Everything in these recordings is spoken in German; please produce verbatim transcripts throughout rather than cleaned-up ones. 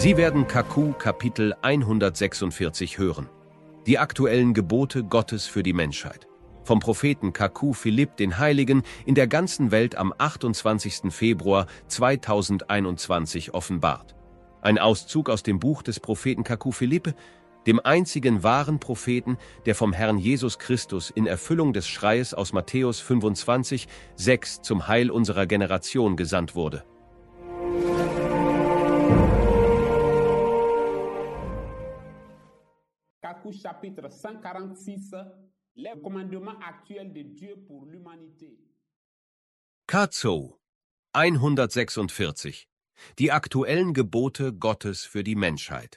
Sie werden Kaku Kapitel hundertsechsundvierzig hören. Die aktuellen Gebote Gottes für die Menschheit. Vom Propheten Kaku Philipp den Heiligen in der ganzen Welt am achtundzwanzigsten Februar zweitausendeinundzwanzig offenbart. Ein Auszug aus dem Buch des Propheten Kaku Philipp, dem einzigen wahren Propheten, der vom Herrn Jesus Christus in Erfüllung des Schreies aus Matthäus fünfundzwanzig, sechs zum Heil unserer Generation gesandt wurde. Kaku chapitre cent quarante-six, les commandements actuels de Dieu pour l'humanité. Kazo hundertsechsundvierzig. Die aktuellen Gebote Gottes für die Menschheit.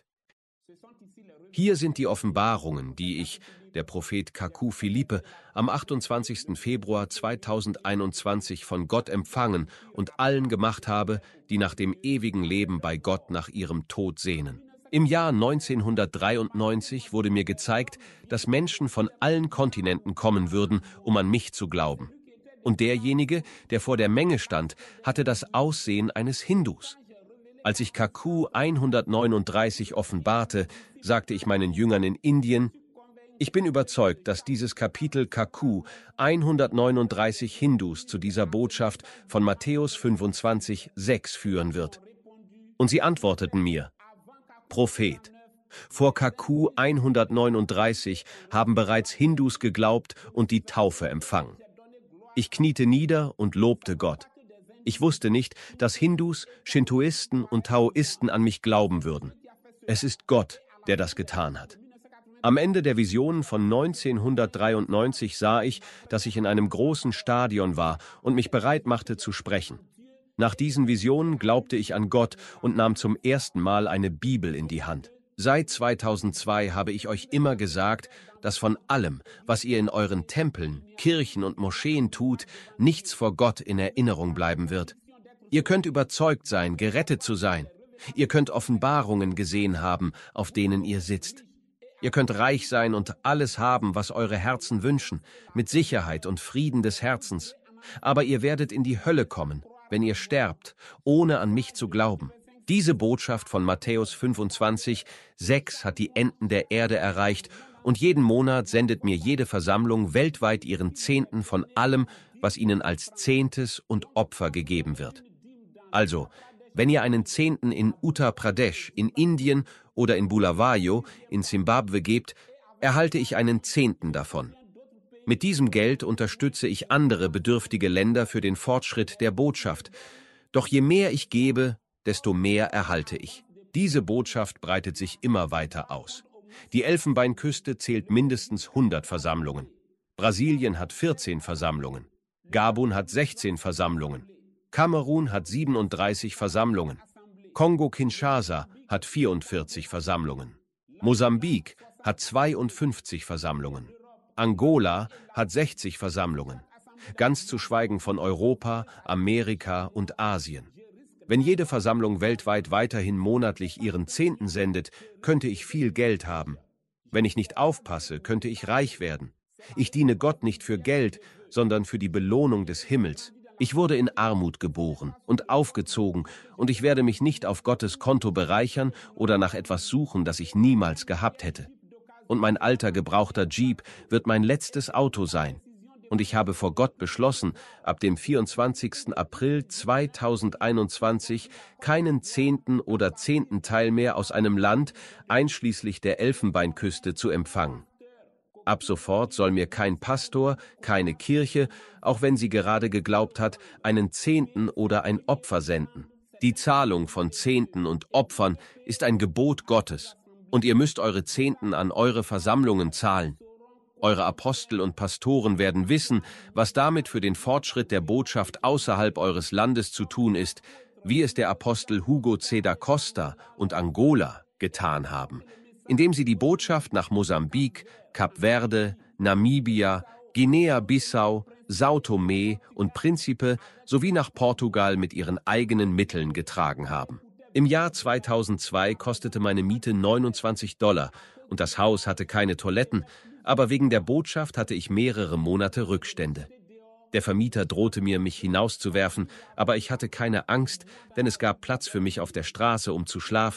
Hier sind die Offenbarungen, die ich, der Prophet Kaku Philippe, am achtundzwanzigsten Februar zweitausendeinundzwanzig von Gott empfangen und allen gemacht habe, die nach dem ewigen Leben bei Gott nach ihrem Tod sehnen. Im Jahr neunzehnhundertdreiundneunzig wurde mir gezeigt, dass Menschen von allen Kontinenten kommen würden, um an mich zu glauben. Und derjenige, der vor der Menge stand, hatte das Aussehen eines Hindus. Als ich Kaku hundertneununddreißig offenbarte, sagte ich meinen Jüngern in Indien: Ich bin überzeugt, dass dieses Kapitel Kaku hundertneununddreißig Hindus zu dieser Botschaft von Matthäus fünfundzwanzig, sechs führen wird. Und sie antworteten mir: Prophet, vor Kaku hundertneununddreißig haben bereits Hindus geglaubt und die Taufe empfangen. Ich kniete nieder und lobte Gott. Ich wusste nicht, dass Hindus, Shintoisten und Taoisten an mich glauben würden. Es ist Gott, der das getan hat. Am Ende der Visionen von neunzehnhundertdreiundneunzig sah ich, dass ich in einem großen Stadion war und mich bereit machte zu sprechen. Nach diesen Visionen glaubte ich an Gott und nahm zum ersten Mal eine Bibel in die Hand. Seit zweitausendzwei habe ich euch immer gesagt, dass von allem, was ihr in euren Tempeln, Kirchen und Moscheen tut, nichts vor Gott in Erinnerung bleiben wird. Ihr könnt überzeugt sein, gerettet zu sein. Ihr könnt Offenbarungen gesehen haben, auf denen ihr sitzt. Ihr könnt reich sein und alles haben, was eure Herzen wünschen, mit Sicherheit und Frieden des Herzens. Aber ihr werdet in die Hölle kommen, wenn ihr sterbt, ohne an mich zu glauben. Diese Botschaft von Matthäus fünfundzwanzig, sechs hat die Enden der Erde erreicht und jeden Monat sendet mir jede Versammlung weltweit ihren Zehnten von allem, was ihnen als Zehntes und Opfer gegeben wird. Also, wenn ihr einen Zehnten in Uttar Pradesh, in Indien oder in Bulawayo, in Simbabwe gebt, erhalte ich einen Zehnten davon. Mit diesem Geld unterstütze ich andere bedürftige Länder für den Fortschritt der Botschaft. Doch je mehr ich gebe, desto mehr erhalte ich. Diese Botschaft breitet sich immer weiter aus. Die Elfenbeinküste zählt mindestens hundert Versammlungen. Brasilien hat vierzehn Versammlungen. Gabun hat sechzehn Versammlungen. Kamerun hat siebenunddreißig Versammlungen. Kongo-Kinshasa hat vierundvierzig Versammlungen. Mosambik hat zweiundfünfzig Versammlungen. Angola hat sechzig Versammlungen. Ganz zu schweigen von Europa, Amerika und Asien. Wenn jede Versammlung weltweit weiterhin monatlich ihren Zehnten sendet, könnte ich viel Geld haben. Wenn ich nicht aufpasse, könnte ich reich werden. Ich diene Gott nicht für Geld, sondern für die Belohnung des Himmels. Ich wurde in Armut geboren und aufgezogen, und ich werde mich nicht auf Gottes Konto bereichern oder nach etwas suchen, das ich niemals gehabt hätte. Und mein alter gebrauchter Jeep wird mein letztes Auto sein. Und ich habe vor Gott beschlossen, ab dem vierundzwanzigsten April zweitausendeinundzwanzig keinen Zehnten oder Zehntenteil mehr aus einem Land, einschließlich der Elfenbeinküste, zu empfangen. Ab sofort soll mir kein Pastor, keine Kirche, auch wenn sie gerade geglaubt hat, einen Zehnten oder ein Opfer senden. Die Zahlung von Zehnten und Opfern ist ein Gebot Gottes. Und ihr müsst eure Zehnten an eure Versammlungen zahlen. Eure Apostel und Pastoren werden wissen, was damit für den Fortschritt der Botschaft außerhalb eures Landes zu tun ist, wie es der Apostel Hugo C. da Costa und Angola getan haben, indem sie die Botschaft nach Mosambik, Kap Verde, Namibia, Guinea-Bissau, Sao Tome und Príncipe sowie nach Portugal mit ihren eigenen Mitteln getragen haben. Im Jahr zweitausendzwei kostete meine Miete neunundzwanzig Dollar und das Haus hatte keine Toiletten, aber wegen der Botschaft hatte ich mehrere Monate Rückstände. Der Vermieter drohte mir, mich hinauszuwerfen, aber ich hatte keine Angst, denn es gab Platz für mich auf der Straße, um zu schlafen.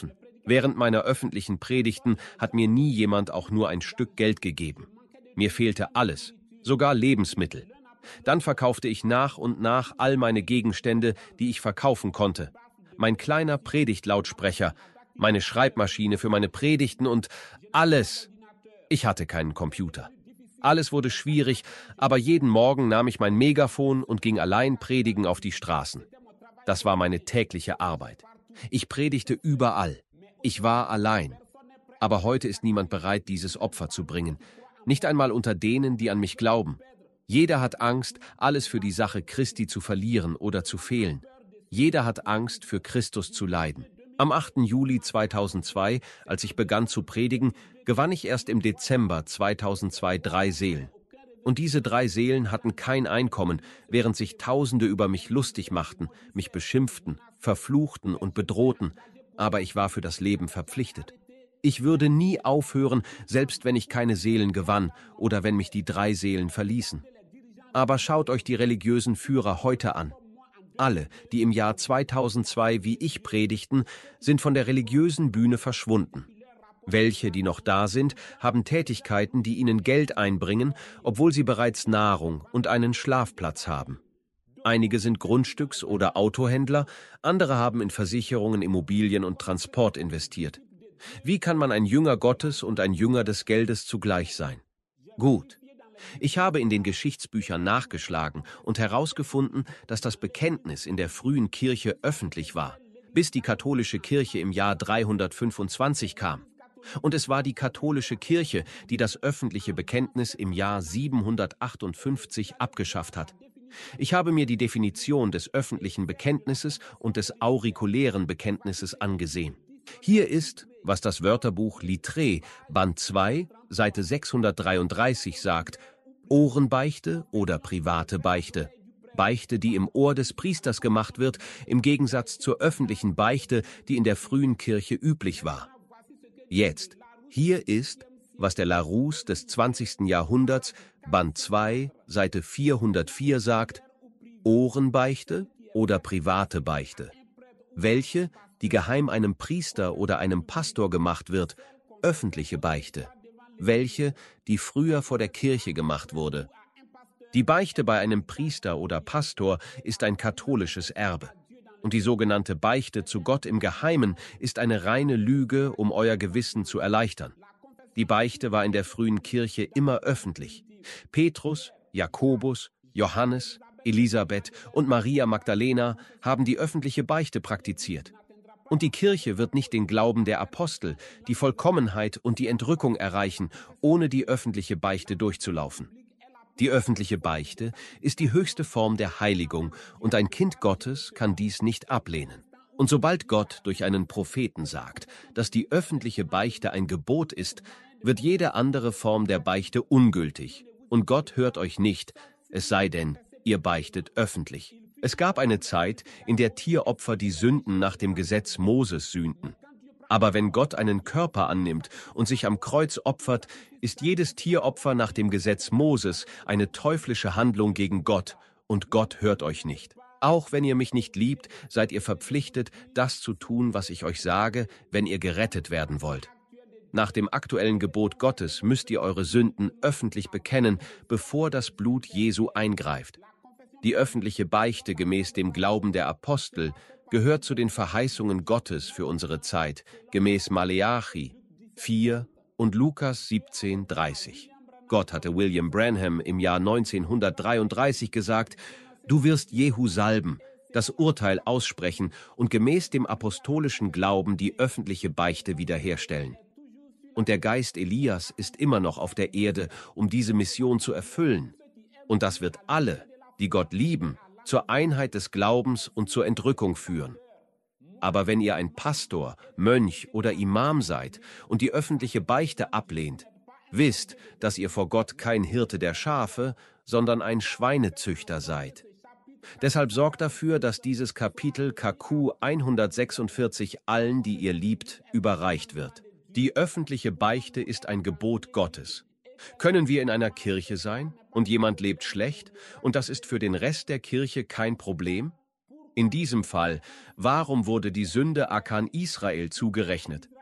Während meiner öffentlichen Predigten hat mir nie jemand auch nur ein Stück Geld gegeben. Mir fehlte alles, sogar Lebensmittel. Dann verkaufte ich nach und nach all meine Gegenstände, die ich verkaufen konnte. Mein kleiner Predigtlautsprecher, meine Schreibmaschine für meine Predigten und alles. Ich hatte keinen Computer. Alles wurde schwierig, aber jeden Morgen nahm ich mein Megafon und ging allein predigen auf die Straßen. Das war meine tägliche Arbeit. Ich predigte überall. Ich war allein. Aber heute ist niemand bereit, dieses Opfer zu bringen. Nicht einmal unter denen, die an mich glauben. Jeder hat Angst, alles für die Sache Christi zu verlieren oder zu fehlen. Jeder hat Angst, für Christus zu leiden. Am achten Juli zweitausendzwei, als ich begann zu predigen, gewann ich erst im Dezember zweitausendzwei drei Seelen. Und diese drei Seelen hatten kein Einkommen, während sich Tausende über mich lustig machten, mich beschimpften, verfluchten und bedrohten, aber ich war für das Leben verpflichtet. Ich würde nie aufhören, selbst wenn ich keine Seelen gewann oder wenn mich die drei Seelen verließen. Aber schaut euch die religiösen Führer heute an. Alle, die im Jahr zweitausendzwei wie ich predigten, sind von der religiösen Bühne verschwunden. Welche, die noch da sind, haben Tätigkeiten, die ihnen Geld einbringen, obwohl sie bereits Nahrung und einen Schlafplatz haben. Einige sind Grundstücks- oder Autohändler, andere haben in Versicherungen, Immobilien und Transport investiert. Wie kann man ein Jünger Gottes und ein Jünger des Geldes zugleich sein? Gut. Ich habe in den Geschichtsbüchern nachgeschlagen und herausgefunden, dass das Bekenntnis in der frühen Kirche öffentlich war, bis die katholische Kirche im Jahr dreihundertfünfundzwanzig kam. Und es war die katholische Kirche, die das öffentliche Bekenntnis im Jahr siebenhundertachtundfünfzig abgeschafft hat. Ich habe mir die Definition des öffentlichen Bekenntnisses und des aurikulären Bekenntnisses angesehen. Hier ist, was das Wörterbuch Littré, Band zwei, Seite sechshundertdreiunddreißig sagt, Ohrenbeichte oder private Beichte. Beichte, die im Ohr des Priesters gemacht wird, im Gegensatz zur öffentlichen Beichte, die in der frühen Kirche üblich war. Jetzt, hier ist, was der Larousse des zwanzigsten Jahrhunderts, Band zwei, Seite vierhundertvier sagt, Ohrenbeichte oder private Beichte. Welche, die geheim einem Priester oder einem Pastor gemacht wird, öffentliche Beichte. Welche, die früher vor der Kirche gemacht wurde. Die Beichte bei einem Priester oder Pastor ist ein katholisches Erbe. Und die sogenannte Beichte zu Gott im Geheimen ist eine reine Lüge, um euer Gewissen zu erleichtern. Die Beichte war in der frühen Kirche immer öffentlich. Petrus, Jakobus, Johannes, Elisabeth und Maria Magdalena haben die öffentliche Beichte praktiziert. Und die Kirche wird nicht den Glauben der Apostel, die Vollkommenheit und die Entrückung erreichen, ohne die öffentliche Beichte durchzulaufen. Die öffentliche Beichte ist die höchste Form der Heiligung und ein Kind Gottes kann dies nicht ablehnen. Und sobald Gott durch einen Propheten sagt, dass die öffentliche Beichte ein Gebot ist, wird jede andere Form der Beichte ungültig. Und Gott hört euch nicht, es sei denn, ihr beichtet öffentlich. Es gab eine Zeit, in der Tieropfer die Sünden nach dem Gesetz Moses sühnten. Aber wenn Gott einen Körper annimmt und sich am Kreuz opfert, ist jedes Tieropfer nach dem Gesetz Moses eine teuflische Handlung gegen Gott, und Gott hört euch nicht. Auch wenn ihr mich nicht liebt, seid ihr verpflichtet, das zu tun, was ich euch sage, wenn ihr gerettet werden wollt. Nach dem aktuellen Gebot Gottes müsst ihr eure Sünden öffentlich bekennen, bevor das Blut Jesu eingreift. Die öffentliche Beichte gemäß dem Glauben der Apostel gehört zu den Verheißungen Gottes für unsere Zeit, gemäß Maleachi vier und Lukas siebzehn dreißig. Gott hatte William Branham im Jahr neunzehnhundertdreiunddreißig gesagt, du wirst Jehu salben, das Urteil aussprechen und gemäß dem apostolischen Glauben die öffentliche Beichte wiederherstellen. Und der Geist Elias ist immer noch auf der Erde, um diese Mission zu erfüllen. Und das wird alle, die Gott lieben, zur Einheit des Glaubens und zur Entrückung führen. Aber wenn ihr ein Pastor, Mönch oder Imam seid und die öffentliche Beichte ablehnt, wisst, dass ihr vor Gott kein Hirte der Schafe, sondern ein Schweinezüchter seid. Deshalb sorgt dafür, dass dieses Kapitel K Q hundertsechsundvierzig allen, die ihr liebt, überreicht wird. Die öffentliche Beichte ist ein Gebot Gottes. Können wir in einer Kirche sein und jemand lebt schlecht und das ist für den Rest der Kirche kein Problem? In diesem Fall, warum wurde die Sünde Akan Israel zugerechnet?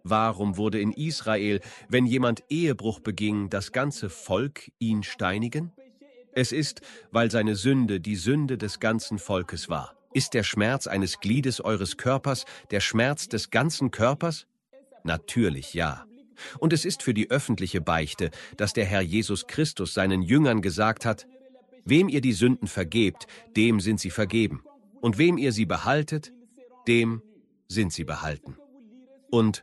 Warum wurde in Israel, wenn jemand Ehebruch beging, das ganze Volk ihn steinigen? Es ist, weil seine Sünde die Sünde des ganzen Volkes war. Ist der Schmerz eines Gliedes eures Körpers der Schmerz des ganzen Körpers? Natürlich ja. Und es ist für die öffentliche Beichte, dass der Herr Jesus Christus seinen Jüngern gesagt hat: Wem ihr die Sünden vergebt, dem sind sie vergeben. Und wem ihr sie behaltet, dem sind sie behalten. Und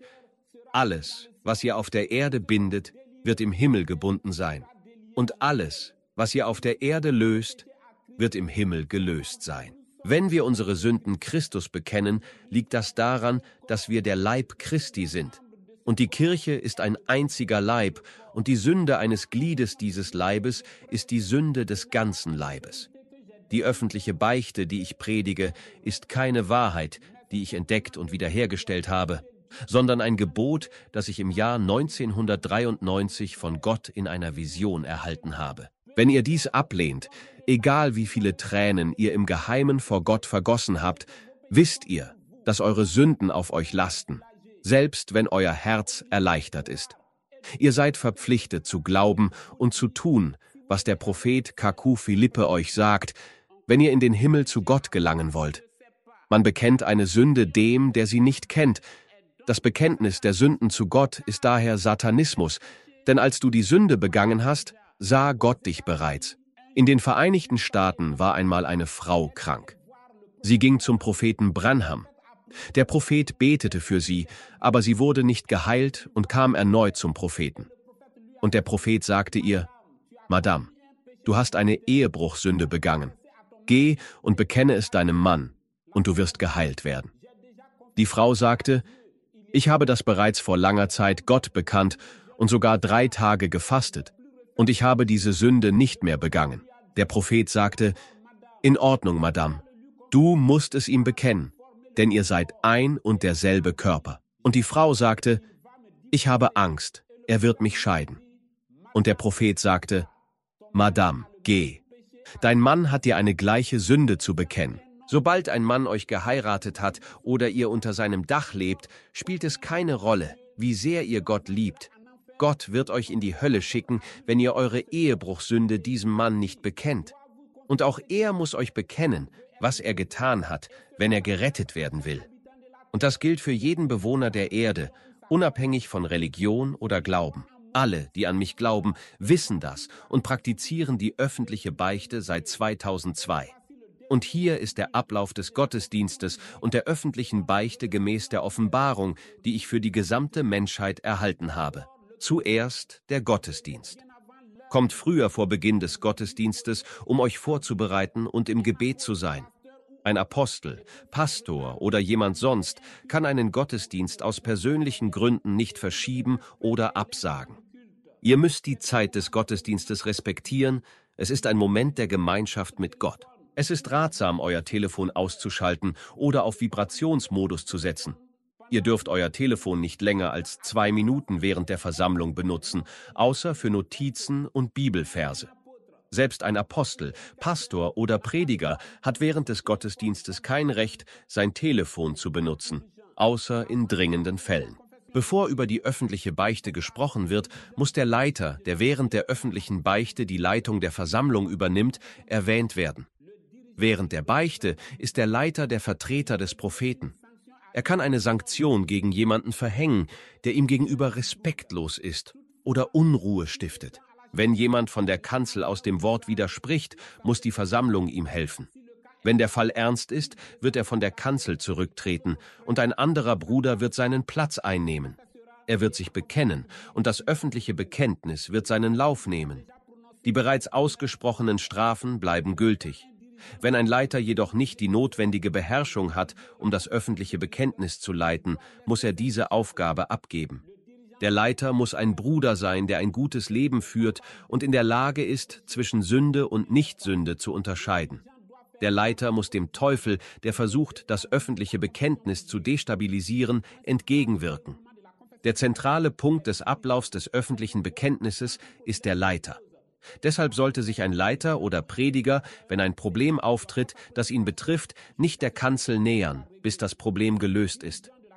alles, was ihr auf der Erde bindet, wird im Himmel gebunden sein. Und alles, was ihr auf der Erde löst, wird im Himmel gelöst sein. Wenn wir unsere Sünden Christus bekennen, liegt das daran, dass wir der Leib Christi sind. Und die Kirche ist ein einziger Leib, und die Sünde eines Gliedes dieses Leibes ist die Sünde des ganzen Leibes. Die öffentliche Beichte, die ich predige, ist keine Wahrheit, die ich entdeckt und wiederhergestellt habe, sondern ein Gebot, das ich im Jahr neunzehnhundertdreiundneunzig von Gott in einer Vision erhalten habe. Wenn ihr dies ablehnt, egal wie viele Tränen ihr im Geheimen vor Gott vergossen habt, wisst ihr, dass eure Sünden auf euch lasten, selbst wenn euer Herz erleichtert ist. Ihr seid verpflichtet zu glauben und zu tun, was der Prophet Kaku Philippe euch sagt, wenn ihr in den Himmel zu Gott gelangen wollt. Man bekennt eine Sünde dem, der sie nicht kennt. Das Bekenntnis der Sünden zu Gott ist daher Satanismus, denn als du die Sünde begangen hast, sah Gott dich bereits. In den Vereinigten Staaten war einmal eine Frau krank. Sie ging zum Propheten Branham. Der Prophet betete für sie, aber sie wurde nicht geheilt und kam erneut zum Propheten. Und der Prophet sagte ihr: Madame, du hast eine Ehebruchsünde begangen. Geh und bekenne es deinem Mann, und du wirst geheilt werden. Die Frau sagte: Ich habe das bereits vor langer Zeit Gott bekannt und sogar drei Tage gefastet, und ich habe diese Sünde nicht mehr begangen. Der Prophet sagte: In Ordnung, Madame, du musst es ihm bekennen, denn ihr seid ein und derselbe Körper. Und die Frau sagte: Ich habe Angst, er wird mich scheiden. Und der Prophet sagte: Madame, geh. Dein Mann hat dir eine gleiche Sünde zu bekennen. Sobald ein Mann euch geheiratet hat oder ihr unter seinem Dach lebt, spielt es keine Rolle, wie sehr ihr Gott liebt. Gott wird euch in die Hölle schicken, wenn ihr eure Ehebruchsünde diesem Mann nicht bekennt. Und auch er muss euch bekennen, was er getan hat, wenn er gerettet werden will. Und das gilt für jeden Bewohner der Erde, unabhängig von Religion oder Glauben. Alle, die an mich glauben, wissen das und praktizieren die öffentliche Beichte seit zweitausendzwei. Und hier ist der Ablauf des Gottesdienstes und der öffentlichen Beichte gemäß der Offenbarung, die ich für die gesamte Menschheit erhalten habe. Zuerst der Gottesdienst. Kommt früher vor Beginn des Gottesdienstes, um euch vorzubereiten und im Gebet zu sein. Ein Apostel, Pastor oder jemand sonst kann einen Gottesdienst aus persönlichen Gründen nicht verschieben oder absagen. Ihr müsst die Zeit des Gottesdienstes respektieren, es ist ein Moment der Gemeinschaft mit Gott. Es ist ratsam, euer Telefon auszuschalten oder auf Vibrationsmodus zu setzen. Ihr dürft euer Telefon nicht länger als zwei Minuten während der Versammlung benutzen, außer für Notizen und Bibelverse. Selbst ein Apostel, Pastor oder Prediger hat während des Gottesdienstes kein Recht, sein Telefon zu benutzen, außer in dringenden Fällen. Bevor über die öffentliche Beichte gesprochen wird, muss der Leiter, der während der öffentlichen Beichte die Leitung der Versammlung übernimmt, erwähnt werden. Während der Beichte ist der Leiter der Vertreter des Propheten. Er kann eine Sanktion gegen jemanden verhängen, der ihm gegenüber respektlos ist oder Unruhe stiftet. Wenn jemand von der Kanzel aus dem Wort widerspricht, muss die Versammlung ihm helfen. Wenn der Fall ernst ist, wird er von der Kanzel zurücktreten und ein anderer Bruder wird seinen Platz einnehmen. Er wird sich bekennen und das öffentliche Bekenntnis wird seinen Lauf nehmen. Die bereits ausgesprochenen Strafen bleiben gültig. Wenn ein Leiter jedoch nicht die notwendige Beherrschung hat, um das öffentliche Bekenntnis zu leiten, muss er diese Aufgabe abgeben. Der Leiter muss ein Bruder sein, der ein gutes Leben führt und in der Lage ist, zwischen Sünde und Nichtsünde zu unterscheiden. Der Leiter muss dem Teufel, der versucht, das öffentliche Bekenntnis zu destabilisieren, entgegenwirken. Der zentrale Punkt des Ablaufs des öffentlichen Bekenntnisses ist der Leiter. Deshalb sollte sich ein Leiter oder Prediger, wenn ein Problem auftritt, das ihn betrifft, nicht der Kanzel nähern, bis das Problem gelöst ist.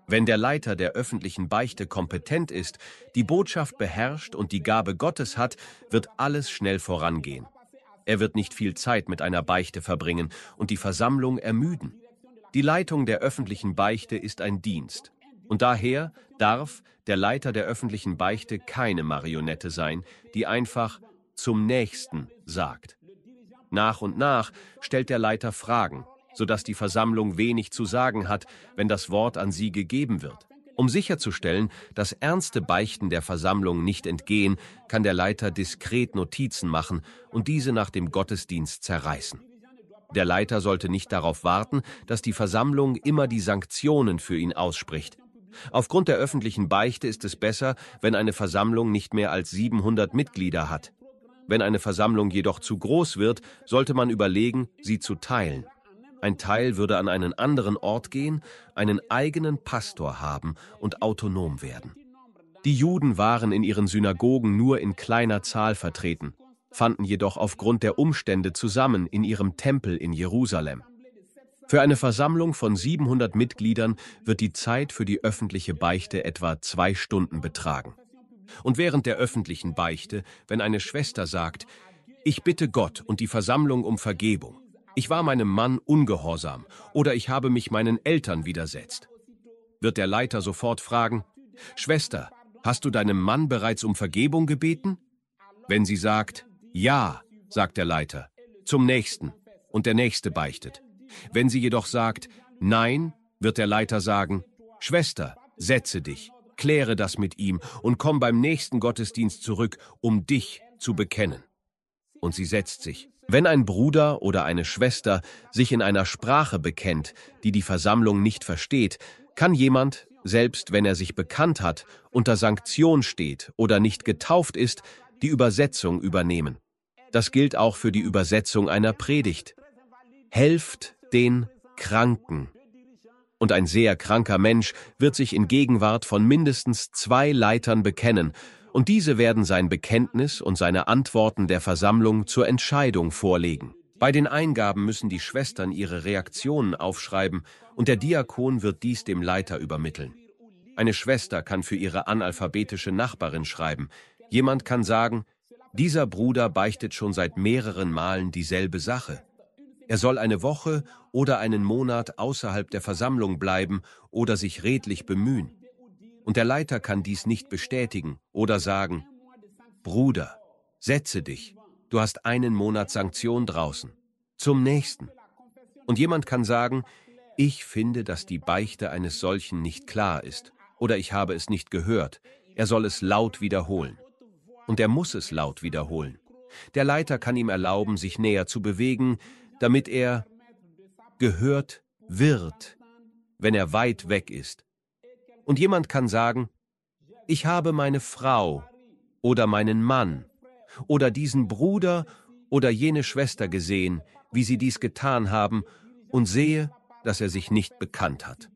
Wenn der Leiter der öffentlichen Beichte kompetent ist, die Botschaft beherrscht und die Gabe Gottes hat, wird alles schnell vorangehen. Er wird nicht viel Zeit mit einer Beichte verbringen und die Versammlung ermüden. Die Leitung der öffentlichen Beichte ist ein Dienst. Und daher darf der Leiter der öffentlichen Beichte keine Marionette sein, die einfach zum Nächsten sagt. Nach und nach stellt der Leiter Fragen, sodass die Versammlung wenig zu sagen hat, wenn das Wort an sie gegeben wird. Um sicherzustellen, dass ernste Beichten der Versammlung nicht entgehen, kann der Leiter diskret Notizen machen und diese nach dem Gottesdienst zerreißen. Der Leiter sollte nicht darauf warten, dass die Versammlung immer die Sanktionen für ihn ausspricht. Aufgrund der öffentlichen Beichte ist es besser, wenn eine Versammlung nicht mehr als siebenhundert Mitglieder hat. Wenn eine Versammlung jedoch zu groß wird, sollte man überlegen, sie zu teilen. Ein Teil würde an einen anderen Ort gehen, einen eigenen Pastor haben und autonom werden. Die Juden waren in ihren Synagogen nur in kleiner Zahl vertreten, fanden jedoch aufgrund der Umstände zusammen in ihrem Tempel in Jerusalem. Für eine Versammlung von siebenhundert Mitgliedern wird die Zeit für die öffentliche Beichte etwa zwei Stunden betragen. Und während der öffentlichen Beichte, wenn eine Schwester sagt, »Ich bitte Gott und die Versammlung um Vergebung. Ich war meinem Mann ungehorsam oder ich habe mich meinen Eltern widersetzt«, wird der Leiter sofort fragen, »Schwester, hast du deinem Mann bereits um Vergebung gebeten?« Wenn sie sagt, »Ja«, sagt der Leiter, »zum Nächsten«, und der Nächste beichtet. Wenn sie jedoch sagt, »Nein«, wird der Leiter sagen, »Schwester, setze dich, kläre das mit ihm und komm beim nächsten Gottesdienst zurück, um dich zu bekennen.« Und sie setzt sich. Wenn ein Bruder oder eine Schwester sich in einer Sprache bekennt, die die Versammlung nicht versteht, kann jemand, selbst wenn er sich bekannt hat, unter Sanktion steht oder nicht getauft ist, die Übersetzung übernehmen. Das gilt auch für die Übersetzung einer Predigt. Helft den Kranken. Und ein sehr kranker Mensch wird sich in Gegenwart von mindestens zwei Leitern bekennen, und diese werden sein Bekenntnis und seine Antworten der Versammlung zur Entscheidung vorlegen. Bei den Eingaben müssen die Schwestern ihre Reaktionen aufschreiben, und der Diakon wird dies dem Leiter übermitteln. Eine Schwester kann für ihre analphabetische Nachbarin schreiben. Jemand kann sagen, dieser Bruder beichtet schon seit mehreren Malen dieselbe Sache. Er soll eine Woche oder einen Monat außerhalb der Versammlung bleiben oder sich redlich bemühen. Und der Leiter kann dies nicht bestätigen oder sagen, Bruder, setze dich, du hast einen Monat Sanktion draußen, zum nächsten. Und jemand kann sagen, ich finde, dass die Beichte eines solchen nicht klar ist oder ich habe es nicht gehört, er soll es laut wiederholen. Und er muss es laut wiederholen. Der Leiter kann ihm erlauben, sich näher zu bewegen, damit er gehört wird, wenn er weit weg ist. Und jemand kann sagen, ich habe meine Frau oder meinen Mann oder diesen Bruder oder jene Schwester gesehen, wie sie dies getan haben, und sehe, dass er sich nicht bekannt hat.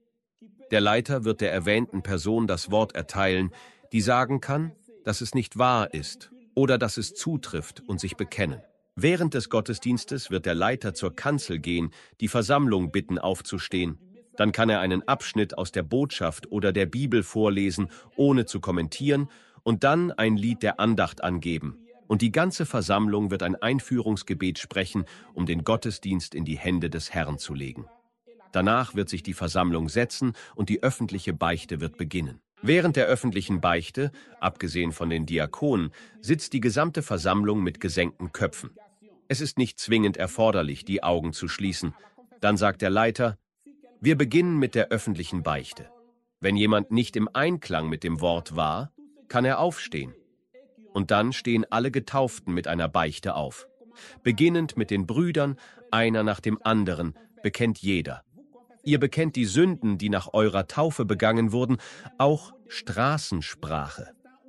Der Leiter wird der erwähnten Person das Wort erteilen, die sagen kann, dass es nicht wahr ist oder dass es zutrifft und sich bekennen. Während des Gottesdienstes wird der Leiter zur Kanzel gehen, die Versammlung bitten aufzustehen. Dann kann er einen Abschnitt aus der Botschaft oder der Bibel vorlesen, ohne zu kommentieren, und dann ein Lied der Andacht angeben. Und die ganze Versammlung wird ein Einführungsgebet sprechen, um den Gottesdienst in die Hände des Herrn zu legen. Danach wird sich die Versammlung setzen und die öffentliche Beichte wird beginnen. Während der öffentlichen Beichte, abgesehen von den Diakonen, sitzt die gesamte Versammlung mit gesenkten Köpfen. Es ist nicht zwingend erforderlich, die Augen zu schließen. Dann sagt der Leiter, wir beginnen mit der öffentlichen Beichte. Wenn jemand nicht im Einklang mit dem Wort war, kann er aufstehen. Und dann stehen alle Getauften mit einer Beichte auf. Beginnend mit den Brüdern, einer nach dem anderen, bekennt jeder. Ihr bekennt die Sünden, die nach eurer Taufe begangen wurden, auch Straßensprache.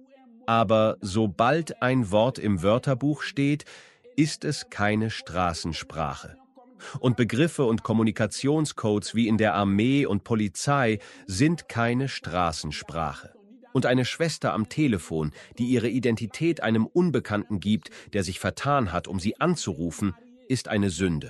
Aber sobald ein Wort im Wörterbuch steht, ist es keine Straßensprache. Und Begriffe und Kommunikationscodes wie in der Armee und Polizei sind keine Straßensprache. Und eine Schwester am Telefon, die ihre Identität einem Unbekannten gibt, der sich vertan hat, um sie anzurufen, ist eine Sünde.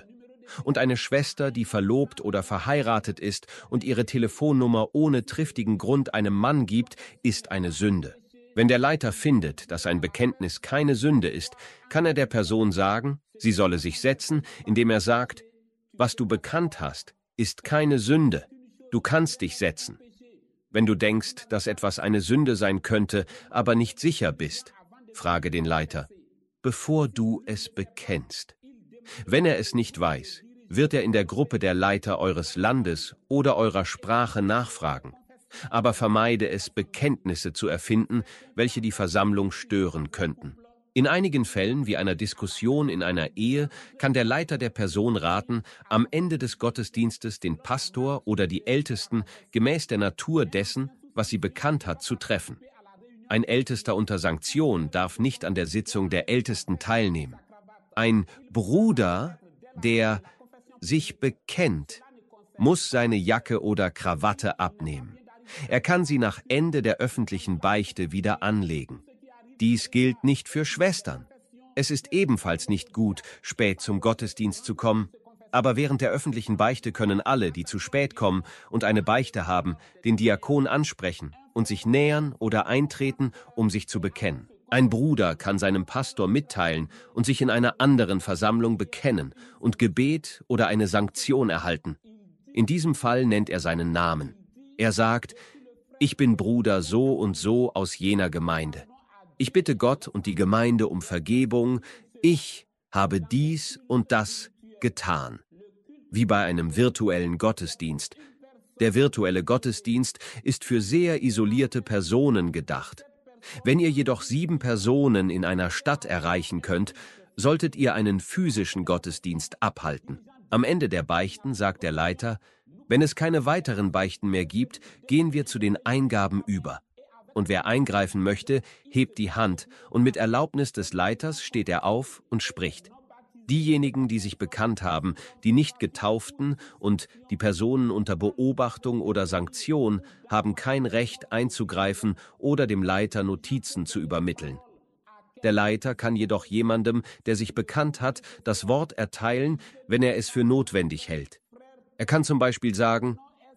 Und eine Schwester, die verlobt oder verheiratet ist und ihre Telefonnummer ohne triftigen Grund einem Mann gibt, ist eine Sünde. Wenn der Leiter findet, dass ein Bekenntnis keine Sünde ist, kann er der Person sagen, sie solle sich setzen, indem er sagt: Was du bekannt hast, ist keine Sünde. Du kannst dich setzen. Wenn du denkst, dass etwas eine Sünde sein könnte, aber nicht sicher bist, frage den Leiter, bevor du es bekennst. Wenn er es nicht weiß, wird er in der Gruppe der Leiter eures Landes oder eurer Sprache nachfragen. Aber vermeide es, Bekenntnisse zu erfinden, welche die Versammlung stören könnten. In einigen Fällen, wie einer Diskussion in einer Ehe, kann der Leiter der Person raten, am Ende des Gottesdienstes den Pastor oder die Ältesten gemäß der Natur dessen, was sie bekannt hat, zu treffen. Ein Ältester unter Sanktion darf nicht an der Sitzung der Ältesten teilnehmen. Ein Bruder, der sich bekennt, muss seine Jacke oder Krawatte abnehmen. Er kann sie nach Ende der öffentlichen Beichte wieder anlegen. Dies gilt nicht für Schwestern. Es ist ebenfalls nicht gut, spät zum Gottesdienst zu kommen, aber während der öffentlichen Beichte können alle, die zu spät kommen und eine Beichte haben, den Diakon ansprechen und sich nähern oder eintreten, um sich zu bekennen. Ein Bruder kann seinem Pastor mitteilen und sich in einer anderen Versammlung bekennen und Gebet oder eine Sanktion erhalten. In diesem Fall nennt er seinen Namen. Er sagt: Ich bin Bruder so und so aus jener Gemeinde. Ich bitte Gott und die Gemeinde um Vergebung. Ich habe dies und das getan. Wie bei einem virtuellen Gottesdienst. Der virtuelle Gottesdienst ist für sehr isolierte Personen gedacht. Wenn ihr jedoch sieben Personen in einer Stadt erreichen könnt, solltet ihr einen physischen Gottesdienst abhalten. Am Ende der Beichten sagt der Leiter: Wenn es keine weiteren Beichten mehr gibt, gehen wir zu den Eingaben über. Und wer eingreifen möchte, hebt die Hand, und mit Erlaubnis des Leiters steht er auf und spricht. Diejenigen, die sich bekannt haben, die nicht Getauften und die Personen unter Beobachtung oder Sanktion, haben kein Recht einzugreifen oder dem Leiter Notizen zu übermitteln. Der Leiter kann jedoch jemandem, der sich bekannt hat, das Wort erteilen, wenn er es für notwendig hält. Er kann zum Beispiel sagen: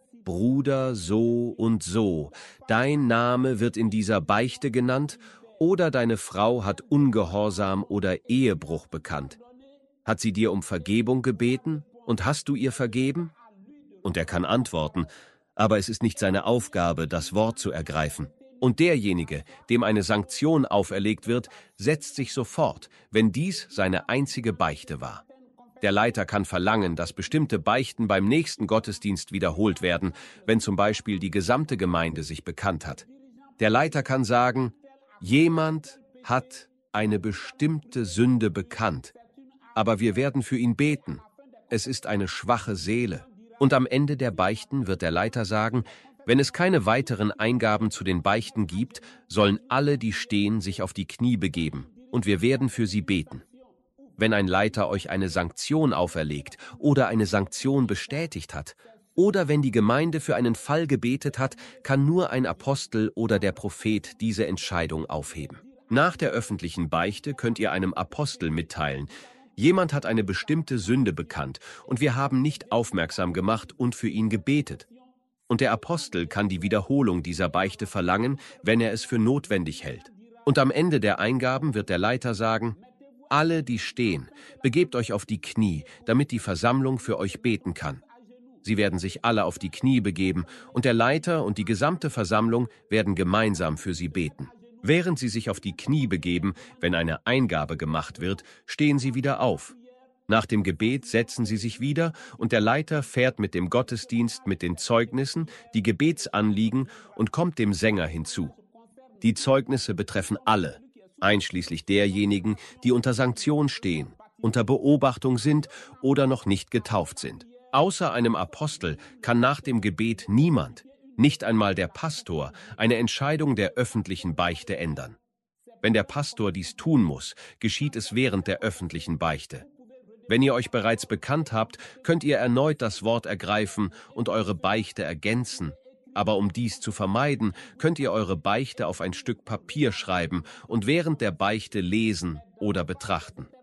Bruder so und so, dein Name wird in dieser Beichte genannt, oder deine Frau hat Ungehorsam oder Ehebruch bekannt. Hat sie dir um Vergebung gebeten und hast du ihr vergeben? Und er kann antworten, aber es ist nicht seine Aufgabe, das Wort zu ergreifen. Und derjenige, dem eine Sanktion auferlegt wird, setzt sich sofort, wenn dies seine einzige Beichte war. Der Leiter kann verlangen, dass bestimmte Beichten beim nächsten Gottesdienst wiederholt werden, wenn zum Beispiel die gesamte Gemeinde sich bekannt hat. Der Leiter kann sagen: Jemand hat eine bestimmte Sünde bekannt, aber wir werden für ihn beten. Es ist eine schwache Seele. Und am Ende der Beichten wird der Leiter sagen: Wenn es keine weiteren Eingaben zu den Beichten gibt, sollen alle, die stehen, sich auf die Knie begeben, und wir werden für sie beten. Wenn ein Leiter euch eine Sanktion auferlegt oder eine Sanktion bestätigt hat, oder wenn die Gemeinde für einen Fall gebetet hat, kann nur ein Apostel oder der Prophet diese Entscheidung aufheben. Nach der öffentlichen Beichte könnt ihr einem Apostel mitteilen: Jemand hat eine bestimmte Sünde bekannt und wir haben nicht aufmerksam gemacht und für ihn gebetet. Und der Apostel kann die Wiederholung dieser Beichte verlangen, wenn er es für notwendig hält. Und am Ende der Eingaben wird der Leiter sagen: Alle, die stehen, begebt euch auf die Knie, damit die Versammlung für euch beten kann. Sie werden sich alle auf die Knie begeben, und der Leiter und die gesamte Versammlung werden gemeinsam für sie beten. Während sie sich auf die Knie begeben, wenn eine Eingabe gemacht wird, stehen sie wieder auf. Nach dem Gebet setzen sie sich wieder, und der Leiter fährt mit dem Gottesdienst mit den Zeugnissen, die Gebetsanliegen und kommt dem Sänger hinzu. Die Zeugnisse betreffen alle, einschließlich derjenigen, die unter Sanktion stehen, unter Beobachtung sind oder noch nicht getauft sind. Außer einem Apostel kann nach dem Gebet niemand, nicht einmal der Pastor, eine Entscheidung der öffentlichen Beichte ändern. Wenn der Pastor dies tun muss, geschieht es während der öffentlichen Beichte. Wenn ihr euch bereits bekannt habt, könnt ihr erneut das Wort ergreifen und eure Beichte ergänzen. Aber um dies zu vermeiden, könnt ihr eure Beichte auf ein Stück Papier schreiben und während der Beichte lesen oder betrachten.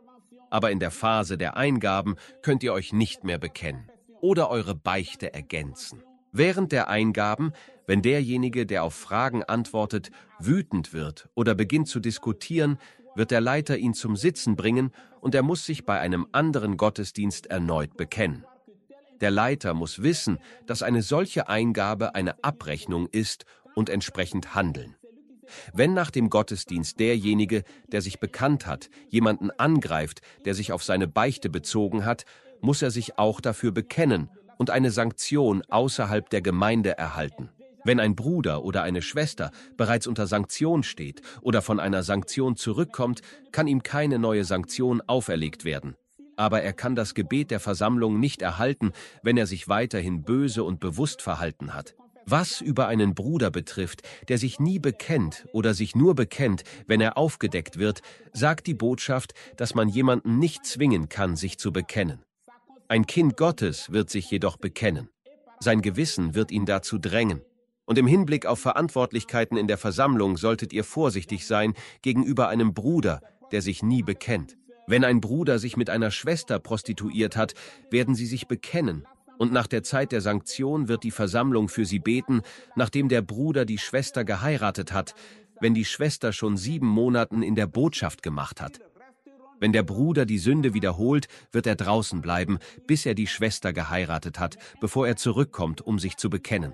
Aber in der Phase der Eingaben könnt ihr euch nicht mehr bekennen oder eure Beichte ergänzen. Während der Eingaben, wenn derjenige, der auf Fragen antwortet, wütend wird oder beginnt zu diskutieren, wird der Leiter ihn zum Sitzen bringen und er muss sich bei einem anderen Gottesdienst erneut bekennen. Der Leiter muss wissen, dass eine solche Eingabe eine Abrechnung ist und entsprechend handeln. Wenn nach dem Gottesdienst derjenige, der sich bekannt hat, jemanden angreift, der sich auf seine Beichte bezogen hat, muss er sich auch dafür bekennen und eine Sanktion außerhalb der Gemeinde erhalten. Wenn ein Bruder oder eine Schwester bereits unter Sanktion steht oder von einer Sanktion zurückkommt, kann ihm keine neue Sanktion auferlegt werden. Aber er kann das Gebet der Versammlung nicht erhalten, wenn er sich weiterhin böse und bewusst verhalten hat. Was über einen Bruder betrifft, der sich nie bekennt oder sich nur bekennt, wenn er aufgedeckt wird, sagt die Botschaft, dass man jemanden nicht zwingen kann, sich zu bekennen. Ein Kind Gottes wird sich jedoch bekennen. Sein Gewissen wird ihn dazu drängen. Und im Hinblick auf Verantwortlichkeiten in der Versammlung solltet ihr vorsichtig sein gegenüber einem Bruder, der sich nie bekennt. Wenn ein Bruder sich mit einer Schwester prostituiert hat, werden sie sich bekennen. Und nach der Zeit der Sanktion wird die Versammlung für sie beten, nachdem der Bruder die Schwester geheiratet hat, wenn die Schwester schon sieben Monaten in der Botschaft gemacht hat. Wenn der Bruder die Sünde wiederholt, wird er draußen bleiben, bis er die Schwester geheiratet hat, bevor er zurückkommt, um sich zu bekennen.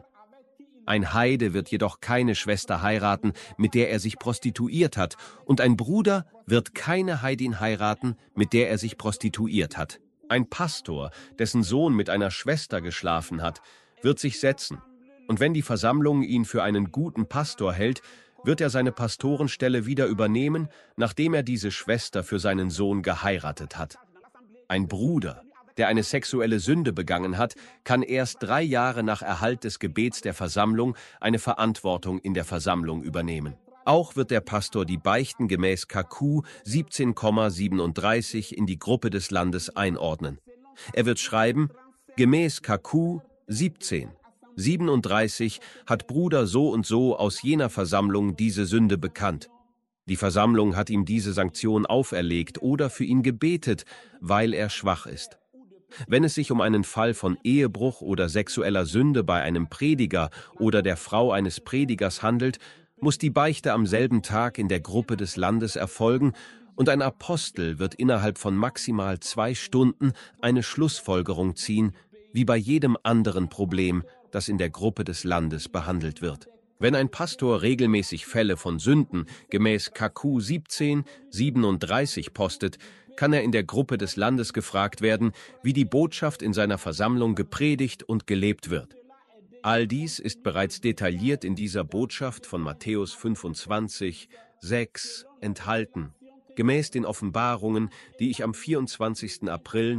Ein Heide wird jedoch keine Schwester heiraten, mit der er sich prostituiert hat, und ein Bruder wird keine Heidin heiraten, mit der er sich prostituiert hat. Ein Pastor, dessen Sohn mit einer Schwester geschlafen hat, wird sich setzen, und wenn die Versammlung ihn für einen guten Pastor hält, wird er seine Pastorenstelle wieder übernehmen, nachdem er diese Schwester für seinen Sohn geheiratet hat. Ein Bruder, der eine sexuelle Sünde begangen hat, kann erst drei Jahre nach Erhalt des Gebets der Versammlung eine Verantwortung in der Versammlung übernehmen. Auch wird der Pastor die Beichten gemäß K Q siebzehn Komma siebenunddreißig in die Gruppe des Landes einordnen. Er wird schreiben, gemäß K Q siebzehn siebenunddreißig hat Bruder so und so aus jener Versammlung diese Sünde bekannt. Die Versammlung hat ihm diese Sanktion auferlegt oder für ihn gebetet, weil er schwach ist. Wenn es sich um einen Fall von Ehebruch oder sexueller Sünde bei einem Prediger oder der Frau eines Predigers handelt, muss die Beichte am selben Tag in der Gruppe des Landes erfolgen und ein Apostel wird innerhalb von maximal zwei Stunden eine Schlussfolgerung ziehen, wie bei jedem anderen Problem, das in der Gruppe des Landes behandelt wird. Wenn ein Pastor regelmäßig Fälle von Sünden gemäß K Q siebzehn siebenunddreißig postet, kann er in der Gruppe des Landes gefragt werden, wie die Botschaft in seiner Versammlung gepredigt und gelebt wird. All dies ist bereits detailliert in dieser Botschaft von Matthäus fünfundzwanzig, sechs enthalten, gemäß den Offenbarungen, die ich am vierundzwanzigsten April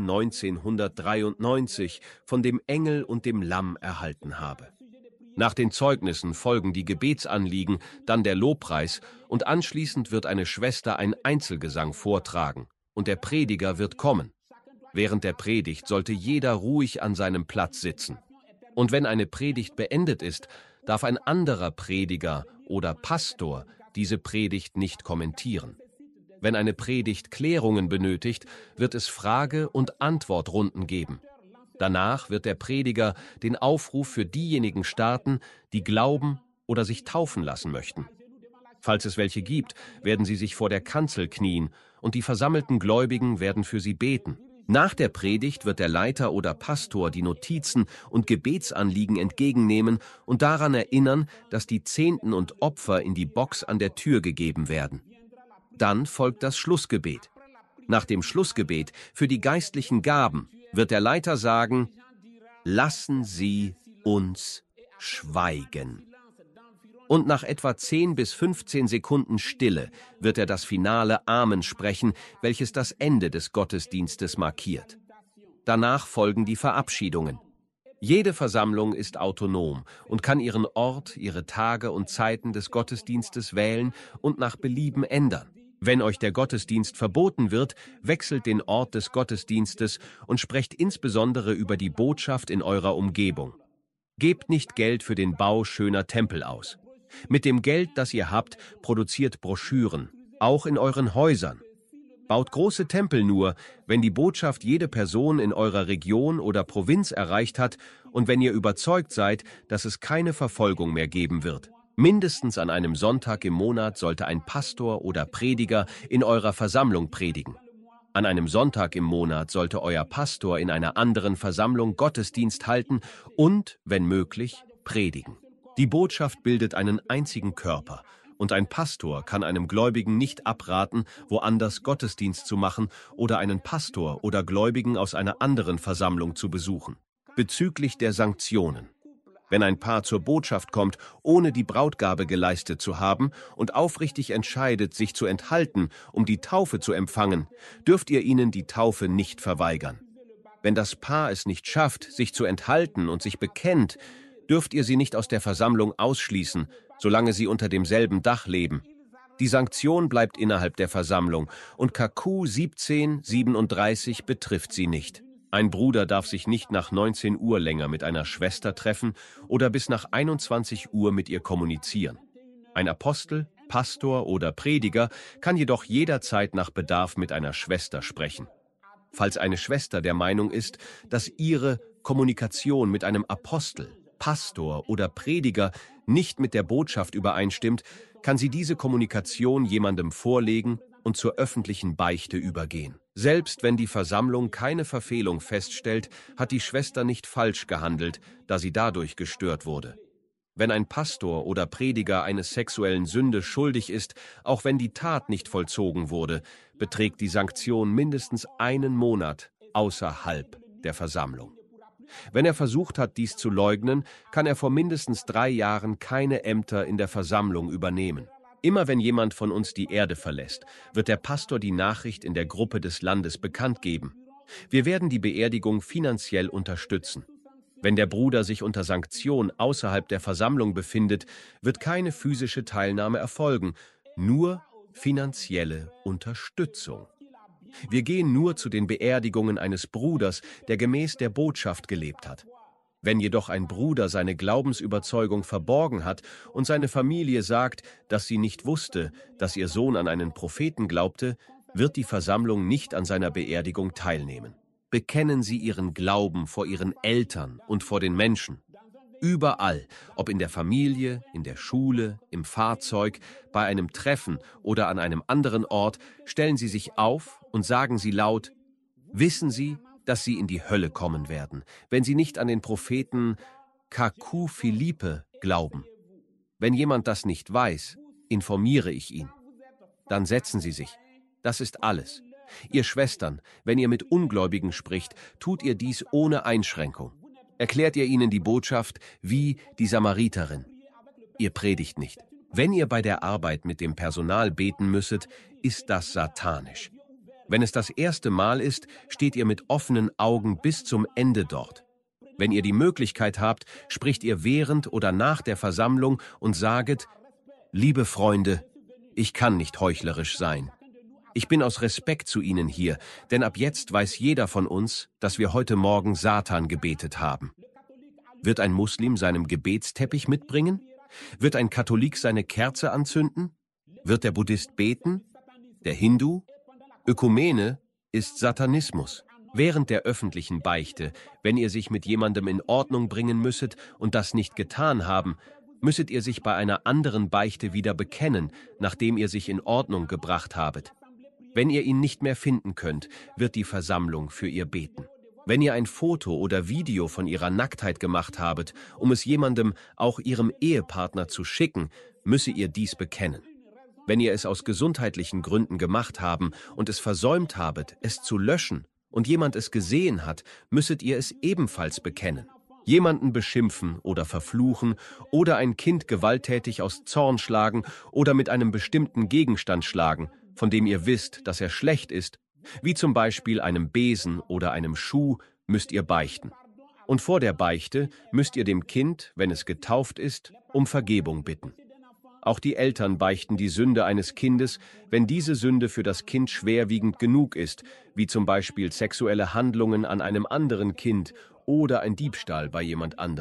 neunzehnhundertdreiundneunzig von dem Engel und dem Lamm erhalten habe. Nach den Zeugnissen folgen die Gebetsanliegen, dann der Lobpreis und anschließend wird eine Schwester ein Einzelgesang vortragen und der Prediger wird kommen. Während der Predigt sollte jeder ruhig an seinem Platz sitzen. Und wenn eine Predigt beendet ist, darf ein anderer Prediger oder Pastor diese Predigt nicht kommentieren. Wenn eine Predigt Klärungen benötigt, wird es Frage- und Antwortrunden geben. Danach wird der Prediger den Aufruf für diejenigen starten, die glauben oder sich taufen lassen möchten. Falls es welche gibt, werden sie sich vor der Kanzel knien und die versammelten Gläubigen werden für sie beten. Nach der Predigt wird der Leiter oder Pastor die Notizen und Gebetsanliegen entgegennehmen und daran erinnern, dass die Zehnten und Opfer in die Box an der Tür gegeben werden. Dann folgt das Schlussgebet. Nach dem Schlussgebet für die geistlichen Gaben wird der Leiter sagen, lassen Sie uns schweigen. Und nach etwa zehn bis fünfzehn Sekunden Stille wird er das finale Amen sprechen, welches das Ende des Gottesdienstes markiert. Danach folgen die Verabschiedungen. Jede Versammlung ist autonom und kann ihren Ort, ihre Tage und Zeiten des Gottesdienstes wählen und nach Belieben ändern. Wenn euch der Gottesdienst verboten wird, wechselt den Ort des Gottesdienstes und sprecht insbesondere über die Botschaft in eurer Umgebung. Gebt nicht Geld für den Bau schöner Tempel aus. Mit dem Geld, das ihr habt, produziert Broschüren, auch in euren Häusern. Baut große Tempel nur, wenn die Botschaft jede Person in eurer Region oder Provinz erreicht hat und wenn ihr überzeugt seid, dass es keine Verfolgung mehr geben wird. Mindestens an einem Sonntag im Monat sollte ein Pastor oder Prediger in eurer Versammlung predigen. An einem Sonntag im Monat sollte euer Pastor in einer anderen Versammlung Gottesdienst halten und, wenn möglich, predigen. Die Botschaft bildet einen einzigen Körper, und ein Pastor kann einem Gläubigen nicht abraten, woanders Gottesdienst zu machen oder einen Pastor oder Gläubigen aus einer anderen Versammlung zu besuchen. Bezüglich der Sanktionen. Wenn ein Paar zur Botschaft kommt, ohne die Brautgabe geleistet zu haben und aufrichtig entscheidet, sich zu enthalten, um die Taufe zu empfangen, dürft ihr ihnen die Taufe nicht verweigern. Wenn das Paar es nicht schafft, sich zu enthalten und sich bekennt, dürft ihr sie nicht aus der Versammlung ausschließen, solange sie unter demselben Dach leben. Die Sanktion bleibt innerhalb der Versammlung und K Q siebzehn siebenunddreißig betrifft sie nicht. Ein Bruder darf sich nicht nach neunzehn Uhr länger mit einer Schwester treffen oder bis nach einundzwanzig Uhr mit ihr kommunizieren. Ein Apostel, Pastor oder Prediger kann jedoch jederzeit nach Bedarf mit einer Schwester sprechen. Falls eine Schwester der Meinung ist, dass ihre Kommunikation mit einem Apostel, Pastor oder Prediger nicht mit der Botschaft übereinstimmt, kann sie diese Kommunikation jemandem vorlegen und zur öffentlichen Beichte übergehen. Selbst wenn die Versammlung keine Verfehlung feststellt, hat die Schwester nicht falsch gehandelt, da sie dadurch gestört wurde. Wenn ein Pastor oder Prediger einer sexuellen Sünde schuldig ist, auch wenn die Tat nicht vollzogen wurde, beträgt die Sanktion mindestens einen Monat außerhalb der Versammlung. Wenn er versucht hat, dies zu leugnen, kann er vor mindestens drei Jahren keine Ämter in der Versammlung übernehmen. Immer wenn jemand von uns die Erde verlässt, wird der Pastor die Nachricht in der Gruppe des Landes bekannt geben. Wir werden die Beerdigung finanziell unterstützen. Wenn der Bruder sich unter Sanktion außerhalb der Versammlung befindet, wird keine physische Teilnahme erfolgen, nur finanzielle Unterstützung. Wir gehen nur zu den Beerdigungen eines Bruders, der gemäß der Botschaft gelebt hat. Wenn jedoch ein Bruder seine Glaubensüberzeugung verborgen hat und seine Familie sagt, dass sie nicht wusste, dass ihr Sohn an einen Propheten glaubte, wird die Versammlung nicht an seiner Beerdigung teilnehmen. Bekennen Sie Ihren Glauben vor Ihren Eltern und vor den Menschen. Überall, ob in der Familie, in der Schule, im Fahrzeug, bei einem Treffen oder an einem anderen Ort, stellen Sie sich auf und sagen Sie laut: Wissen Sie, dass Sie in die Hölle kommen werden, wenn Sie nicht an den Propheten K Q Philippe glauben. Wenn jemand das nicht weiß, informiere ich ihn. Dann setzen Sie sich. Das ist alles. Ihr Schwestern, wenn ihr mit Ungläubigen spricht, tut ihr dies ohne Einschränkung. Erklärt ihr ihnen die Botschaft wie die Samariterin. Ihr predigt nicht. Wenn ihr bei der Arbeit mit dem Personal beten müsset, ist das satanisch. Wenn es das erste Mal ist, steht ihr mit offenen Augen bis zum Ende dort. Wenn ihr die Möglichkeit habt, spricht ihr während oder nach der Versammlung und saget: Liebe Freunde, ich kann nicht heuchlerisch sein. Ich bin aus Respekt zu Ihnen hier, denn ab jetzt weiß jeder von uns, dass wir heute Morgen Satan gebetet haben. Wird ein Muslim seinen Gebetsteppich mitbringen? Wird ein Katholik seine Kerze anzünden? Wird der Buddhist beten? Der Hindu? Ökumene ist Satanismus. Während der öffentlichen Beichte, wenn ihr sich mit jemandem in Ordnung bringen müsstet und das nicht getan haben, müsstet ihr sich bei einer anderen Beichte wieder bekennen, nachdem ihr sich in Ordnung gebracht habet. Wenn ihr ihn nicht mehr finden könnt, wird die Versammlung für ihr beten. Wenn ihr ein Foto oder Video von ihrer Nacktheit gemacht habet, um es jemandem, auch ihrem Ehepartner, zu schicken, müsse ihr dies bekennen. Wenn ihr es aus gesundheitlichen Gründen gemacht haben und es versäumt habet, es zu löschen, und jemand es gesehen hat, müsstet ihr es ebenfalls bekennen. Jemanden beschimpfen oder verfluchen oder ein Kind gewalttätig aus Zorn schlagen oder mit einem bestimmten Gegenstand schlagen, von dem ihr wisst, dass er schlecht ist, wie zum Beispiel einem Besen oder einem Schuh, müsst ihr beichten. Und vor der Beichte müsst ihr dem Kind, wenn es getauft ist, um Vergebung bitten. Auch die Eltern beichten die Sünde eines Kindes, wenn diese Sünde für das Kind schwerwiegend genug ist, wie zum Beispiel sexuelle Handlungen an einem anderen Kind oder ein Diebstahl bei jemand anderem.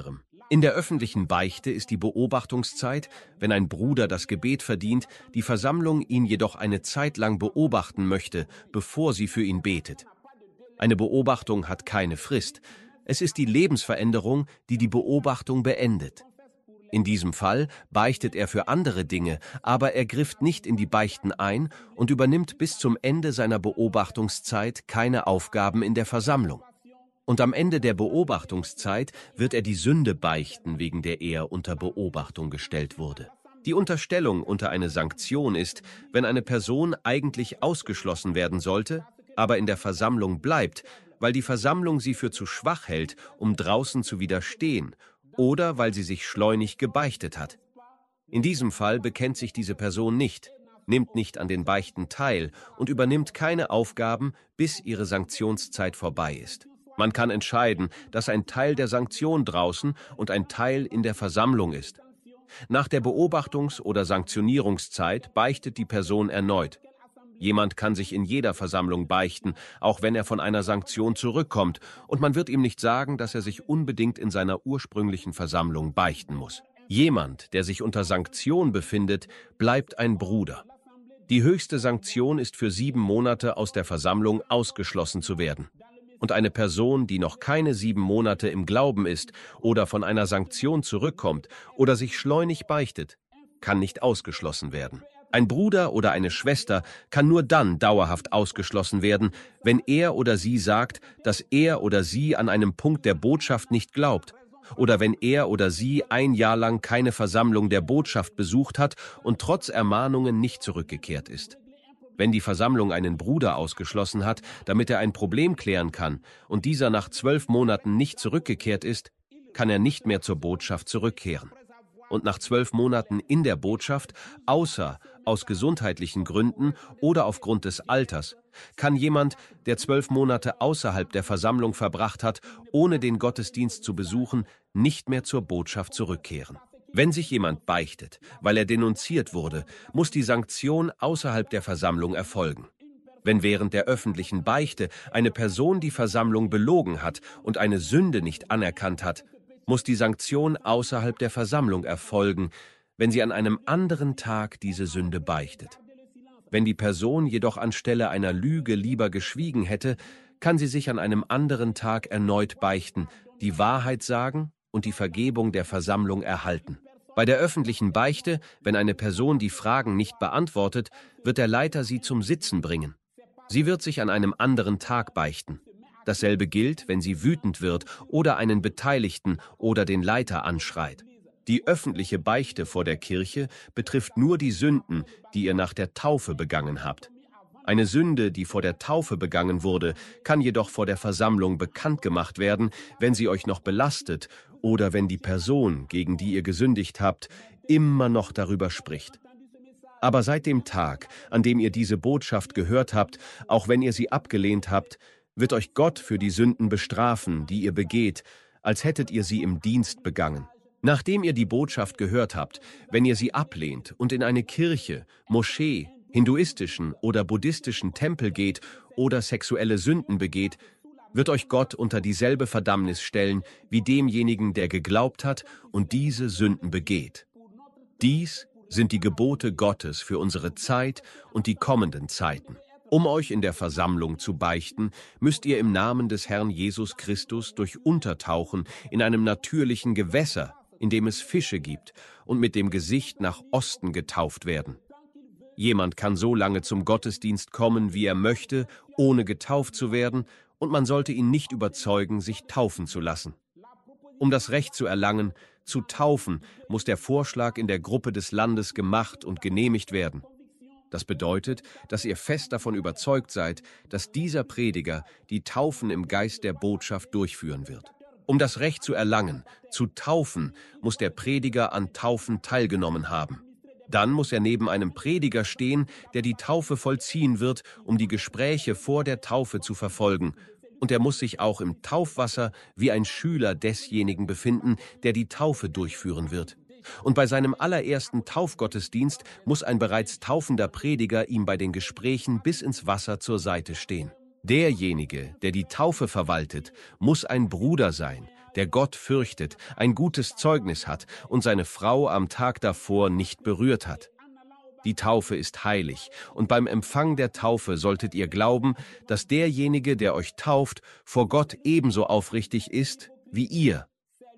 In der öffentlichen Beichte ist die Beobachtungszeit, wenn ein Bruder das Gebet verdient, die Versammlung ihn jedoch eine Zeit lang beobachten möchte, bevor sie für ihn betet. Eine Beobachtung hat keine Frist. Es ist die Lebensveränderung, die die Beobachtung beendet. In diesem Fall beichtet er für andere Dinge, aber er grifft nicht in die Beichten ein und übernimmt bis zum Ende seiner Beobachtungszeit keine Aufgaben in der Versammlung. Und am Ende der Beobachtungszeit wird er die Sünde beichten, wegen der er unter Beobachtung gestellt wurde. Die Unterstellung unter eine Sanktion ist, wenn eine Person eigentlich ausgeschlossen werden sollte, aber in der Versammlung bleibt, weil die Versammlung sie für zu schwach hält, um draußen zu widerstehen, oder weil sie sich schleunig gebeichtet hat. In diesem Fall bekennt sich diese Person nicht, nimmt nicht an den Beichten teil und übernimmt keine Aufgaben, bis ihre Sanktionszeit vorbei ist. Man kann entscheiden, dass ein Teil der Sanktion draußen und ein Teil in der Versammlung ist. Nach der Beobachtungs- oder Sanktionierungszeit beichtet die Person erneut. Jemand kann sich in jeder Versammlung beichten, auch wenn er von einer Sanktion zurückkommt, und man wird ihm nicht sagen, dass er sich unbedingt in seiner ursprünglichen Versammlung beichten muss. Jemand, der sich unter Sanktion befindet, bleibt ein Bruder. Die höchste Sanktion ist für sieben Monate aus der Versammlung ausgeschlossen zu werden. Und eine Person, die noch keine sieben Monate im Glauben ist oder von einer Sanktion zurückkommt oder sich schleunig beichtet, kann nicht ausgeschlossen werden. Ein Bruder oder eine Schwester kann nur dann dauerhaft ausgeschlossen werden, wenn er oder sie sagt, dass er oder sie an einem Punkt der Botschaft nicht glaubt, oder wenn er oder sie ein Jahr lang keine Versammlung der Botschaft besucht hat und trotz Ermahnungen nicht zurückgekehrt ist. Wenn die Versammlung einen Bruder ausgeschlossen hat, damit er ein Problem klären kann, und dieser nach zwölf Monaten nicht zurückgekehrt ist, kann er nicht mehr zur Botschaft zurückkehren. Und nach zwölf Monaten in der Botschaft, außer aus gesundheitlichen Gründen oder aufgrund des Alters, kann jemand, der zwölf Monate außerhalb der Versammlung verbracht hat, ohne den Gottesdienst zu besuchen, nicht mehr zur Botschaft zurückkehren. Wenn sich jemand beichtet, weil er denunziert wurde, muss die Sanktion außerhalb der Versammlung erfolgen. Wenn während der öffentlichen Beichte eine Person die Versammlung belogen hat und eine Sünde nicht anerkannt hat, muss die Sanktion außerhalb der Versammlung erfolgen, wenn sie an einem anderen Tag diese Sünde beichtet. Wenn die Person jedoch anstelle einer Lüge lieber geschwiegen hätte, kann sie sich an einem anderen Tag erneut beichten, die Wahrheit sagen und die Vergebung der Versammlung erhalten. Bei der öffentlichen Beichte, wenn eine Person die Fragen nicht beantwortet, wird der Leiter sie zum Sitzen bringen. Sie wird sich an einem anderen Tag beichten. Dasselbe gilt, wenn sie wütend wird oder einen Beteiligten oder den Leiter anschreit. Die öffentliche Beichte vor der Kirche betrifft nur die Sünden, die ihr nach der Taufe begangen habt. Eine Sünde, die vor der Taufe begangen wurde, kann jedoch vor der Versammlung bekannt gemacht werden, wenn sie euch noch belastet oder wenn die Person, gegen die ihr gesündigt habt, immer noch darüber spricht. Aber seit dem Tag, an dem ihr diese Botschaft gehört habt, auch wenn ihr sie abgelehnt habt, wird euch Gott für die Sünden bestrafen, die ihr begeht, als hättet ihr sie im Dienst begangen. Nachdem ihr die Botschaft gehört habt, wenn ihr sie ablehnt und in eine Kirche, Moschee, hinduistischen oder buddhistischen Tempel geht oder sexuelle Sünden begeht, wird euch Gott unter dieselbe Verdammnis stellen wie demjenigen, der geglaubt hat und diese Sünden begeht. Dies sind die Gebote Gottes für unsere Zeit und die kommenden Zeiten. Um euch in der Versammlung zu beichten, müsst ihr im Namen des Herrn Jesus Christus durch Untertauchen in einem natürlichen Gewässer, in dem es Fische gibt, und mit dem Gesicht nach Osten getauft werden. Jemand kann so lange zum Gottesdienst kommen, wie er möchte, ohne getauft zu werden, und man sollte ihn nicht überzeugen, sich taufen zu lassen. Um das Recht zu erlangen, zu taufen, muss der Vorschlag in der Gruppe des Landes gemacht und genehmigt werden. Das bedeutet, dass ihr fest davon überzeugt seid, dass dieser Prediger die Taufen im Geist der Botschaft durchführen wird. Um das Recht zu erlangen, zu taufen, muss der Prediger an Taufen teilgenommen haben. Dann muss er neben einem Prediger stehen, der die Taufe vollziehen wird, um die Gespräche vor der Taufe zu verfolgen. Und er muss sich auch im Taufwasser wie ein Schüler desjenigen befinden, der die Taufe durchführen wird. Und bei seinem allerersten Taufgottesdienst muss ein bereits taufender Prediger ihm bei den Gesprächen bis ins Wasser zur Seite stehen. Derjenige, der die Taufe verwaltet, muss ein Bruder sein, der Gott fürchtet, ein gutes Zeugnis hat und seine Frau am Tag davor nicht berührt hat. Die Taufe ist heilig, und beim Empfang der Taufe solltet ihr glauben, dass derjenige, der euch tauft, vor Gott ebenso aufrichtig ist wie ihr.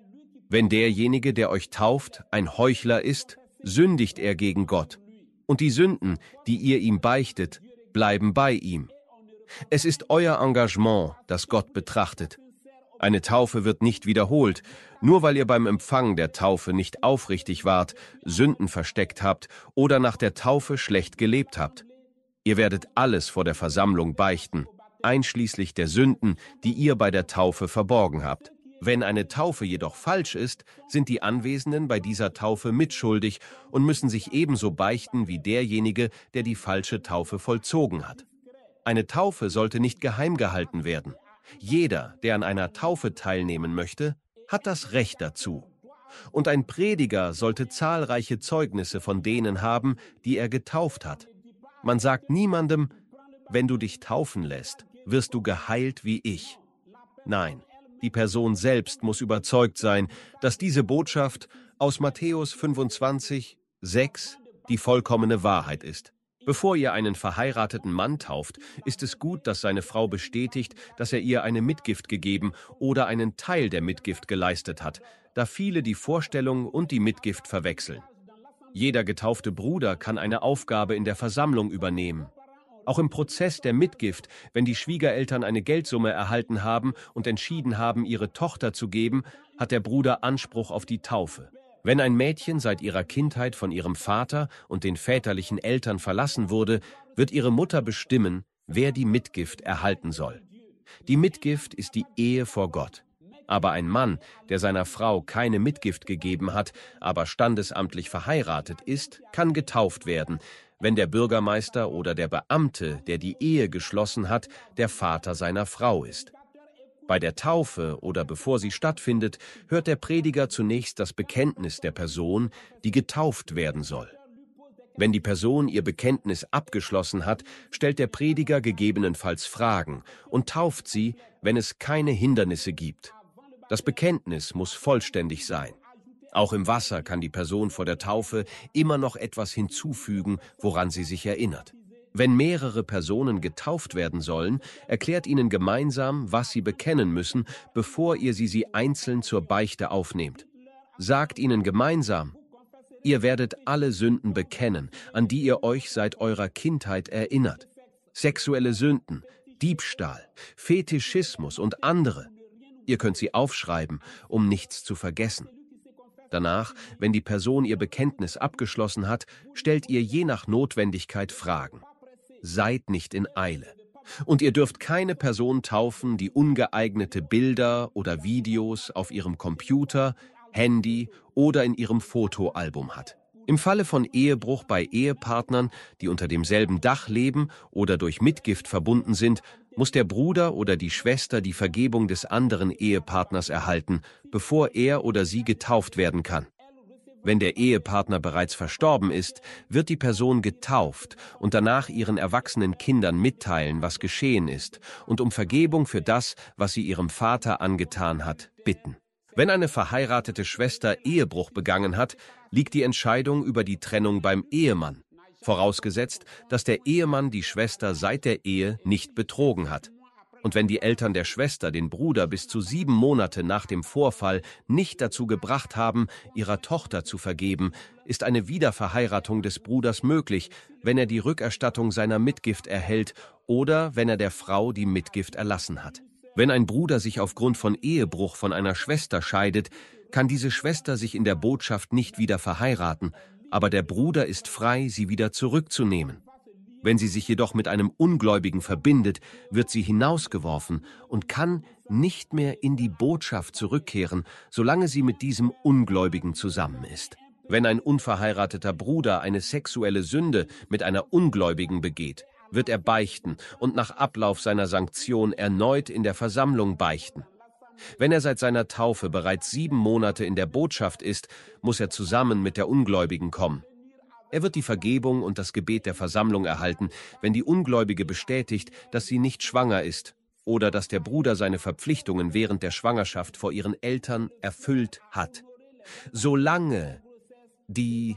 Wenn derjenige, der euch tauft, ein Heuchler ist, sündigt er gegen Gott, und die Sünden, die ihr ihm beichtet, bleiben bei ihm. Es ist euer Engagement, das Gott betrachtet. Eine Taufe wird nicht wiederholt, nur weil ihr beim Empfang der Taufe nicht aufrichtig wart, Sünden versteckt habt oder nach der Taufe schlecht gelebt habt. Ihr werdet alles vor der Versammlung beichten, einschließlich der Sünden, die ihr bei der Taufe verborgen habt. Wenn eine Taufe jedoch falsch ist, sind die Anwesenden bei dieser Taufe mitschuldig und müssen sich ebenso beichten wie derjenige, der die falsche Taufe vollzogen hat. Eine Taufe sollte nicht geheim gehalten werden. Jeder, der an einer Taufe teilnehmen möchte, hat das Recht dazu. Und ein Prediger sollte zahlreiche Zeugnisse von denen haben, die er getauft hat. Man sagt niemandem, wenn du dich taufen lässt, wirst du geheilt wie ich. Nein, die Person selbst muss überzeugt sein, dass diese Botschaft aus Matthäus fünfundzwanzig, sechs die vollkommene Wahrheit ist. Bevor ihr einen verheirateten Mann tauft, ist es gut, dass seine Frau bestätigt, dass er ihr eine Mitgift gegeben oder einen Teil der Mitgift geleistet hat, da viele die Vorstellung und die Mitgift verwechseln. Jeder getaufte Bruder kann eine Aufgabe in der Versammlung übernehmen. Auch im Prozess der Mitgift, wenn die Schwiegereltern eine Geldsumme erhalten haben und entschieden haben, ihre Tochter zu geben, hat der Bruder Anspruch auf die Taufe. Wenn ein Mädchen seit ihrer Kindheit von ihrem Vater und den väterlichen Eltern verlassen wurde, wird ihre Mutter bestimmen, wer die Mitgift erhalten soll. Die Mitgift ist die Ehe vor Gott. Aber ein Mann, der seiner Frau keine Mitgift gegeben hat, aber standesamtlich verheiratet ist, kann getauft werden, wenn der Bürgermeister oder der Beamte, der die Ehe geschlossen hat, der Vater seiner Frau ist. Bei der Taufe oder bevor sie stattfindet, hört der Prediger zunächst das Bekenntnis der Person, die getauft werden soll. Wenn die Person ihr Bekenntnis abgeschlossen hat, stellt der Prediger gegebenenfalls Fragen und tauft sie, wenn es keine Hindernisse gibt. Das Bekenntnis muss vollständig sein. Auch im Wasser kann die Person vor der Taufe immer noch etwas hinzufügen, woran sie sich erinnert. Wenn mehrere Personen getauft werden sollen, erklärt ihnen gemeinsam, was sie bekennen müssen, bevor ihr sie sie einzeln zur Beichte aufnehmt. Sagt ihnen gemeinsam: Ihr werdet alle Sünden bekennen, an die ihr euch seit eurer Kindheit erinnert. Sexuelle Sünden, Diebstahl, Fetischismus und andere. Ihr könnt sie aufschreiben, um nichts zu vergessen. Danach, wenn die Person ihr Bekenntnis abgeschlossen hat, stellt ihr je nach Notwendigkeit Fragen. Seid nicht in Eile. Und ihr dürft keine Person taufen, die ungeeignete Bilder oder Videos auf ihrem Computer, Handy oder in ihrem Fotoalbum hat. Im Falle von Ehebruch bei Ehepartnern, die unter demselben Dach leben oder durch Mitgift verbunden sind, muss der Bruder oder die Schwester die Vergebung des anderen Ehepartners erhalten, bevor er oder sie getauft werden kann. Wenn der Ehepartner bereits verstorben ist, wird die Person getauft und danach ihren erwachsenen Kindern mitteilen, was geschehen ist, und um Vergebung für das, was sie ihrem Vater angetan hat, bitten. Wenn eine verheiratete Schwester Ehebruch begangen hat, liegt die Entscheidung über die Trennung beim Ehemann, vorausgesetzt, dass der Ehemann die Schwester seit der Ehe nicht betrogen hat. Und wenn die Eltern der Schwester den Bruder bis zu sieben Monate nach dem Vorfall nicht dazu gebracht haben, ihrer Tochter zu vergeben, ist eine Wiederverheiratung des Bruders möglich, wenn er die Rückerstattung seiner Mitgift erhält oder wenn er der Frau die Mitgift erlassen hat. Wenn ein Bruder sich aufgrund von Ehebruch von einer Schwester scheidet, kann diese Schwester sich in der Botschaft nicht wieder verheiraten, aber der Bruder ist frei, sie wieder zurückzunehmen. Wenn sie sich jedoch mit einem Ungläubigen verbindet, wird sie hinausgeworfen und kann nicht mehr in die Botschaft zurückkehren, solange sie mit diesem Ungläubigen zusammen ist. Wenn ein unverheirateter Bruder eine sexuelle Sünde mit einer Ungläubigen begeht, wird er beichten und nach Ablauf seiner Sanktion erneut in der Versammlung beichten. Wenn er seit seiner Taufe bereits sieben Monate in der Botschaft ist, muss er zusammen mit der Ungläubigen kommen. Er wird die Vergebung und das Gebet der Versammlung erhalten, wenn die Ungläubige bestätigt, dass sie nicht schwanger ist oder dass der Bruder seine Verpflichtungen während der Schwangerschaft vor ihren Eltern erfüllt hat. Solange die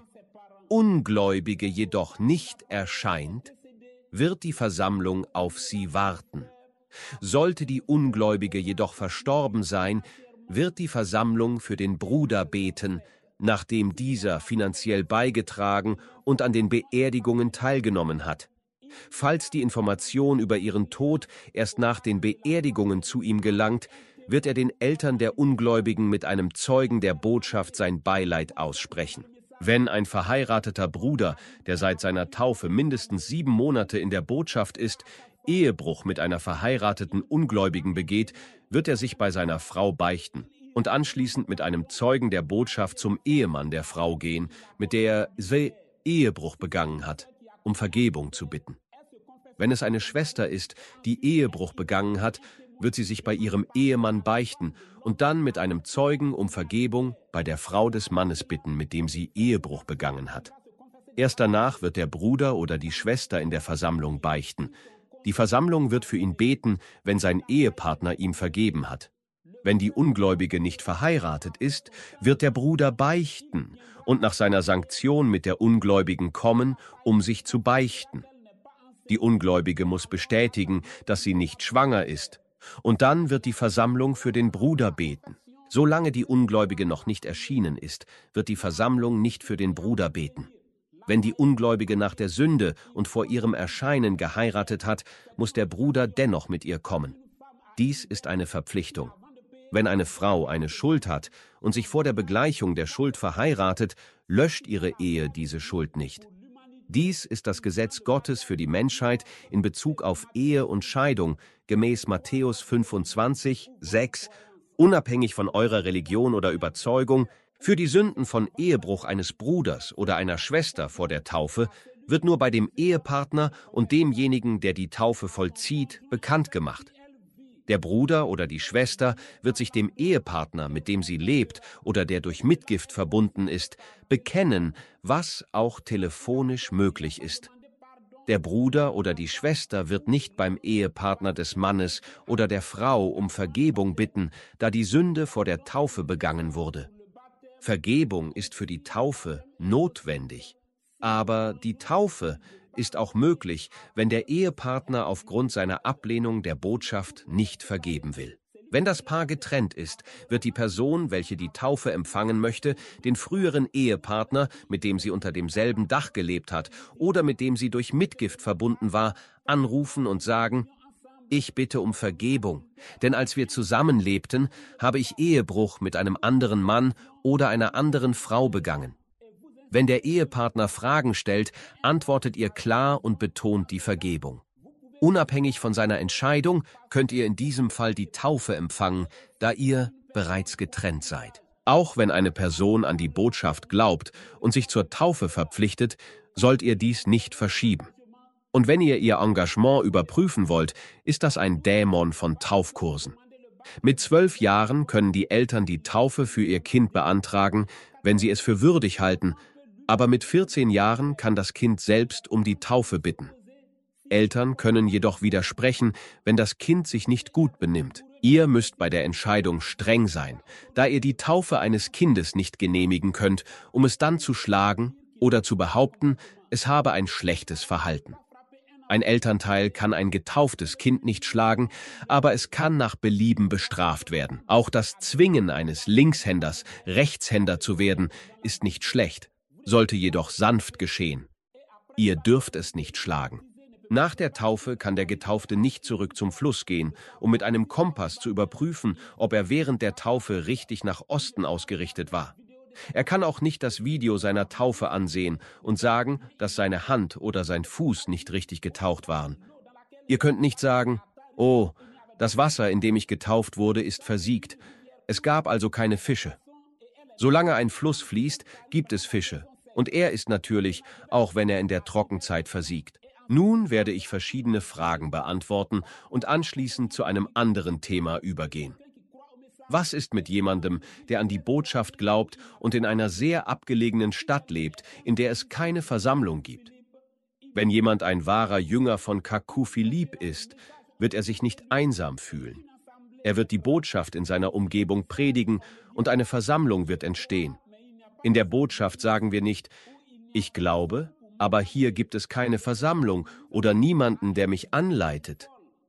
Ungläubige jedoch nicht erscheint, wird die Versammlung auf sie warten. Sollte die Ungläubige jedoch verstorben sein, wird die Versammlung für den Bruder beten, nachdem dieser finanziell beigetragen und an den Beerdigungen teilgenommen hat. Falls die Information über ihren Tod erst nach den Beerdigungen zu ihm gelangt, wird er den Eltern der Ungläubigen mit einem Zeugen der Botschaft sein Beileid aussprechen. Wenn ein verheirateter Bruder, der seit seiner Taufe mindestens sieben Monate in der Botschaft ist, Ehebruch mit einer verheirateten Ungläubigen begeht, wird er sich bei seiner Frau beichten und anschließend mit einem Zeugen der Botschaft zum Ehemann der Frau gehen, mit der sie Ehebruch begangen hat, um Vergebung zu bitten. Wenn es eine Schwester ist, die Ehebruch begangen hat, wird sie sich bei ihrem Ehemann beichten und dann mit einem Zeugen um Vergebung bei der Frau des Mannes bitten, mit dem sie Ehebruch begangen hat. Erst danach wird der Bruder oder die Schwester in der Versammlung beichten. Die Versammlung wird für ihn beten, wenn sein Ehepartner ihm vergeben hat. Wenn die Ungläubige nicht verheiratet ist, wird der Bruder beichten und nach seiner Sanktion mit der Ungläubigen kommen, um sich zu beichten. Die Ungläubige muss bestätigen, dass sie nicht schwanger ist, und dann wird die Versammlung für den Bruder beten. Solange die Ungläubige noch nicht erschienen ist, wird die Versammlung nicht für den Bruder beten. Wenn die Ungläubige nach der Sünde und vor ihrem Erscheinen geheiratet hat, muss der Bruder dennoch mit ihr kommen. Dies ist eine Verpflichtung. Wenn eine Frau eine Schuld hat und sich vor der Begleichung der Schuld verheiratet, löscht ihre Ehe diese Schuld nicht. Dies ist das Gesetz Gottes für die Menschheit in Bezug auf Ehe und Scheidung, gemäß Matthäus fünfundzwanzig, sechs, unabhängig von eurer Religion oder Überzeugung. Für die Sünden von Ehebruch eines Bruders oder einer Schwester vor der Taufe wird nur bei dem Ehepartner und demjenigen, der die Taufe vollzieht, bekannt gemacht. Der Bruder oder die Schwester wird sich dem Ehepartner, mit dem sie lebt oder der durch Mitgift verbunden ist, bekennen, was auch telefonisch möglich ist. Der Bruder oder die Schwester wird nicht beim Ehepartner des Mannes oder der Frau um Vergebung bitten, da die Sünde vor der Taufe begangen wurde. Vergebung ist für die Taufe notwendig, aber die Taufe ist auch möglich, wenn der Ehepartner aufgrund seiner Ablehnung der Botschaft nicht vergeben will. Wenn das Paar getrennt ist, wird die Person, welche die Taufe empfangen möchte, den früheren Ehepartner, mit dem sie unter demselben Dach gelebt hat oder mit dem sie durch Mitgift verbunden war, anrufen und sagen: Ich bitte um Vergebung, denn als wir zusammenlebten, habe ich Ehebruch mit einem anderen Mann oder einer anderen Frau begangen. Wenn der Ehepartner Fragen stellt, antwortet ihr klar und betont die Vergebung. Unabhängig von seiner Entscheidung könnt ihr in diesem Fall die Taufe empfangen, da ihr bereits getrennt seid. Auch wenn eine Person an die Botschaft glaubt und sich zur Taufe verpflichtet, sollt ihr dies nicht verschieben. Und wenn ihr ihr Engagement überprüfen wollt, ist das ein Dämon von Taufkursen. Mit zwölf Jahren können die Eltern die Taufe für ihr Kind beantragen, wenn sie es für würdig halten, aber mit vierzehn Jahren kann das Kind selbst um die Taufe bitten. Eltern können jedoch widersprechen, wenn das Kind sich nicht gut benimmt. Ihr müsst bei der Entscheidung streng sein, da ihr die Taufe eines Kindes nicht genehmigen könnt, um es dann zu schlagen oder zu behaupten, es habe ein schlechtes Verhalten. Ein Elternteil kann ein getauftes Kind nicht schlagen, aber es kann nach Belieben bestraft werden. Auch das Zwingen eines Linkshänders, Rechtshänder zu werden, ist nicht schlecht, sollte jedoch sanft geschehen. Ihr dürft es nicht schlagen. Nach der Taufe kann der Getaufte nicht zurück zum Fluss gehen, um mit einem Kompass zu überprüfen, ob er während der Taufe richtig nach Osten ausgerichtet war. Er kann auch nicht das Video seiner Taufe ansehen und sagen, dass seine Hand oder sein Fuß nicht richtig getaucht waren. Ihr könnt nicht sagen: Oh, das Wasser, in dem ich getauft wurde, ist versiegt. Es gab also keine Fische. Solange ein Fluss fließt, gibt es Fische. Und er ist natürlich, auch wenn er in der Trockenzeit versiegt. Nun werde ich verschiedene Fragen beantworten und anschließend zu einem anderen Thema übergehen. Was ist mit jemandem, der an die Botschaft glaubt und in einer sehr abgelegenen Stadt lebt, in der es keine Versammlung gibt? Wenn jemand ein wahrer Jünger von Kaku Philippe ist, wird er sich nicht einsam fühlen. Er wird die Botschaft in seiner Umgebung predigen und eine Versammlung wird entstehen. In der Botschaft sagen wir nicht, ich glaube, aber hier gibt es keine Versammlung oder niemanden, der mich anleitet.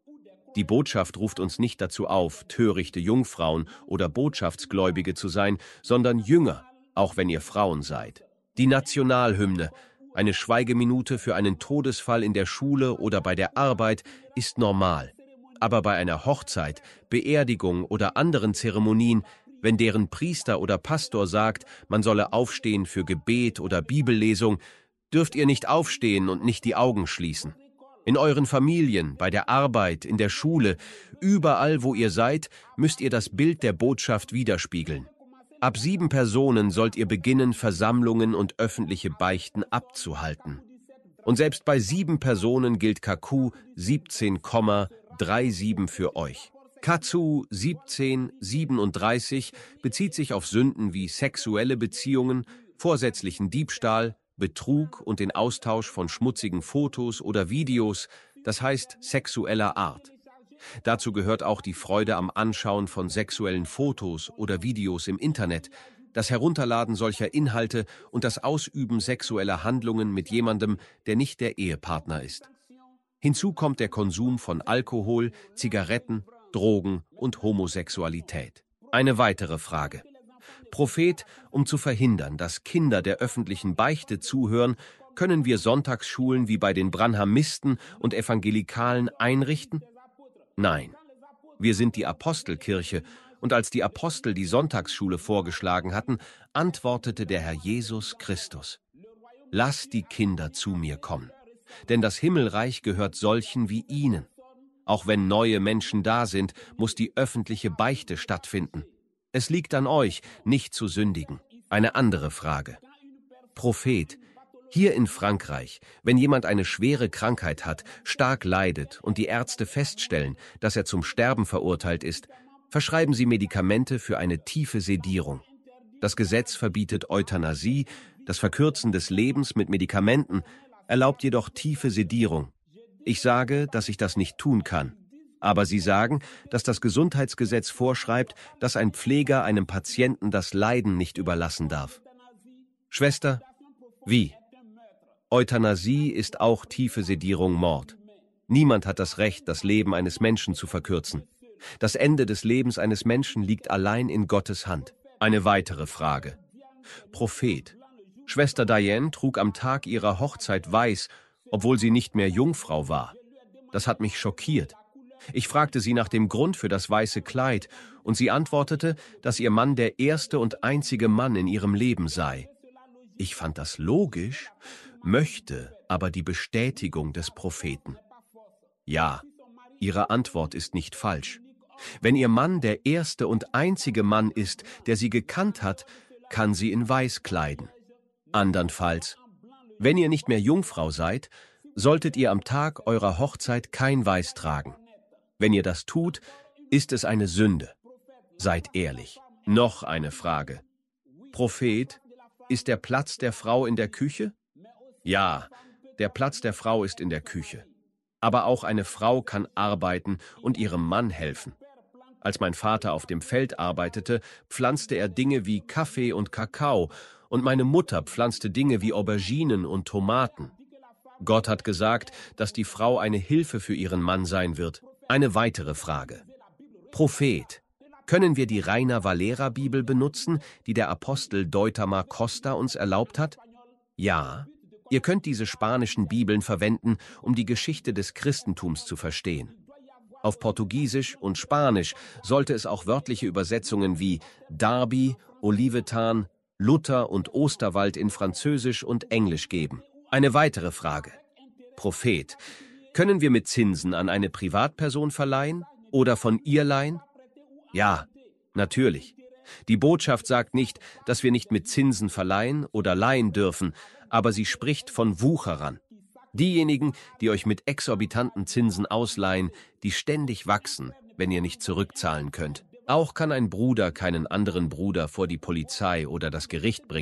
Die Botschaft ruft uns nicht dazu auf, törichte Jungfrauen oder Botschaftsgläubige zu sein, sondern Jünger, auch wenn ihr Frauen seid. Die Nationalhymne, eine Schweigeminute für einen Todesfall in der Schule oder bei der Arbeit, ist normal. Aber bei einer Hochzeit, Beerdigung oder anderen Zeremonien, wenn deren Priester oder Pastor sagt, man solle aufstehen für Gebet oder Bibellesung, dürft ihr nicht aufstehen und nicht die Augen schließen. In euren Familien, bei der Arbeit, in der Schule, überall, wo ihr seid, müsst ihr das Bild der Botschaft widerspiegeln. Ab sieben Personen sollt ihr beginnen, Versammlungen und öffentliche Beichten abzuhalten. Und selbst bei sieben Personen gilt K Q siebzehn Komma siebenunddreißig für euch. K Z U siebzehn Komma siebenunddreißig bezieht sich auf Sünden wie sexuelle Beziehungen, vorsätzlichen Diebstahl, Betrug und den Austausch von schmutzigen Fotos oder Videos, das heißt sexueller Art. Dazu gehört auch die Freude am Anschauen von sexuellen Fotos oder Videos im Internet, das Herunterladen solcher Inhalte und das Ausüben sexueller Handlungen mit jemandem, der nicht der Ehepartner ist. Hinzu kommt der Konsum von Alkohol, Zigaretten, Drogen und Homosexualität. Eine weitere Frage. Prophet, um zu verhindern, dass Kinder der öffentlichen Beichte zuhören, können wir Sonntagsschulen wie bei den Branhamisten und Evangelikalen einrichten? Nein. Wir sind die Apostelkirche, und als die Apostel die Sonntagsschule vorgeschlagen hatten, antwortete der Herr Jesus Christus: Lasst die Kinder zu mir kommen, denn das Himmelreich gehört solchen wie ihnen. Auch wenn neue Menschen da sind, muss die öffentliche Beichte stattfinden. Es liegt an euch, nicht zu sündigen. Eine andere Frage. Prophet, hier in Frankreich, wenn jemand eine schwere Krankheit hat, stark leidet und die Ärzte feststellen, dass er zum Sterben verurteilt ist, verschreiben sie Medikamente für eine tiefe Sedierung. Das Gesetz verbietet Euthanasie, das Verkürzen des Lebens mit Medikamenten, erlaubt jedoch tiefe Sedierung. Ich sage, dass ich das nicht tun kann. Aber Sie sagen, dass das Gesundheitsgesetz vorschreibt, dass ein Pfleger einem Patienten das Leiden nicht überlassen darf. Schwester, wie? Euthanasie ist auch tiefe Sedierung Mord. Niemand hat das Recht, das Leben eines Menschen zu verkürzen. Das Ende des Lebens eines Menschen liegt allein in Gottes Hand. Eine weitere Frage. Prophet, Schwester Diane trug am Tag ihrer Hochzeit weiß, obwohl sie nicht mehr Jungfrau war. Das hat mich schockiert. Ich fragte sie nach dem Grund für das weiße Kleid, und sie antwortete, dass ihr Mann der erste und einzige Mann in ihrem Leben sei. Ich fand das logisch, möchte aber die Bestätigung des Propheten. Ja, ihre Antwort ist nicht falsch. Wenn ihr Mann der erste und einzige Mann ist, der sie gekannt hat, kann sie in Weiß kleiden. Andernfalls, wenn ihr nicht mehr Jungfrau seid, solltet ihr am Tag eurer Hochzeit kein Weiß tragen. Wenn ihr das tut, ist es eine Sünde. Seid ehrlich. Noch eine Frage. Prophet, ist der Platz der Frau in der Küche? Ja, der Platz der Frau ist in der Küche. Aber auch eine Frau kann arbeiten und ihrem Mann helfen. Als mein Vater auf dem Feld arbeitete, pflanzte er Dinge wie Kaffee und Kakao, und meine Mutter pflanzte Dinge wie Auberginen und Tomaten. Gott hat gesagt, dass die Frau eine Hilfe für ihren Mann sein wird. Eine weitere Frage. Prophet, können wir die Reina Valera Bibel benutzen, die der Apostel Deutamar Costa uns erlaubt hat? Ja, ihr könnt diese spanischen Bibeln verwenden, um die Geschichte des Christentums zu verstehen. Auf Portugiesisch und Spanisch sollte es auch wörtliche Übersetzungen wie Darby, Olivetan, Luther und Osterwald in Französisch und Englisch geben. Eine weitere Frage. Prophet, können wir mit Zinsen an eine Privatperson verleihen oder von ihr leihen? Ja, natürlich. Die Botschaft sagt nicht, dass wir nicht mit Zinsen verleihen oder leihen dürfen, aber sie spricht von Wucherern. Diejenigen, die euch mit exorbitanten Zinsen ausleihen, die ständig wachsen, wenn ihr nicht zurückzahlen könnt. Auch kann ein Bruder keinen anderen Bruder vor die Polizei oder das Gericht bringen.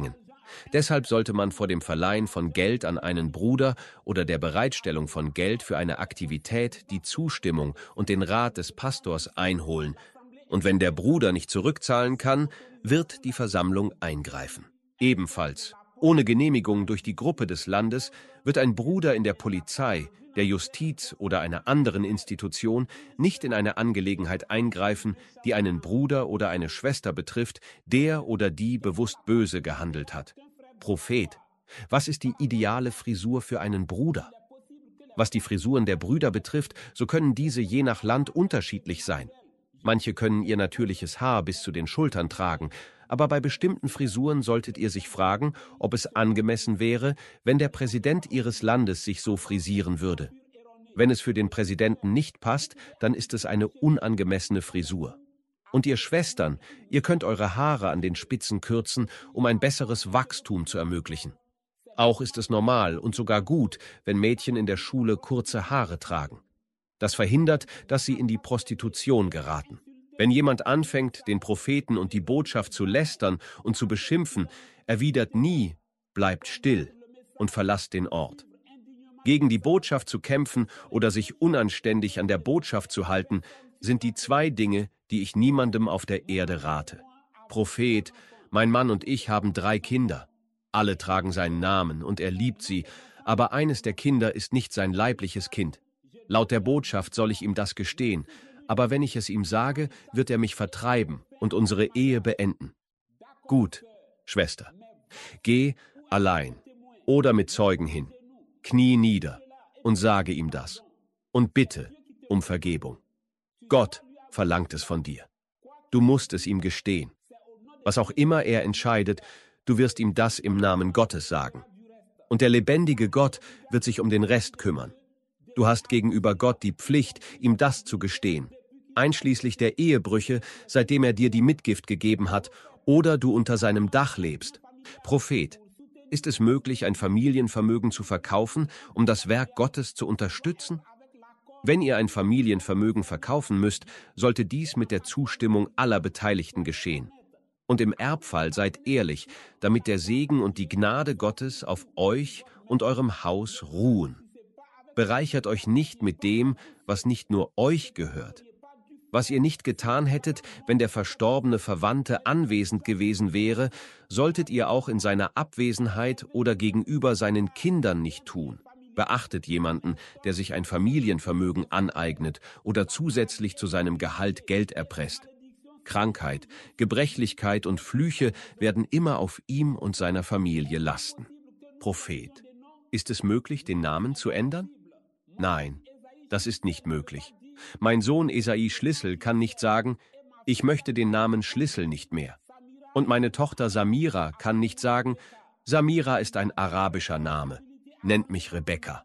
Deshalb sollte man vor dem Verleihen von Geld an einen Bruder oder der Bereitstellung von Geld für eine Aktivität die Zustimmung und den Rat des Pastors einholen. Und wenn der Bruder nicht zurückzahlen kann, wird die Versammlung eingreifen. Ebenfalls, ohne Genehmigung durch die Gruppe des Landes, wird ein Bruder in der Polizei, der Justiz oder einer anderen Institution nicht in eine Angelegenheit eingreifen, die einen Bruder oder eine Schwester betrifft, der oder die bewusst böse gehandelt hat. Prophet, was ist die ideale Frisur für einen Bruder? Was die Frisuren der Brüder betrifft, so können diese je nach Land unterschiedlich sein. Manche können ihr natürliches Haar bis zu den Schultern tragen, aber bei bestimmten Frisuren solltet ihr sich fragen, ob es angemessen wäre, wenn der Präsident ihres Landes sich so frisieren würde. Wenn es für den Präsidenten nicht passt, dann ist es eine unangemessene Frisur. Und ihr Schwestern, ihr könnt eure Haare an den Spitzen kürzen, um ein besseres Wachstum zu ermöglichen. Auch ist es normal und sogar gut, wenn Mädchen in der Schule kurze Haare tragen. Das verhindert, dass sie in die Prostitution geraten. Wenn jemand anfängt, den Propheten und die Botschaft zu lästern und zu beschimpfen, erwidert nie, bleibt still und verlasst den Ort. Gegen die Botschaft zu kämpfen oder sich unanständig an der Botschaft zu halten, sind die zwei Dinge, die ich niemandem auf der Erde rate. Prophet, mein Mann und ich haben drei Kinder. Alle tragen seinen Namen und er liebt sie, aber eines der Kinder ist nicht sein leibliches Kind. Laut der Botschaft soll ich ihm das gestehen, aber wenn ich es ihm sage, wird er mich vertreiben und unsere Ehe beenden. Gut, Schwester, geh allein oder mit Zeugen hin, knie nieder und sage ihm das und bitte um Vergebung. Gott verlangt es von dir. Du musst es ihm gestehen. Was auch immer er entscheidet, du wirst ihm das im Namen Gottes sagen. Und der lebendige Gott wird sich um den Rest kümmern. Du hast gegenüber Gott die Pflicht, ihm das zu gestehen, einschließlich der Ehebrüche, seitdem er dir die Mitgift gegeben hat, oder du unter seinem Dach lebst. Prophet, ist es möglich, ein Familienvermögen zu verkaufen, um das Werk Gottes zu unterstützen? Wenn ihr ein Familienvermögen verkaufen müsst, sollte dies mit der Zustimmung aller Beteiligten geschehen. Und im Erbfall seid ehrlich, damit der Segen und die Gnade Gottes auf euch und eurem Haus ruhen. Bereichert euch nicht mit dem, was nicht nur euch gehört. Was ihr nicht getan hättet, wenn der verstorbene Verwandte anwesend gewesen wäre, solltet ihr auch in seiner Abwesenheit oder gegenüber seinen Kindern nicht tun. Beachtet jemanden, der sich ein Familienvermögen aneignet oder zusätzlich zu seinem Gehalt Geld erpresst. Krankheit, Gebrechlichkeit und Flüche werden immer auf ihm und seiner Familie lasten. Prophet, ist es möglich, den Namen zu ändern? Nein, das ist nicht möglich. Mein Sohn Esai Schlissel kann nicht sagen, ich möchte den Namen Schlissel nicht mehr. Und meine Tochter Samira kann nicht sagen, Samira ist ein arabischer Name, nennt mich Rebekka.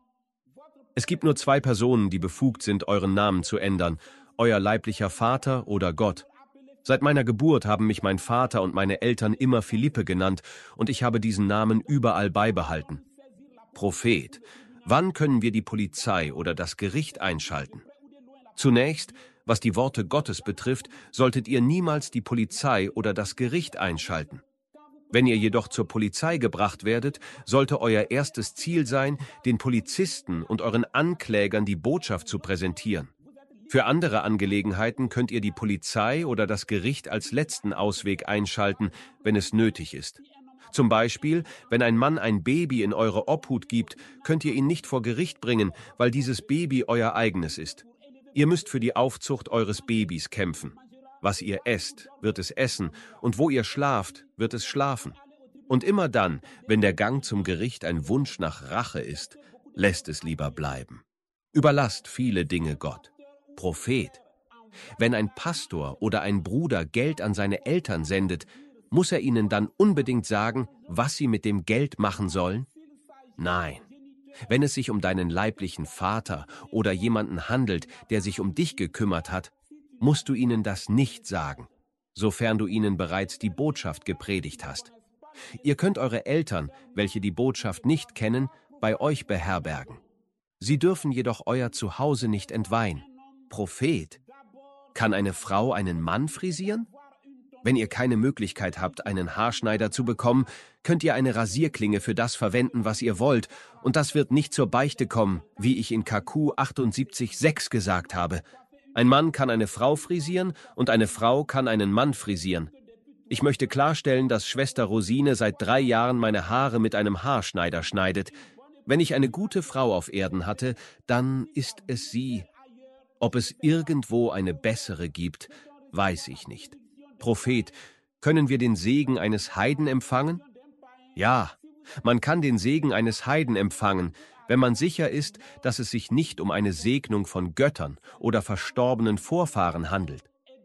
Es gibt nur zwei Personen, die befugt sind, euren Namen zu ändern, euer leiblicher Vater oder Gott. Seit meiner Geburt haben mich mein Vater und meine Eltern immer Philippe genannt und ich habe diesen Namen überall beibehalten. Prophet, wann können wir die Polizei oder das Gericht einschalten? Zunächst, was die Worte Gottes betrifft, solltet ihr niemals die Polizei oder das Gericht einschalten. Wenn ihr jedoch zur Polizei gebracht werdet, sollte euer erstes Ziel sein, den Polizisten und euren Anklägern die Botschaft zu präsentieren. Für andere Angelegenheiten könnt ihr die Polizei oder das Gericht als letzten Ausweg einschalten, wenn es nötig ist. Zum Beispiel, wenn ein Mann ein Baby in eure Obhut gibt, könnt ihr ihn nicht vor Gericht bringen, weil dieses Baby euer eigenes ist. Ihr müsst für die Aufzucht eures Babys kämpfen. Was ihr esst, wird es essen, und wo ihr schlaft, wird es schlafen. Und immer dann, wenn der Gang zum Gericht ein Wunsch nach Rache ist, lässt es lieber bleiben. Überlasst viele Dinge Gott. Prophet. Wenn ein Pastor oder ein Bruder Geld an seine Eltern sendet, muss er ihnen dann unbedingt sagen, was sie mit dem Geld machen sollen? Nein. Wenn es sich um deinen leiblichen Vater oder jemanden handelt, der sich um dich gekümmert hat, musst du ihnen das nicht sagen, sofern du ihnen bereits die Botschaft gepredigt hast. Ihr könnt eure Eltern, welche die Botschaft nicht kennen, bei euch beherbergen. Sie dürfen jedoch euer Zuhause nicht entweihen. Prophet, kann eine Frau einen Mann frisieren? Wenn ihr keine Möglichkeit habt, einen Haarschneider zu bekommen, könnt ihr eine Rasierklinge für das verwenden, was ihr wollt, und das wird nicht zur Beichte kommen, wie ich in K Q achtundsiebzig sechs gesagt habe. Ein Mann kann eine Frau frisieren und eine Frau kann einen Mann frisieren. Ich möchte klarstellen, dass Schwester Rosine seit drei Jahren meine Haare mit einem Haarschneider schneidet. Wenn ich eine gute Frau auf Erden hatte, dann ist es sie. Ob es irgendwo eine bessere gibt, weiß ich nicht. Prophet, können wir den Segen eines Heiden empfangen? Ja, man kann den Segen eines Heiden empfangen, wenn man sicher ist, dass es sich nicht um eine Segnung von Göttern oder verstorbenen Vorfahren handelt.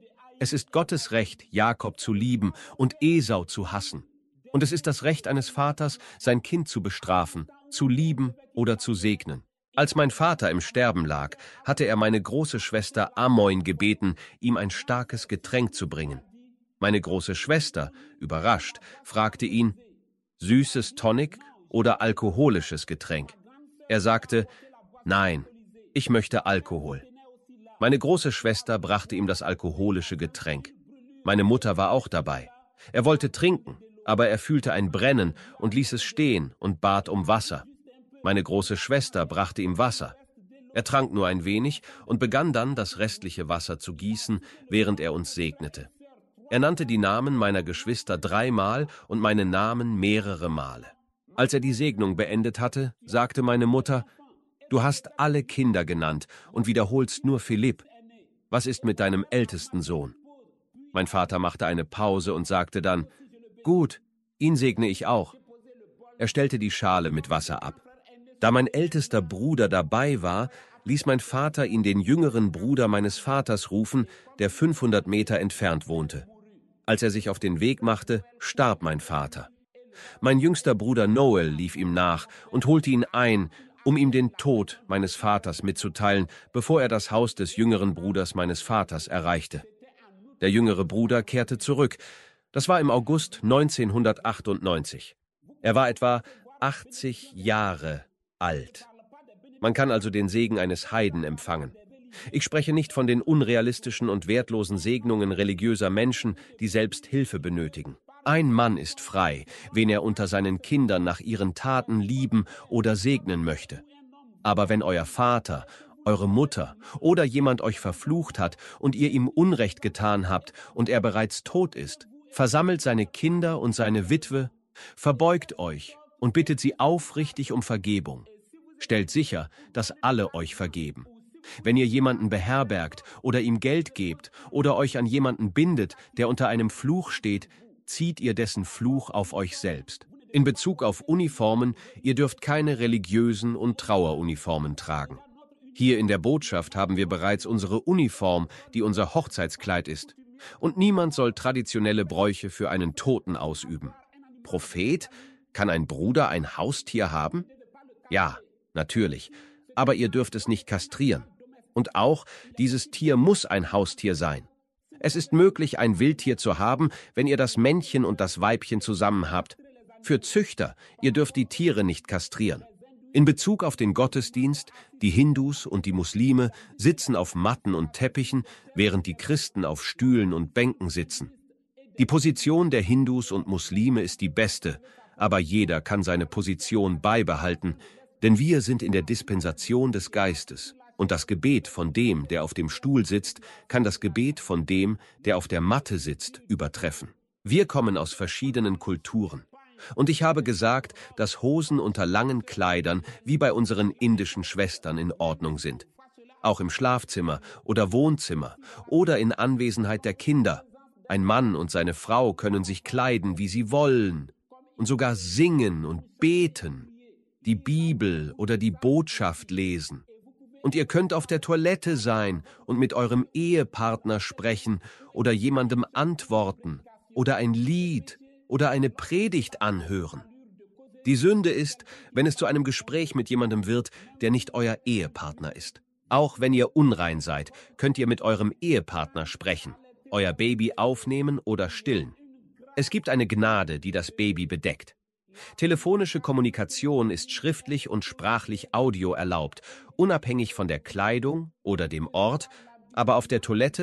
Es ist Gottes Recht, Jakob zu lieben und Esau zu hassen. Und es ist das Recht eines Vaters, sein Kind zu bestrafen, zu lieben oder zu segnen. Als mein Vater im Sterben lag, hatte er meine große Schwester Amoin gebeten, ihm ein starkes Getränk zu bringen. Meine große Schwester, überrascht, fragte ihn, süßes Tonic oder alkoholisches Getränk? Er sagte, nein, ich möchte Alkohol. Meine große Schwester brachte ihm das alkoholische Getränk. Meine Mutter war auch dabei. Er wollte trinken, aber er fühlte ein Brennen und ließ es stehen und bat um Wasser. Meine große Schwester brachte ihm Wasser. Er trank nur ein wenig und begann dann, das restliche Wasser zu gießen, während er uns segnete. Er nannte die Namen meiner Geschwister dreimal und meinen Namen mehrere Male. Als er die Segnung beendet hatte, sagte meine Mutter, »Du hast alle Kinder genannt und wiederholst nur Philipp. Was ist mit deinem ältesten Sohn?« Mein Vater machte eine Pause und sagte dann, »Gut, ihn segne ich auch.« Er stellte die Schale mit Wasser ab. Da mein ältester Bruder dabei war, ließ mein Vater ihn den jüngeren Bruder meines Vaters rufen, der fünfhundert Meter entfernt wohnte. Als er sich auf den Weg machte, starb mein Vater. Mein jüngster Bruder Noel lief ihm nach und holte ihn ein, um ihm den Tod meines Vaters mitzuteilen, bevor er das Haus des jüngeren Bruders meines Vaters erreichte. Der jüngere Bruder kehrte zurück. Das war im August neunzehnhundertachtundneunzig. Er war etwa achtzig Jahre alt. Man kann also den Segen eines Heiden empfangen. Ich spreche nicht von den unrealistischen und wertlosen Segnungen religiöser Menschen, die selbst Hilfe benötigen. Ein Mann ist frei, wen er unter seinen Kindern nach ihren Taten lieben oder segnen möchte. Aber wenn euer Vater, eure Mutter oder jemand euch verflucht hat und ihr ihm Unrecht getan habt und er bereits tot ist, versammelt seine Kinder und seine Witwe, verbeugt euch und bittet sie aufrichtig um Vergebung. Stellt sicher, dass alle euch vergeben. Wenn ihr jemanden beherbergt oder ihm Geld gebt oder euch an jemanden bindet, der unter einem Fluch steht, zieht ihr dessen Fluch auf euch selbst. In Bezug auf Uniformen, ihr dürft keine religiösen und Traueruniformen tragen. Hier in der Botschaft haben wir bereits unsere Uniform, die unser Hochzeitskleid ist. Und niemand soll traditionelle Bräuche für einen Toten ausüben. Prophet, kann ein Bruder ein Haustier haben? Ja, natürlich. Aber ihr dürft es nicht kastrieren. Und auch, dieses Tier muss ein Haustier sein. Es ist möglich, ein Wildtier zu haben, wenn ihr das Männchen und das Weibchen zusammen habt. Für Züchter, ihr dürft die Tiere nicht kastrieren. In Bezug auf den Gottesdienst, die Hindus und die Muslime sitzen auf Matten und Teppichen, während die Christen auf Stühlen und Bänken sitzen. Die Position der Hindus und Muslime ist die beste, aber jeder kann seine Position beibehalten, denn wir sind in der Dispensation des Geistes. Und das Gebet von dem, der auf dem Stuhl sitzt, kann das Gebet von dem, der auf der Matte sitzt, übertreffen. Wir kommen aus verschiedenen Kulturen. Und ich habe gesagt, dass Hosen unter langen Kleidern wie bei unseren indischen Schwestern in Ordnung sind. Auch im Schlafzimmer oder Wohnzimmer oder in Anwesenheit der Kinder. Ein Mann und seine Frau können sich kleiden, wie sie wollen. Und sogar singen und beten, die Bibel oder die Botschaft lesen. Und ihr könnt auf der Toilette sein und mit eurem Ehepartner sprechen oder jemandem antworten oder ein Lied oder eine Predigt anhören. Die Sünde ist, wenn es zu einem Gespräch mit jemandem wird, der nicht euer Ehepartner ist. Auch wenn ihr unrein seid, könnt ihr mit eurem Ehepartner sprechen, euer Baby aufnehmen oder stillen. Es gibt eine Gnade, die das Baby bedeckt. Telefonische Kommunikation ist schriftlich und sprachlich Audio erlaubt, unabhängig von der Kleidung oder dem Ort, aber auf der Toilette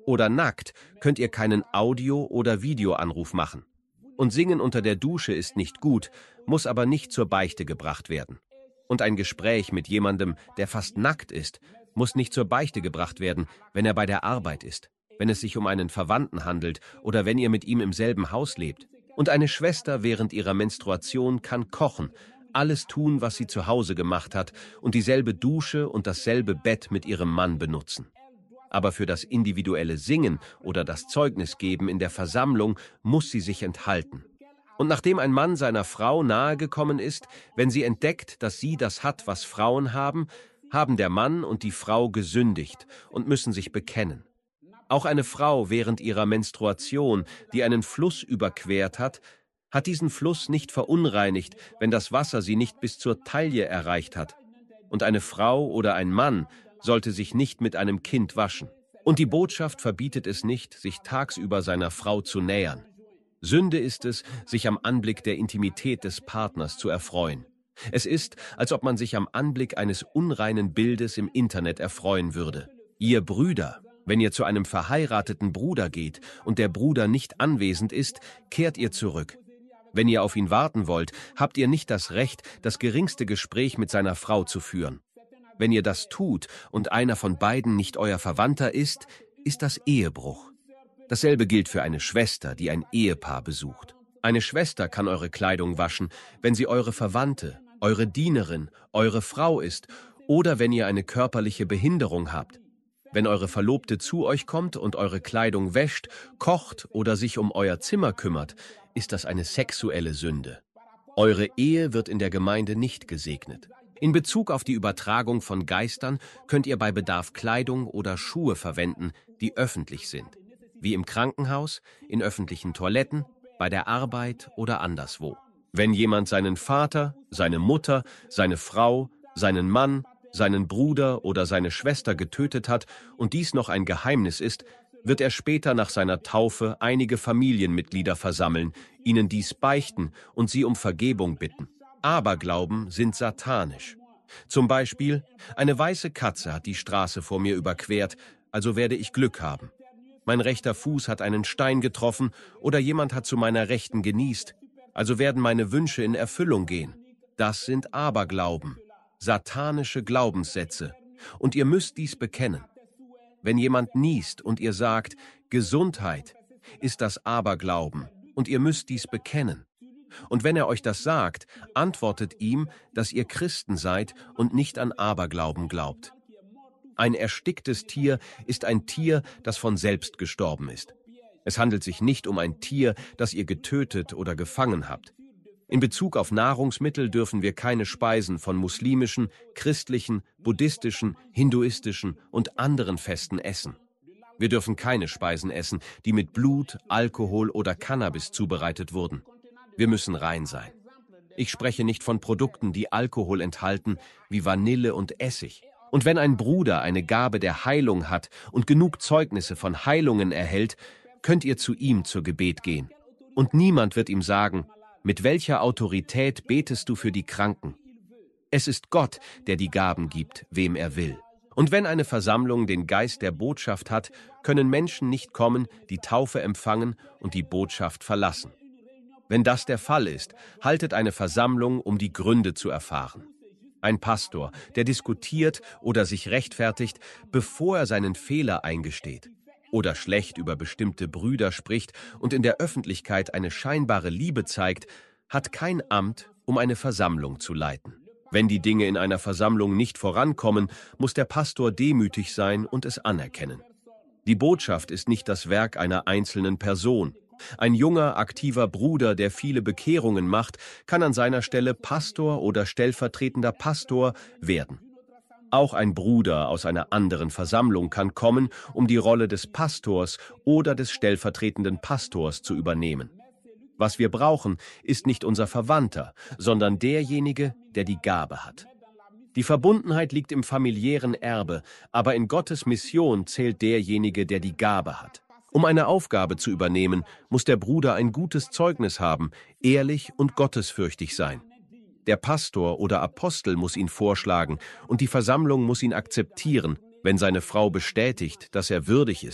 oder nackt könnt ihr keinen Audio- oder Videoanruf machen. Und Singen unter der Dusche ist nicht gut, muss aber nicht zur Beichte gebracht werden. Und ein Gespräch mit jemandem, der fast nackt ist, muss nicht zur Beichte gebracht werden, wenn er bei der Arbeit ist, wenn es sich um einen Verwandten handelt oder wenn ihr mit ihm im selben Haus lebt. Und eine Schwester während ihrer Menstruation kann kochen, alles tun, was sie zu Hause gemacht hat und dieselbe Dusche und dasselbe Bett mit ihrem Mann benutzen. Aber für das individuelle Singen oder das Zeugnisgeben in der Versammlung muss sie sich enthalten. Und nachdem ein Mann seiner Frau nahegekommen ist, wenn sie entdeckt, dass sie das hat, was Frauen haben, haben der Mann und die Frau gesündigt und müssen sich bekennen. Auch eine Frau während ihrer Menstruation, die einen Fluss überquert hat, hat diesen Fluss nicht verunreinigt, wenn das Wasser sie nicht bis zur Taille erreicht hat. Und eine Frau oder ein Mann sollte sich nicht mit einem Kind waschen. Und die Botschaft verbietet es nicht, sich tagsüber seiner Frau zu nähern. Sünde ist es, sich am Anblick der Intimität des Partners zu erfreuen. Es ist, als ob man sich am Anblick eines unreinen Bildes im Internet erfreuen würde. Ihr Brüder, wenn ihr zu einem verheirateten Bruder geht und der Bruder nicht anwesend ist, kehrt ihr zurück. Wenn ihr auf ihn warten wollt, habt ihr nicht das Recht, das geringste Gespräch mit seiner Frau zu führen. Wenn ihr das tut und einer von beiden nicht euer Verwandter ist, ist das Ehebruch. Dasselbe gilt für eine Schwester, die ein Ehepaar besucht. Eine Schwester kann eure Kleidung waschen, wenn sie eure Verwandte, eure Dienerin, eure Frau ist oder wenn ihr eine körperliche Behinderung habt. Wenn eure Verlobte zu euch kommt und eure Kleidung wäscht, kocht oder sich um euer Zimmer kümmert, ist das eine sexuelle Sünde. Eure Ehe wird in der Gemeinde nicht gesegnet. In Bezug auf die Übertragung von Geistern könnt ihr bei Bedarf Kleidung oder Schuhe verwenden, die öffentlich sind, wie im Krankenhaus, in öffentlichen Toiletten, bei der Arbeit oder anderswo. Wenn jemand seinen Vater, seine Mutter, seine Frau, seinen Mann, seinen Bruder oder seine Schwester getötet hat und dies noch ein Geheimnis ist, wird er später nach seiner Taufe einige Familienmitglieder versammeln, ihnen dies beichten und sie um Vergebung bitten. Aberglauben sind satanisch. Zum Beispiel, eine weiße Katze hat die Straße vor mir überquert, also werde ich Glück haben. Mein rechter Fuß hat einen Stein getroffen oder jemand hat zu meiner Rechten genießt, also werden meine Wünsche in Erfüllung gehen. Das sind Aberglauben, satanische Glaubenssätze. Und ihr müsst dies bekennen. Wenn jemand niest und ihr sagt, Gesundheit, ist das Aberglauben und ihr müsst dies bekennen. Und wenn er euch das sagt, antwortet ihm, dass ihr Christen seid und nicht an Aberglauben glaubt. Ein ersticktes Tier ist ein Tier, das von selbst gestorben ist. Es handelt sich nicht um ein Tier, das ihr getötet oder gefangen habt. In Bezug auf Nahrungsmittel dürfen wir keine Speisen von muslimischen, christlichen, buddhistischen, hinduistischen und anderen Festen essen. Wir dürfen keine Speisen essen, die mit Blut, Alkohol oder Cannabis zubereitet wurden. Wir müssen rein sein. Ich spreche nicht von Produkten, die Alkohol enthalten, wie Vanille und Essig. Und wenn ein Bruder eine Gabe der Heilung hat und genug Zeugnisse von Heilungen erhält, könnt ihr zu ihm zur Gebet gehen. Und niemand wird ihm sagen, mit welcher Autorität betest du für die Kranken? Es ist Gott, der die Gaben gibt, wem er will. Und wenn eine Versammlung den Geist der Botschaft hat, können Menschen nicht kommen, die Taufe empfangen und die Botschaft verlassen. Wenn das der Fall ist, haltet eine Versammlung, um die Gründe zu erfahren. Ein Pastor, der diskutiert oder sich rechtfertigt, bevor er seinen Fehler eingesteht, oder schlecht über bestimmte Brüder spricht und in der Öffentlichkeit eine scheinbare Liebe zeigt, hat kein Amt, um eine Versammlung zu leiten. Wenn die Dinge in einer Versammlung nicht vorankommen, muss der Pastor demütig sein und es anerkennen. Die Botschaft ist nicht das Werk einer einzelnen Person. Ein junger, aktiver Bruder, der viele Bekehrungen macht, kann an seiner Stelle Pastor oder stellvertretender Pastor werden. Auch ein Bruder aus einer anderen Versammlung kann kommen, um die Rolle des Pastors oder des stellvertretenden Pastors zu übernehmen. Was wir brauchen, ist nicht unser Verwandter, sondern derjenige, der die Gabe hat. Die Verbundenheit liegt im familiären Erbe, aber in Gottes Mission zählt derjenige, der die Gabe hat. Um eine Aufgabe zu übernehmen, muss der Bruder ein gutes Zeugnis haben, ehrlich und gottesfürchtig sein. Der Pastor oder Apostel muss ihn vorschlagen und die Versammlung muss ihn akzeptieren, wenn seine Frau bestätigt, dass er würdig ist.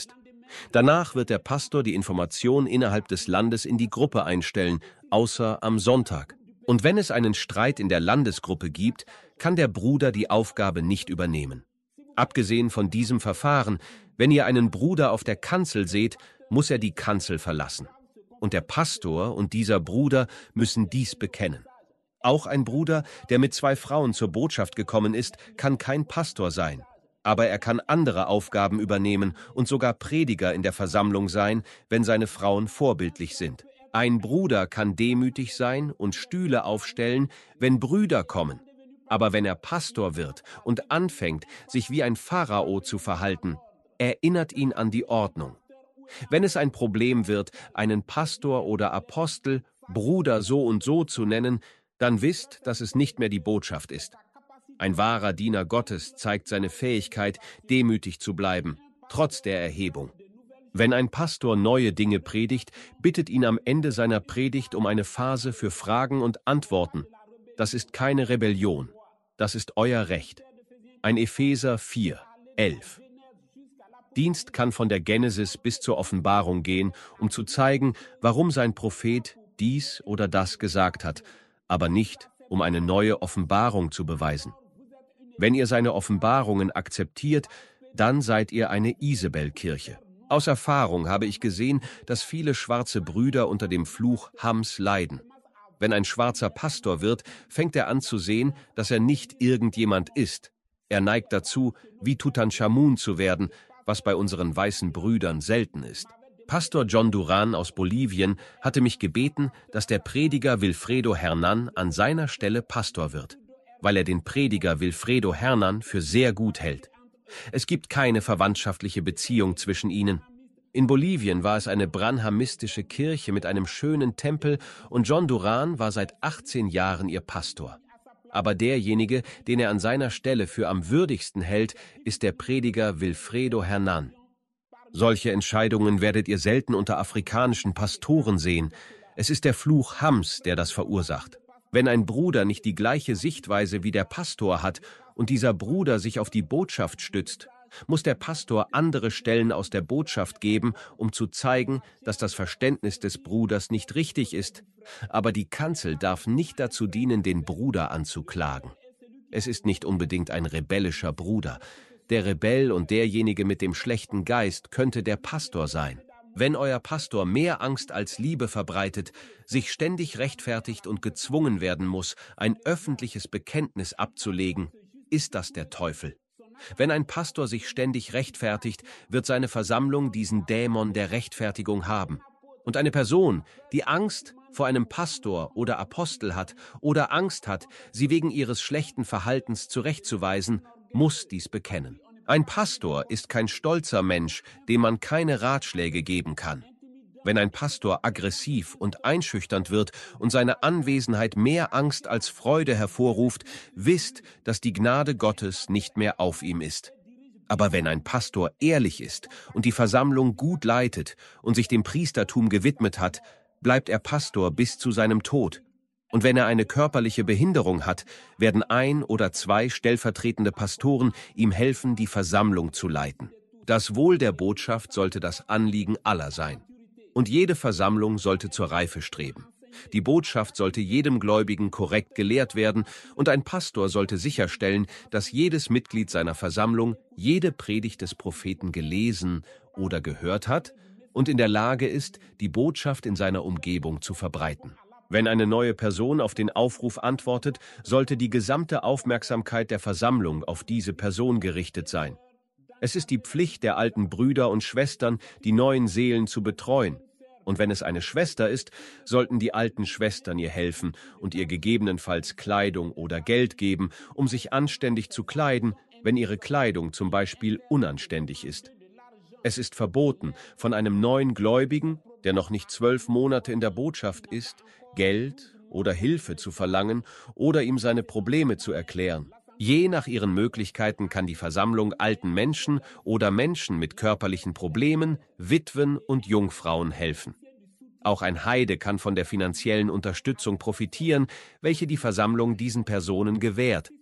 Danach wird der Pastor die Information innerhalb des Landes in die Gruppe einstellen, außer am Sonntag. Und wenn es einen Streit in der Landesgruppe gibt, kann der Bruder die Aufgabe nicht übernehmen. Abgesehen von diesem Verfahren, wenn ihr einen Bruder auf der Kanzel seht, muss er die Kanzel verlassen. Und der Pastor und dieser Bruder müssen dies bekennen. Auch ein Bruder, der mit zwei Frauen zur Botschaft gekommen ist, kann kein Pastor sein. Aber er kann andere Aufgaben übernehmen und sogar Prediger in der Versammlung sein, wenn seine Frauen vorbildlich sind. Ein Bruder kann demütig sein und Stühle aufstellen, wenn Brüder kommen. Aber wenn er Pastor wird und anfängt, sich wie ein Pharao zu verhalten, erinnert ihn an die Ordnung. Wenn es ein Problem wird, einen Pastor oder Apostel, Bruder so und so zu nennen, dann wisst, dass es nicht mehr die Botschaft ist. Ein wahrer Diener Gottes zeigt seine Fähigkeit, demütig zu bleiben, trotz der Erhebung. Wenn ein Pastor neue Dinge predigt, bittet ihn am Ende seiner Predigt um eine Phase für Fragen und Antworten. Das ist keine Rebellion. Das ist euer Recht. Ein Epheser vier, elf. Dienst kann von der Genesis bis zur Offenbarung gehen, um zu zeigen, warum sein Prophet dies oder das gesagt hat, aber nicht, um eine neue Offenbarung zu beweisen. Wenn ihr seine Offenbarungen akzeptiert, dann seid ihr eine Isabel-Kirche. Aus Erfahrung habe ich gesehen, dass viele schwarze Brüder unter dem Fluch Hams leiden. Wenn ein schwarzer Pastor wird, fängt er an zu sehen, dass er nicht irgendjemand ist. Er neigt dazu, wie Tutanchamun zu werden, was bei unseren weißen Brüdern selten ist. Pastor John Duran aus Bolivien hatte mich gebeten, dass der Prediger Wilfredo Hernan an seiner Stelle Pastor wird, weil er den Prediger Wilfredo Hernan für sehr gut hält. Es gibt keine verwandtschaftliche Beziehung zwischen ihnen. In Bolivien war es eine branhamistische Kirche mit einem schönen Tempel und John Duran war seit achtzehn Jahren ihr Pastor. Aber derjenige, den er an seiner Stelle für am würdigsten hält, ist der Prediger Wilfredo Hernan. Solche Entscheidungen werdet ihr selten unter afrikanischen Pastoren sehen. Es ist der Fluch Hams, der das verursacht. Wenn ein Bruder nicht die gleiche Sichtweise wie der Pastor hat und dieser Bruder sich auf die Botschaft stützt, muss der Pastor andere Stellen aus der Botschaft geben, um zu zeigen, dass das Verständnis des Bruders nicht richtig ist. Aber die Kanzel darf nicht dazu dienen, den Bruder anzuklagen. Es ist nicht unbedingt ein rebellischer Bruder. Der Rebell und derjenige mit dem schlechten Geist könnte der Pastor sein. Wenn euer Pastor mehr Angst als Liebe verbreitet, sich ständig rechtfertigt und gezwungen werden muss, ein öffentliches Bekenntnis abzulegen, ist das der Teufel. Wenn ein Pastor sich ständig rechtfertigt, wird seine Versammlung diesen Dämon der Rechtfertigung haben. Und eine Person, die Angst vor einem Pastor oder Apostel hat oder Angst hat, sie wegen ihres schlechten Verhaltens zurechtzuweisen, muss dies bekennen. Ein Pastor ist kein stolzer Mensch, dem man keine Ratschläge geben kann. Wenn ein Pastor aggressiv und einschüchternd wird und seine Anwesenheit mehr Angst als Freude hervorruft, wisst, dass die Gnade Gottes nicht mehr auf ihm ist. Aber wenn ein Pastor ehrlich ist und die Versammlung gut leitet und sich dem Priestertum gewidmet hat, bleibt er Pastor bis zu seinem Tod. Und wenn er eine körperliche Behinderung hat, werden ein oder zwei stellvertretende Pastoren ihm helfen, die Versammlung zu leiten. Das Wohl der Botschaft sollte das Anliegen aller sein. Und jede Versammlung sollte zur Reife streben. Die Botschaft sollte jedem Gläubigen korrekt gelehrt werden und ein Pastor sollte sicherstellen, dass jedes Mitglied seiner Versammlung jede Predigt des Propheten gelesen oder gehört hat und in der Lage ist, die Botschaft in seiner Umgebung zu verbreiten. Wenn eine neue Person auf den Aufruf antwortet, sollte die gesamte Aufmerksamkeit der Versammlung auf diese Person gerichtet sein. Es ist die Pflicht der alten Brüder und Schwestern, die neuen Seelen zu betreuen. Und wenn es eine Schwester ist, sollten die alten Schwestern ihr helfen und ihr gegebenenfalls Kleidung oder Geld geben, um sich anständig zu kleiden, wenn ihre Kleidung zum Beispiel unanständig ist. Es ist verboten, von einem neuen Gläubigen, der noch nicht zwölf Monate in der Botschaft ist, Geld oder Hilfe zu verlangen oder ihm seine Probleme zu erklären. Je nach ihren Möglichkeiten kann die Versammlung alten Menschen oder Menschen mit körperlichen Problemen, Witwen und Jungfrauen helfen. Auch ein Heide kann von der finanziellen Unterstützung profitieren, welche die Versammlung diesen Personen gewährt.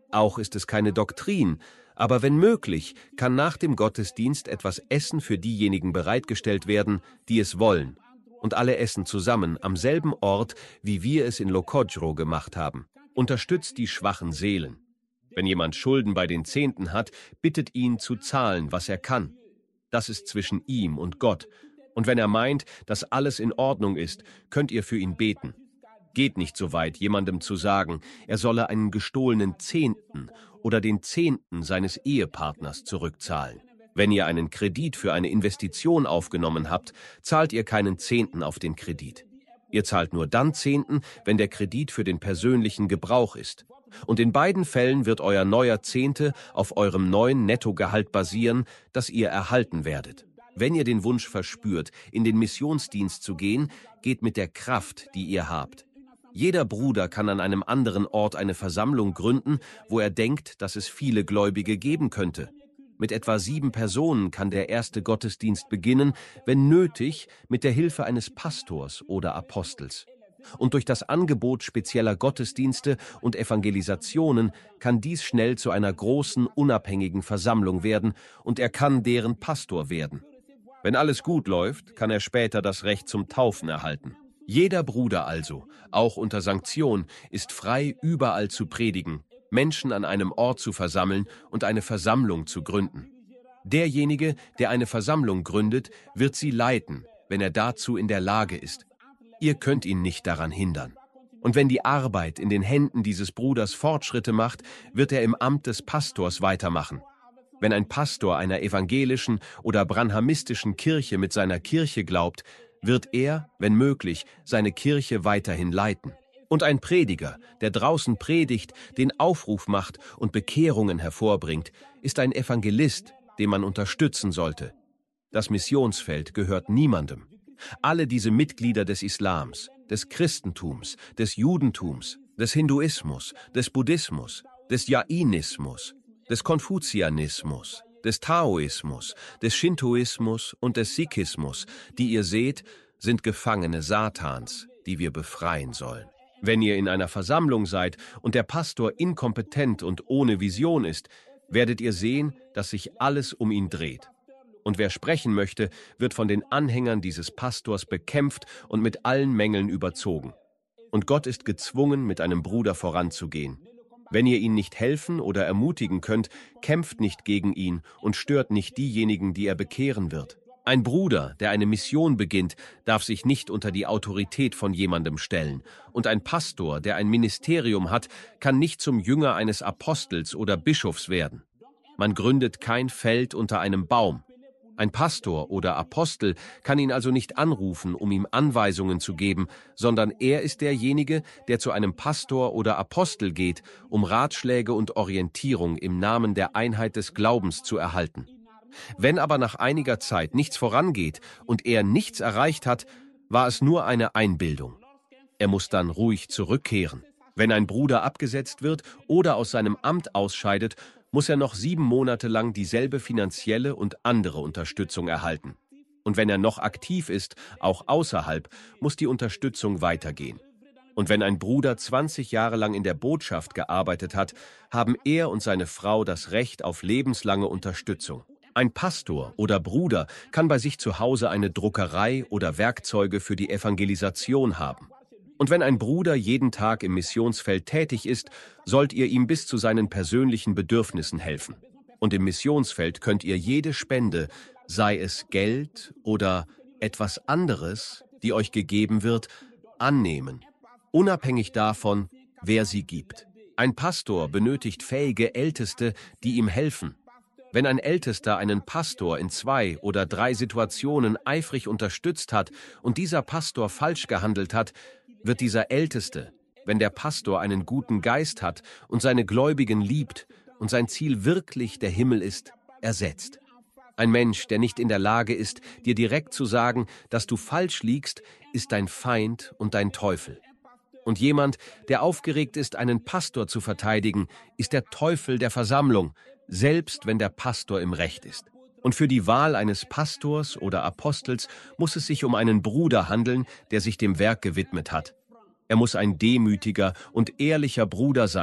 Auch ist es keine Doktrin, aber wenn möglich, kann nach dem Gottesdienst etwas Essen für diejenigen bereitgestellt werden, die es wollen. Und alle essen zusammen am selben Ort, wie wir es in Lokodro gemacht haben. Unterstützt die schwachen Seelen. Wenn jemand Schulden bei den Zehnten hat, bittet ihn zu zahlen, was er kann. Das ist zwischen ihm und Gott. Und wenn er meint, dass alles in Ordnung ist, könnt ihr für ihn beten. Geht nicht so weit, jemandem zu sagen, er solle einen gestohlenen Zehnten oder den Zehnten seines Ehepartners zurückzahlen. Wenn ihr einen Kredit für eine Investition aufgenommen habt, zahlt ihr keinen Zehnten auf den Kredit. Ihr zahlt nur dann Zehnten, wenn der Kredit für den persönlichen Gebrauch ist. Und in beiden Fällen wird euer neuer Zehnte auf eurem neuen Nettogehalt basieren, das ihr erhalten werdet. Wenn ihr den Wunsch verspürt, in den Missionsdienst zu gehen, geht mit der Kraft, die ihr habt. Jeder Bruder kann an einem anderen Ort eine Versammlung gründen, wo er denkt, dass es viele Gläubige geben könnte. Mit etwa sieben Personen kann der erste Gottesdienst beginnen, wenn nötig, mit der Hilfe eines Pastors oder Apostels. Und durch das Angebot spezieller Gottesdienste und Evangelisationen kann dies schnell zu einer großen, unabhängigen Versammlung werden und er kann deren Pastor werden. Wenn alles gut läuft, kann er später das Recht zum Taufen erhalten. Jeder Bruder also, auch unter Sanktion, ist frei, überall zu predigen, Menschen an einem Ort zu versammeln und eine Versammlung zu gründen. Derjenige, der eine Versammlung gründet, wird sie leiten, wenn er dazu in der Lage ist. Ihr könnt ihn nicht daran hindern. Und wenn die Arbeit in den Händen dieses Bruders Fortschritte macht, wird er im Amt des Pastors weitermachen. Wenn ein Pastor einer evangelischen oder branhamistischen Kirche mit seiner Kirche glaubt, wird er, wenn möglich, seine Kirche weiterhin leiten. Und ein Prediger, der draußen predigt, den Aufruf macht und Bekehrungen hervorbringt, ist ein Evangelist, den man unterstützen sollte. Das Missionsfeld gehört niemandem. Alle diese Mitglieder des Islams, des Christentums, des Judentums, des Hinduismus, des Buddhismus, des Jainismus, des Konfuzianismus, des Taoismus, des Shintoismus und des Sikhismus, die ihr seht, sind Gefangene Satans, die wir befreien sollen. Wenn ihr in einer Versammlung seid und der Pastor inkompetent und ohne Vision ist, werdet ihr sehen, dass sich alles um ihn dreht. Und wer sprechen möchte, wird von den Anhängern dieses Pastors bekämpft und mit allen Mängeln überzogen. Und Gott ist gezwungen, mit einem Bruder voranzugehen. Wenn ihr ihn nicht helfen oder ermutigen könnt, kämpft nicht gegen ihn und stört nicht diejenigen, die er bekehren wird. Ein Bruder, der eine Mission beginnt, darf sich nicht unter die Autorität von jemandem stellen. Und ein Pastor, der ein Ministerium hat, kann nicht zum Jünger eines Apostels oder Bischofs werden. Man gründet kein Feld unter einem Baum. Ein Pastor oder Apostel kann ihn also nicht anrufen, um ihm Anweisungen zu geben, sondern er ist derjenige, der zu einem Pastor oder Apostel geht, um Ratschläge und Orientierung im Namen der Einheit des Glaubens zu erhalten. Wenn aber nach einiger Zeit nichts vorangeht und er nichts erreicht hat, war es nur eine Einbildung. Er muss dann ruhig zurückkehren. Wenn ein Bruder abgesetzt wird oder aus seinem Amt ausscheidet, muss er noch sieben Monate lang dieselbe finanzielle und andere Unterstützung erhalten. Und wenn er noch aktiv ist, auch außerhalb, muss die Unterstützung weitergehen. Und wenn ein Bruder zwanzig Jahre lang in der Botschaft gearbeitet hat, haben er und seine Frau das Recht auf lebenslange Unterstützung. Ein Pastor oder Bruder kann bei sich zu Hause eine Druckerei oder Werkzeuge für die Evangelisation haben. Und wenn ein Bruder jeden Tag im Missionsfeld tätig ist, sollt ihr ihm bis zu seinen persönlichen Bedürfnissen helfen. Und im Missionsfeld könnt ihr jede Spende, sei es Geld oder etwas anderes, die euch gegeben wird, annehmen, unabhängig davon, wer sie gibt. Ein Pastor benötigt fähige Älteste, die ihm helfen. Wenn ein Ältester einen Pastor in zwei oder drei Situationen eifrig unterstützt hat und dieser Pastor falsch gehandelt hat, wird dieser Älteste, wenn der Pastor einen guten Geist hat und seine Gläubigen liebt und sein Ziel wirklich der Himmel ist, ersetzt. Ein Mensch, der nicht in der Lage ist, dir direkt zu sagen, dass du falsch liegst, ist dein Feind und dein Teufel. Und jemand, der aufgeregt ist, einen Pastor zu verteidigen, ist der Teufel der Versammlung, selbst wenn der Pastor im Recht ist. Und für die Wahl eines Pastors oder Apostels muss es sich um einen Bruder handeln, der sich dem Werk gewidmet hat. Er muss ein demütiger und ehrlicher Bruder sein.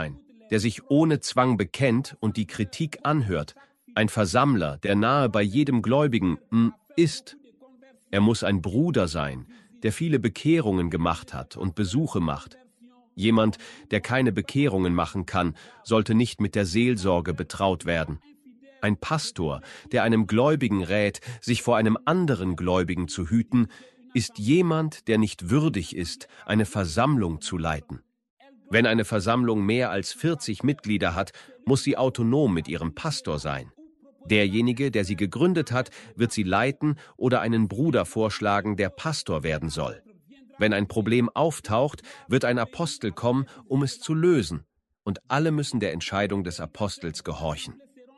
der sich ohne Zwang bekennt und die Kritik anhört, ein Versammler, der nahe bei jedem Gläubigen m, ist. Er muss ein Bruder sein, der viele Bekehrungen gemacht hat und Besuche macht. Jemand, der keine Bekehrungen machen kann, sollte nicht mit der Seelsorge betraut werden. Ein Pastor, der einem Gläubigen rät, sich vor einem anderen Gläubigen zu hüten, ist jemand, der nicht würdig ist, eine Versammlung zu leiten. Wenn eine Versammlung mehr als vierzig Mitglieder hat, muss sie autonom mit ihrem Pastor sein. Derjenige, der sie gegründet hat, wird sie leiten oder einen Bruder vorschlagen, der Pastor werden soll. Wenn ein Problem auftaucht, wird ein Apostel kommen, um es zu lösen, und alle müssen der Entscheidung des Apostels gehorchen.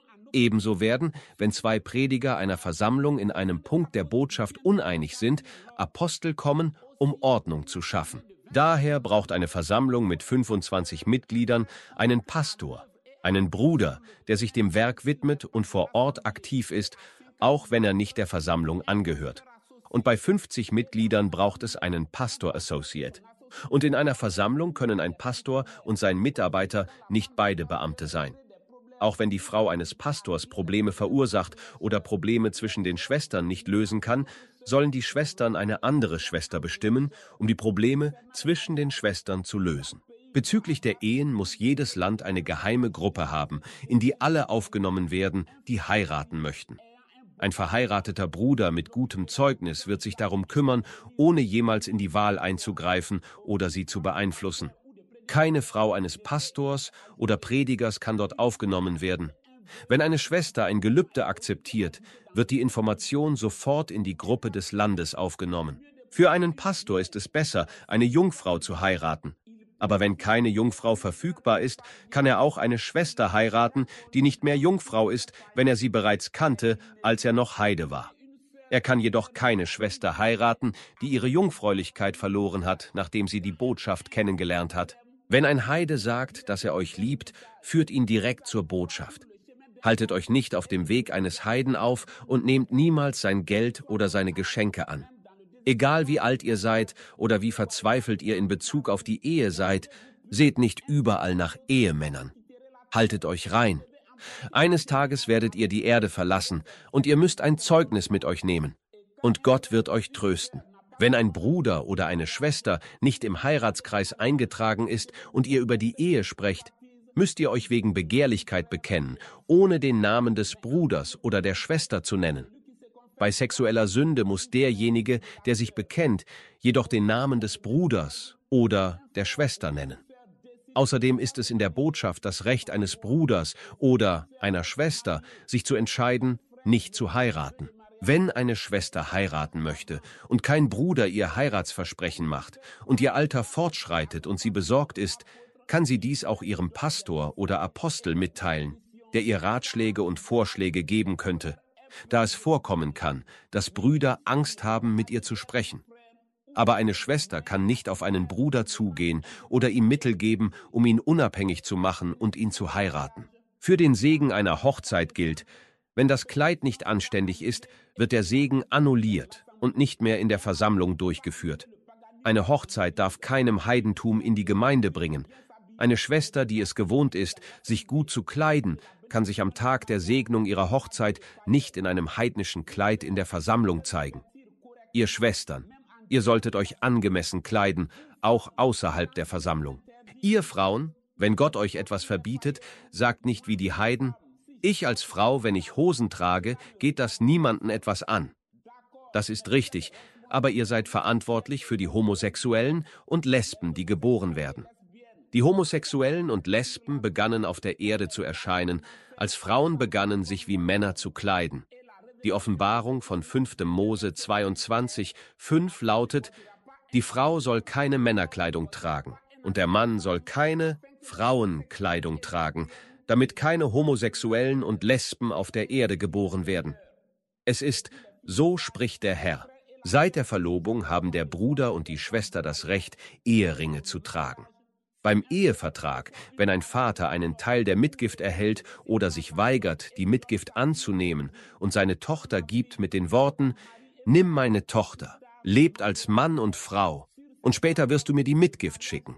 Ebenso werden, wenn zwei Prediger einer Versammlung in einem Punkt der Botschaft uneinig sind, Apostel kommen, um Ordnung zu schaffen. Daher braucht eine Versammlung mit fünfundzwanzig Mitgliedern einen Pastor, einen Bruder, der sich dem Werk widmet und vor Ort aktiv ist, auch wenn er nicht der Versammlung angehört. Und bei fünfzig Mitgliedern braucht es einen Pastor Associate. Und in einer Versammlung können ein Pastor und sein Mitarbeiter nicht beide Beamte sein. Auch wenn die Frau eines Pastors Probleme verursacht oder Probleme zwischen den Schwestern nicht lösen kann, sollen die Schwestern eine andere Schwester bestimmen, um die Probleme zwischen den Schwestern zu lösen. Bezüglich der Ehen muss jedes Land eine geheime Gruppe haben, in die alle aufgenommen werden, die heiraten möchten. Ein verheirateter Bruder mit gutem Zeugnis wird sich darum kümmern, ohne jemals in die Wahl einzugreifen oder sie zu beeinflussen. Keine Frau eines Pastors oder Predigers kann dort aufgenommen werden. Wenn eine Schwester ein Gelübde akzeptiert, wird die Information sofort in die Gruppe des Landes aufgenommen. Für einen Pastor ist es besser, eine Jungfrau zu heiraten. Aber wenn keine Jungfrau verfügbar ist, kann er auch eine Schwester heiraten, die nicht mehr Jungfrau ist, wenn er sie bereits kannte, als er noch Heide war. Er kann jedoch keine Schwester heiraten, die ihre Jungfräulichkeit verloren hat, nachdem sie die Botschaft kennengelernt hat. Wenn ein Heide sagt, dass er euch liebt, führt ihn direkt zur Botschaft. Haltet euch nicht auf dem Weg eines Heiden auf und nehmt niemals sein Geld oder seine Geschenke an. Egal wie alt ihr seid oder wie verzweifelt ihr in Bezug auf die Ehe seid, seht nicht überall nach Ehemännern. Haltet euch rein. Eines Tages werdet ihr die Erde verlassen und ihr müsst ein Zeugnis mit euch nehmen. Und Gott wird euch trösten. Wenn ein Bruder oder eine Schwester nicht im Heiratskreis eingetragen ist und ihr über die Ehe sprecht, müsst ihr euch wegen Begehrlichkeit bekennen, ohne den Namen des Bruders oder der Schwester zu nennen. Bei sexueller Sünde muss derjenige, der sich bekennt, jedoch den Namen des Bruders oder der Schwester nennen. Außerdem ist es in der Botschaft das Recht eines Bruders oder einer Schwester, sich zu entscheiden, nicht zu heiraten. Wenn eine Schwester heiraten möchte und kein Bruder ihr Heiratsversprechen macht und ihr Alter fortschreitet und sie besorgt ist, kann sie dies auch ihrem Pastor oder Apostel mitteilen, der ihr Ratschläge und Vorschläge geben könnte, da es vorkommen kann, dass Brüder Angst haben, mit ihr zu sprechen. Aber eine Schwester kann nicht auf einen Bruder zugehen oder ihm Mittel geben, um ihn unabhängig zu machen und ihn zu heiraten. Für den Segen einer Hochzeit gilt: Wenn das Kleid nicht anständig ist, wird der Segen annulliert und nicht mehr in der Versammlung durchgeführt. Eine Hochzeit darf keinem Heidentum in die Gemeinde bringen. Eine Schwester, die es gewohnt ist, sich gut zu kleiden, kann sich am Tag der Segnung ihrer Hochzeit nicht in einem heidnischen Kleid in der Versammlung zeigen. Ihr Schwestern, ihr solltet euch angemessen kleiden, auch außerhalb der Versammlung. Ihr Frauen, wenn Gott euch etwas verbietet, sagt nicht wie die Heiden: Ich als Frau, wenn ich Hosen trage, geht das niemanden etwas an. Das ist richtig, aber ihr seid verantwortlich für die Homosexuellen und Lesben, die geboren werden. Die Homosexuellen und Lesben begannen auf der Erde zu erscheinen, als Frauen begannen, sich wie Männer zu kleiden. Die Offenbarung von fünfter Mose zweiundzwanzig, fünf lautet: Die Frau soll keine Männerkleidung tragen und der Mann soll keine Frauenkleidung tragen, damit keine Homosexuellen und Lesben auf der Erde geboren werden. Es ist: So spricht der Herr. Seit der Verlobung haben der Bruder und die Schwester das Recht, Eheringe zu tragen. Beim Ehevertrag, wenn ein Vater einen Teil der Mitgift erhält oder sich weigert, die Mitgift anzunehmen und seine Tochter gibt mit den Worten: Nimm meine Tochter, lebt als Mann und Frau, und später wirst du mir die Mitgift schicken,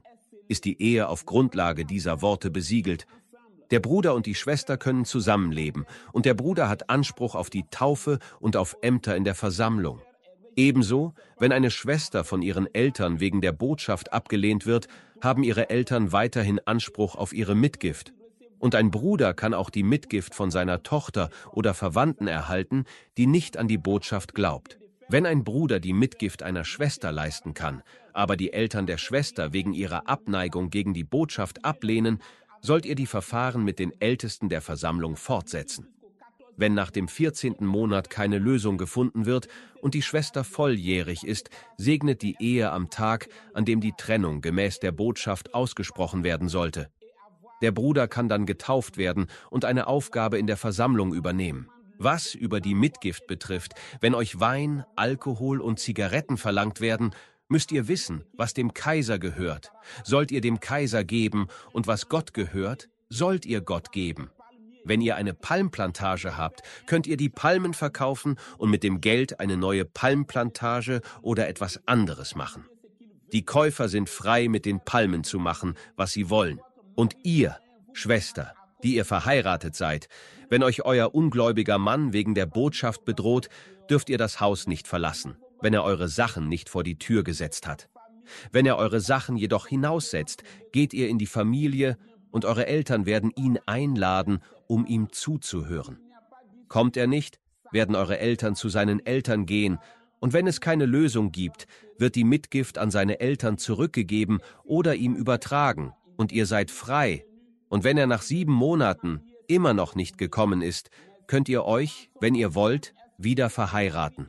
ist die Ehe auf Grundlage dieser Worte besiegelt. Der Bruder und die Schwester können zusammenleben, und der Bruder hat Anspruch auf die Taufe und auf Ämter in der Versammlung. Ebenso, wenn eine Schwester von ihren Eltern wegen der Botschaft abgelehnt wird, haben ihre Eltern weiterhin Anspruch auf ihre Mitgift. Und ein Bruder kann auch die Mitgift von seiner Tochter oder Verwandten erhalten, die nicht an die Botschaft glaubt. Wenn ein Bruder die Mitgift einer Schwester leisten kann, aber die Eltern der Schwester wegen ihrer Abneigung gegen die Botschaft ablehnen, sollt ihr die Verfahren mit den Ältesten der Versammlung fortsetzen. Wenn nach dem vierzehnten Monat keine Lösung gefunden wird und die Schwester volljährig ist, segnet die Ehe am Tag, an dem die Trennung gemäß der Botschaft ausgesprochen werden sollte. Der Bruder kann dann getauft werden und eine Aufgabe in der Versammlung übernehmen. Was über die Mitgift betrifft, wenn euch Wein, Alkohol und Zigaretten verlangt werden, müsst ihr wissen, was dem Kaiser gehört. Sollt ihr dem Kaiser geben, und was Gott gehört, sollt ihr Gott geben. Wenn ihr eine Palmplantage habt, könnt ihr die Palmen verkaufen und mit dem Geld eine neue Palmplantage oder etwas anderes machen. Die Käufer sind frei, mit den Palmen zu machen, was sie wollen. Und ihr, Schwester, die ihr verheiratet seid, wenn euch euer ungläubiger Mann wegen der Botschaft bedroht, dürft ihr das Haus nicht verlassen, wenn er eure Sachen nicht vor die Tür gesetzt hat. Wenn er eure Sachen jedoch hinaussetzt, geht ihr in die Familie, und eure Eltern werden ihn einladen, um ihm zuzuhören. Kommt er nicht, werden eure Eltern zu seinen Eltern gehen, und wenn es keine Lösung gibt, wird die Mitgift an seine Eltern zurückgegeben oder ihm übertragen, und ihr seid frei. Und wenn er nach sieben Monaten immer noch nicht gekommen ist, könnt ihr euch, wenn ihr wollt, wieder verheiraten.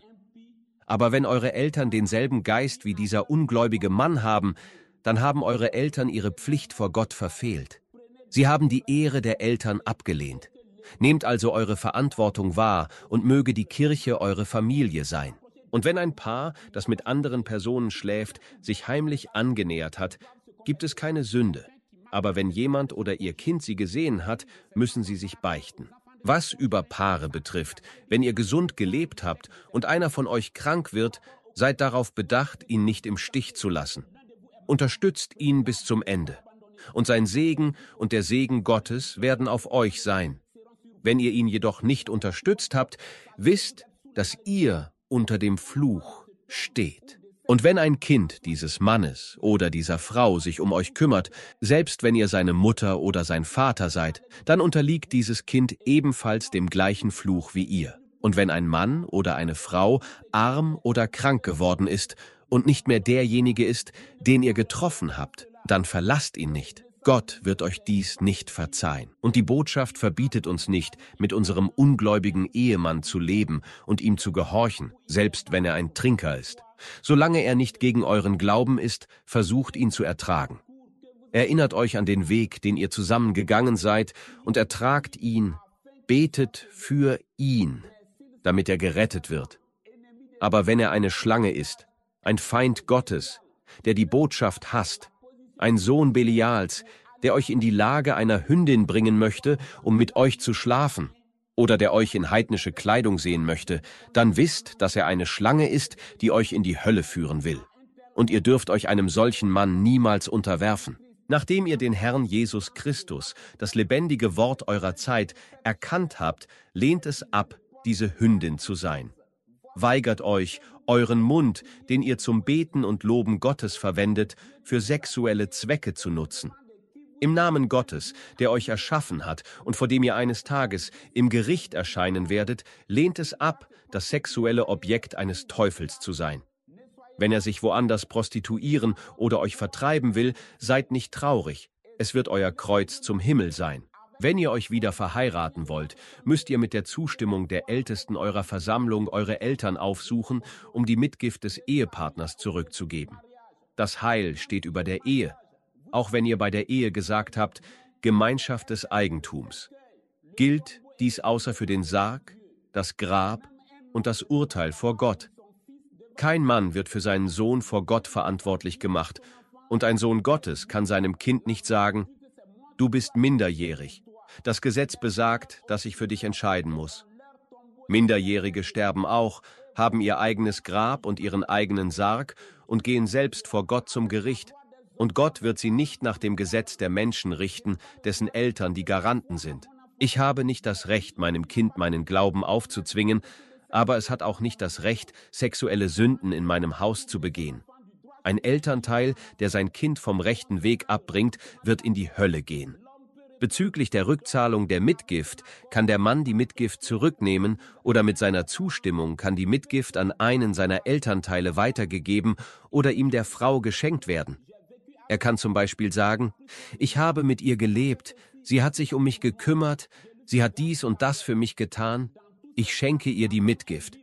Aber wenn eure Eltern denselben Geist wie dieser ungläubige Mann haben, dann haben eure Eltern ihre Pflicht vor Gott verfehlt. Sie haben die Ehre der Eltern abgelehnt. Nehmt also eure Verantwortung wahr und möge die Kirche eure Familie sein. Und wenn ein Paar, das mit anderen Personen schläft, sich heimlich angenähert hat, gibt es keine Sünde. Aber wenn jemand oder ihr Kind sie gesehen hat, müssen sie sich beichten. Was über Paare betrifft, wenn ihr gesund gelebt habt und einer von euch krank wird, seid darauf bedacht, ihn nicht im Stich zu lassen. Unterstützt ihn bis zum Ende. Und sein Segen und der Segen Gottes werden auf euch sein. Wenn ihr ihn jedoch nicht unterstützt habt, wisst, dass ihr unter dem Fluch steht. Und wenn ein Kind dieses Mannes oder dieser Frau sich um euch kümmert, selbst wenn ihr seine Mutter oder sein Vater seid, dann unterliegt dieses Kind ebenfalls dem gleichen Fluch wie ihr. Und wenn ein Mann oder eine Frau arm oder krank geworden ist und nicht mehr derjenige ist, den ihr getroffen habt, dann verlasst ihn nicht. Gott wird euch dies nicht verzeihen. Und die Botschaft verbietet uns nicht, mit unserem ungläubigen Ehemann zu leben und ihm zu gehorchen, selbst wenn er ein Trinker ist. Solange er nicht gegen euren Glauben ist, versucht ihn zu ertragen. Erinnert euch an den Weg, den ihr zusammen gegangen seid, und ertragt ihn, betet für ihn, damit er gerettet wird. Aber wenn er eine Schlange ist, ein Feind Gottes, der die Botschaft hasst, ein Sohn Belials, der euch in die Lage einer Hündin bringen möchte, um mit euch zu schlafen, oder der euch in heidnische Kleidung sehen möchte, dann wisst, dass er eine Schlange ist, die euch in die Hölle führen will. Und ihr dürft euch einem solchen Mann niemals unterwerfen. Nachdem ihr den Herrn Jesus Christus, das lebendige Wort eurer Zeit, erkannt habt, lehnt es ab, diese Hündin zu sein. Weigert euch, euren Mund, den ihr zum Beten und Loben Gottes verwendet, für sexuelle Zwecke zu nutzen. Im Namen Gottes, der euch erschaffen hat und vor dem ihr eines Tages im Gericht erscheinen werdet, lehnt es ab, das sexuelle Objekt eines Teufels zu sein. Wenn er sich woanders prostituieren oder euch vertreiben will, seid nicht traurig. Es wird euer Kreuz zum Himmel sein. Wenn ihr euch wieder verheiraten wollt, müsst ihr mit der Zustimmung der Ältesten eurer Versammlung eure Eltern aufsuchen, um die Mitgift des Ehepartners zurückzugeben. Das Heil steht über der Ehe, auch wenn ihr bei der Ehe gesagt habt, Gemeinschaft des Eigentums. Gilt dies außer für den Sarg, das Grab und das Urteil vor Gott. Kein Mann wird für seinen Sohn vor Gott verantwortlich gemacht, und ein Sohn Gottes kann seinem Kind nicht sagen, du bist minderjährig. Das Gesetz besagt, dass ich für dich entscheiden muss. Minderjährige sterben auch, haben ihr eigenes Grab und ihren eigenen Sarg und gehen selbst vor Gott zum Gericht. Und Gott wird sie nicht nach dem Gesetz der Menschen richten, dessen Eltern die Garanten sind. Ich habe nicht das Recht, meinem Kind meinen Glauben aufzuzwingen, aber es hat auch nicht das Recht, sexuelle Sünden in meinem Haus zu begehen. Ein Elternteil, der sein Kind vom rechten Weg abbringt, wird in die Hölle gehen. Bezüglich der Rückzahlung der Mitgift kann der Mann die Mitgift zurücknehmen oder mit seiner Zustimmung kann die Mitgift an einen seiner Elternteile weitergegeben oder ihm der Frau geschenkt werden. Er kann zum Beispiel sagen: Ich habe mit ihr gelebt, sie hat sich um mich gekümmert, sie hat dies und das für mich getan, ich schenke ihr die Mitgift.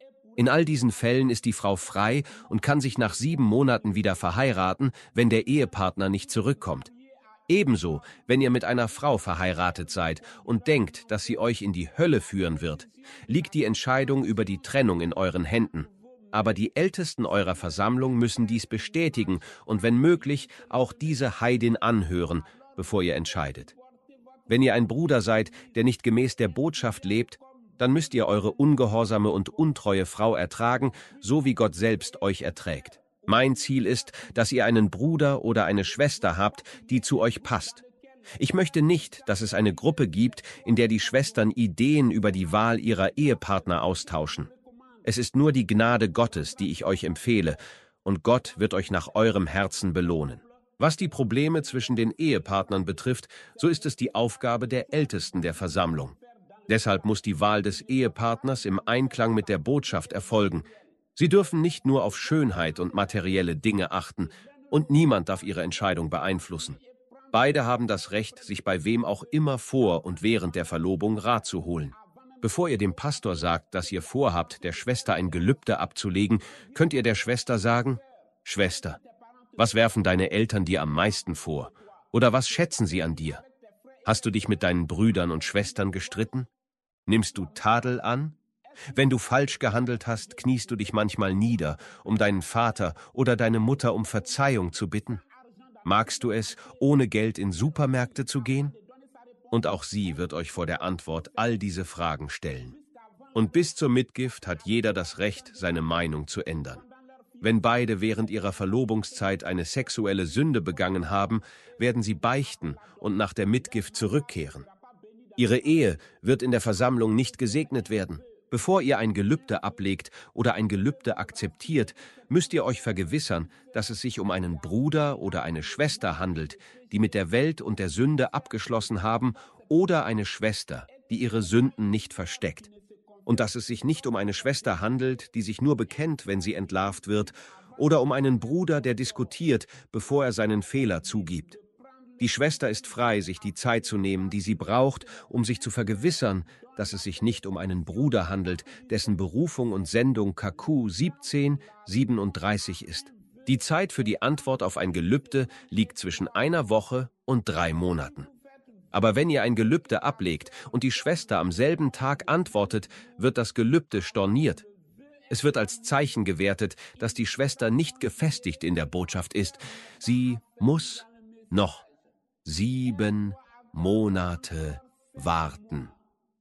In all diesen Fällen ist die Frau frei und kann sich nach sieben Monaten wieder verheiraten, wenn der Ehepartner nicht zurückkommt. Ebenso, wenn ihr mit einer Frau verheiratet seid und denkt, dass sie euch in die Hölle führen wird, liegt die Entscheidung über die Trennung in euren Händen. Aber die Ältesten eurer Versammlung müssen dies bestätigen und wenn möglich auch diese Heidin anhören, bevor ihr entscheidet. Wenn ihr ein Bruder seid, der nicht gemäß der Botschaft lebt, dann müsst ihr eure ungehorsame und untreue Frau ertragen, so wie Gott selbst euch erträgt. Mein Ziel ist, dass ihr einen Bruder oder eine Schwester habt, die zu euch passt. Ich möchte nicht, dass es eine Gruppe gibt, in der die Schwestern Ideen über die Wahl ihrer Ehepartner austauschen. Es ist nur die Gnade Gottes, die ich euch empfehle, und Gott wird euch nach eurem Herzen belohnen. Was die Probleme zwischen den Ehepartnern betrifft, so ist es die Aufgabe der Ältesten der Versammlung. Deshalb muss die Wahl des Ehepartners im Einklang mit der Botschaft erfolgen. Sie dürfen nicht nur auf Schönheit und materielle Dinge achten, und niemand darf ihre Entscheidung beeinflussen. Beide haben das Recht, sich bei wem auch immer vor und während der Verlobung Rat zu holen. Bevor ihr dem Pastor sagt, dass ihr vorhabt, der Schwester ein Gelübde abzulegen, könnt ihr der Schwester sagen: Schwester, was werfen deine Eltern dir am meisten vor? Oder was schätzen sie an dir? Hast du dich mit deinen Brüdern und Schwestern gestritten? Nimmst du Tadel an? Wenn du falsch gehandelt hast, kniest du dich manchmal nieder, um deinen Vater oder deine Mutter um Verzeihung zu bitten? Magst du es, ohne Geld in Supermärkte zu gehen? Und auch sie wird euch vor der Antwort all diese Fragen stellen. Und bis zur Mitgift hat jeder das Recht, seine Meinung zu ändern. Wenn beide während ihrer Verlobungszeit eine sexuelle Sünde begangen haben, werden sie beichten und nach der Mitgift zurückkehren. Ihre Ehe wird in der Versammlung nicht gesegnet werden. Bevor ihr ein Gelübde ablegt oder ein Gelübde akzeptiert, müsst ihr euch vergewissern, dass es sich um einen Bruder oder eine Schwester handelt, die mit der Welt und der Sünde abgeschlossen haben, oder eine Schwester, die ihre Sünden nicht versteckt. Und dass es sich nicht um eine Schwester handelt, die sich nur bekennt, wenn sie entlarvt wird, oder um einen Bruder, der diskutiert, bevor er seinen Fehler zugibt. Die Schwester ist frei, sich die Zeit zu nehmen, die sie braucht, um sich zu vergewissern, dass es sich nicht um einen Bruder handelt, dessen Berufung und Sendung K Q siebzehn siebenunddreißig ist. Die Zeit für die Antwort auf ein Gelübde liegt zwischen einer Woche und drei Monaten. Aber wenn ihr ein Gelübde ablegt und die Schwester am selben Tag antwortet, wird das Gelübde storniert. Es wird als Zeichen gewertet, dass die Schwester nicht gefestigt in der Botschaft ist. Sie muss noch sieben Monate warten.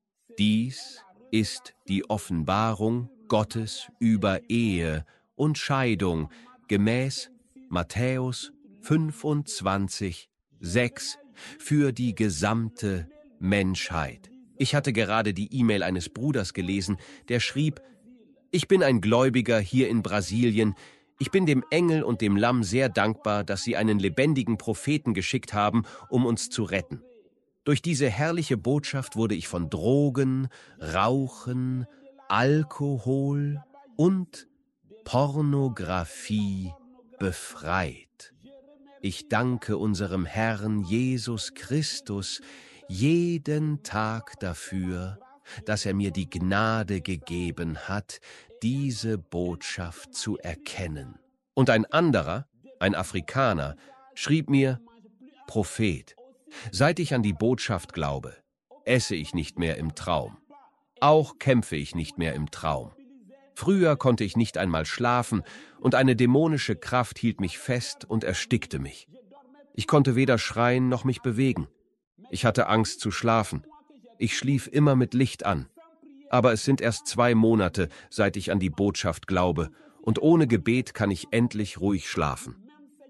Dies ist die Offenbarung Gottes über Ehe und Scheidung gemäß Matthäus fünfundzwanzig, sechs für die gesamte Menschheit. Ich hatte gerade die E-Mail eines Bruders gelesen, der schrieb: Ich bin ein Gläubiger hier in Brasilien. Ich bin dem Engel und dem Lamm sehr dankbar, dass sie einen lebendigen Propheten geschickt haben, um uns zu retten. Durch diese herrliche Botschaft wurde ich von Drogen, Rauchen, Alkohol und Pornografie befreit. Ich danke unserem Herrn Jesus Christus jeden Tag dafür, dass er mir die Gnade gegeben hat, diese Botschaft zu erkennen. Und ein anderer, ein Afrikaner, schrieb mir: Prophet, seit ich an die Botschaft glaube, esse ich nicht mehr im Traum. Auch kämpfe ich nicht mehr im Traum. Früher konnte ich nicht einmal schlafen und eine dämonische Kraft hielt mich fest und erstickte mich. Ich konnte weder schreien noch mich bewegen. Ich hatte Angst zu schlafen. Ich schlief immer mit Licht an. Aber es sind erst zwei Monate, seit ich an die Botschaft glaube, und ohne Gebet kann ich endlich ruhig schlafen.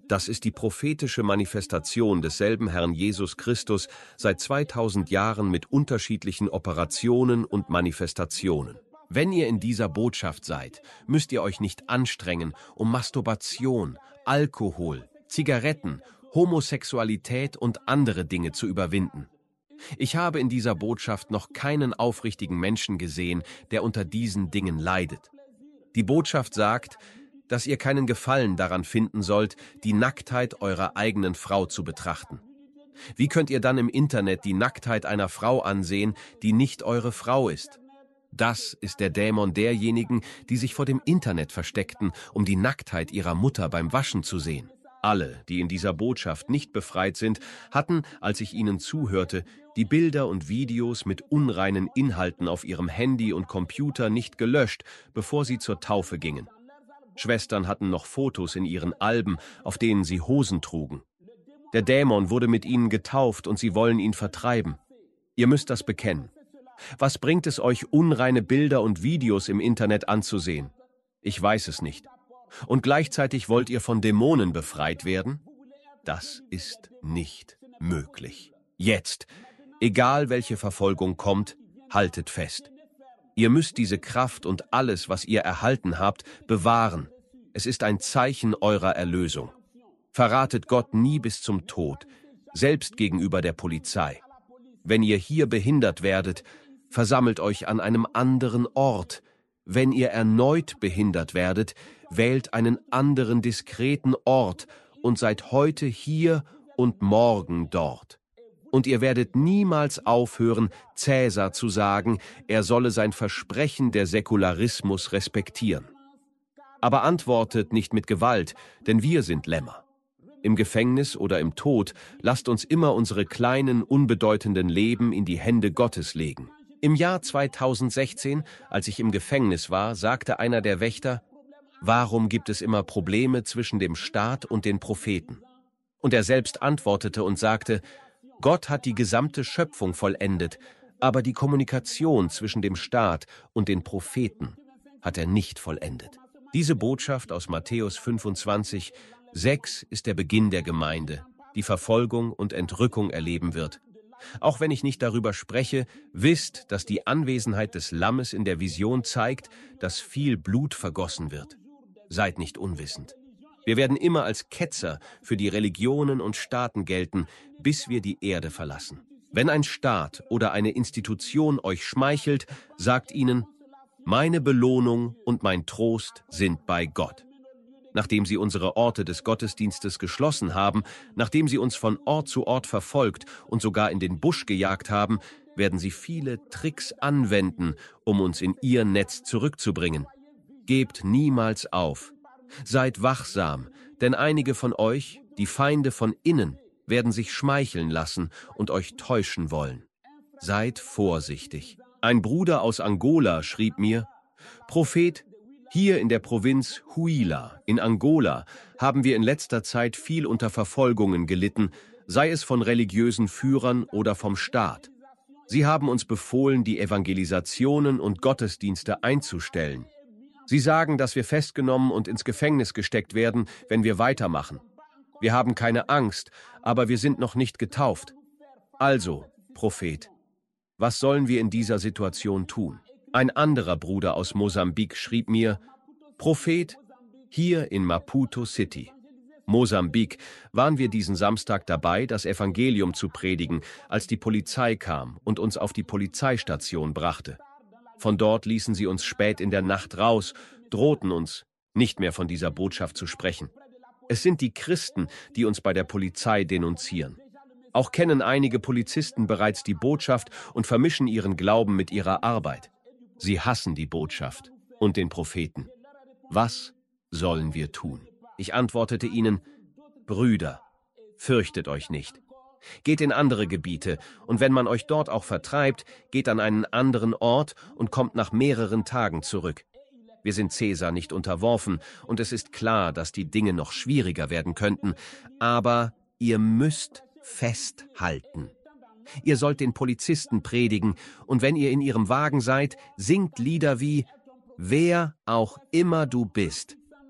Das ist die prophetische Manifestation desselben Herrn Jesus Christus seit zweitausend Jahren mit unterschiedlichen Operationen und Manifestationen. Wenn ihr in dieser Botschaft seid, müsst ihr euch nicht anstrengen, um Masturbation, Alkohol, Zigaretten, Homosexualität und andere Dinge zu überwinden. Ich habe in dieser Botschaft noch keinen aufrichtigen Menschen gesehen, der unter diesen Dingen leidet. Die Botschaft sagt, dass ihr keinen Gefallen daran finden sollt, die Nacktheit eurer eigenen Frau zu betrachten. Wie könnt ihr dann im Internet die Nacktheit einer Frau ansehen, die nicht eure Frau ist? Das ist der Dämon derjenigen, die sich vor dem Internet versteckten, um die Nacktheit ihrer Mutter beim Waschen zu sehen. Alle, die in dieser Botschaft nicht befreit sind, hatten, als ich ihnen zuhörte, die Bilder und Videos mit unreinen Inhalten auf ihrem Handy und Computer nicht gelöscht, bevor sie zur Taufe gingen. Schwestern hatten noch Fotos in ihren Alben, auf denen sie Hosen trugen. Der Dämon wurde mit ihnen getauft und sie wollen ihn vertreiben. Ihr müsst das bekennen. Was bringt es euch, unreine Bilder und Videos im Internet anzusehen? Ich weiß es nicht. Und gleichzeitig wollt ihr von Dämonen befreit werden? Das ist nicht möglich. Jetzt, egal welche Verfolgung kommt, haltet fest. Ihr müsst diese Kraft und alles, was ihr erhalten habt, bewahren. Es ist ein Zeichen eurer Erlösung. Verratet Gott nie bis zum Tod, selbst gegenüber der Polizei. Wenn ihr hier behindert werdet, versammelt euch an einem anderen Ort. Wenn ihr erneut behindert werdet, wählt einen anderen diskreten Ort und seid heute hier und morgen dort. Und ihr werdet niemals aufhören, Cäsar zu sagen, er solle sein Versprechen der Säkularismus respektieren. Aber antwortet nicht mit Gewalt, denn wir sind Lämmer. Im Gefängnis oder im Tod lasst uns immer unsere kleinen, unbedeutenden Leben in die Hände Gottes legen. Im Jahr zweitausendsechzehn, als ich im Gefängnis war, sagte einer der Wächter, warum gibt es immer Probleme zwischen dem Staat und den Propheten? Und er selbst antwortete und sagte, Gott hat die gesamte Schöpfung vollendet, aber die Kommunikation zwischen dem Staat und den Propheten hat er nicht vollendet. Diese Botschaft aus Matthäus fünfundzwanzig, sechs ist der Beginn der Gemeinde, die Verfolgung und Entrückung erleben wird. Auch wenn ich nicht darüber spreche, wisst, dass die Anwesenheit des Lammes in der Vision zeigt, dass viel Blut vergossen wird. Seid nicht unwissend. Wir werden immer als Ketzer für die Religionen und Staaten gelten, bis wir die Erde verlassen. Wenn ein Staat oder eine Institution euch schmeichelt, sagt ihnen, meine Belohnung und mein Trost sind bei Gott. Nachdem sie unsere Orte des Gottesdienstes geschlossen haben, nachdem sie uns von Ort zu Ort verfolgt und sogar in den Busch gejagt haben, werden sie viele Tricks anwenden, um uns in ihr Netz zurückzubringen. Gebt niemals auf. Seid wachsam, denn einige von euch, die Feinde von innen, werden sich schmeicheln lassen und euch täuschen wollen. Seid vorsichtig. Ein Bruder aus Angola schrieb mir, Prophet, hier in der Provinz Huila in Angola haben wir in letzter Zeit viel unter Verfolgungen gelitten, sei es von religiösen Führern oder vom Staat. Sie haben uns befohlen, die Evangelisationen und Gottesdienste einzustellen. Sie sagen, dass wir festgenommen und ins Gefängnis gesteckt werden, wenn wir weitermachen. Wir haben keine Angst, aber wir sind noch nicht getauft. Also, Prophet, was sollen wir in dieser Situation tun? Ein anderer Bruder aus Mosambik schrieb mir, Prophet, hier in Maputo City, Mosambik, waren wir diesen Samstag dabei, das Evangelium zu predigen, als die Polizei kam und uns auf die Polizeistation brachte. Von dort ließen sie uns spät in der Nacht raus, drohten uns, nicht mehr von dieser Botschaft zu sprechen. Es sind die Christen, die uns bei der Polizei denunzieren. Auch kennen einige Polizisten bereits die Botschaft und vermischen ihren Glauben mit ihrer Arbeit. Sie hassen die Botschaft und den Propheten. Was sollen wir tun? Ich antwortete ihnen, Brüder, fürchtet euch nicht. Geht in andere Gebiete, und wenn man euch dort auch vertreibt, geht an einen anderen Ort und kommt nach mehreren Tagen zurück. Wir sind Cäsar nicht unterworfen, und es ist klar, dass die Dinge noch schwieriger werden könnten, aber ihr müsst festhalten. Ihr sollt den Polizisten predigen, und wenn ihr in ihrem Wagen seid, singt Lieder wie »Wer auch immer du bist«.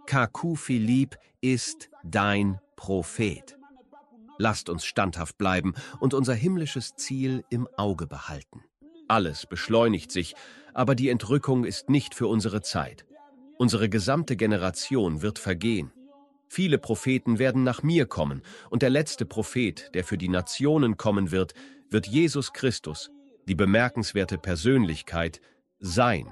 Kaku Philippe ist dein Prophet. Lasst uns standhaft bleiben und unser himmlisches Ziel im Auge behalten. Alles beschleunigt sich, aber die Entrückung ist nicht für unsere Zeit. Unsere gesamte Generation wird vergehen. Viele Propheten werden nach mir kommen, und der letzte Prophet, der für die Nationen kommen wird, wird Jesus Christus, die bemerkenswerte Persönlichkeit, sein.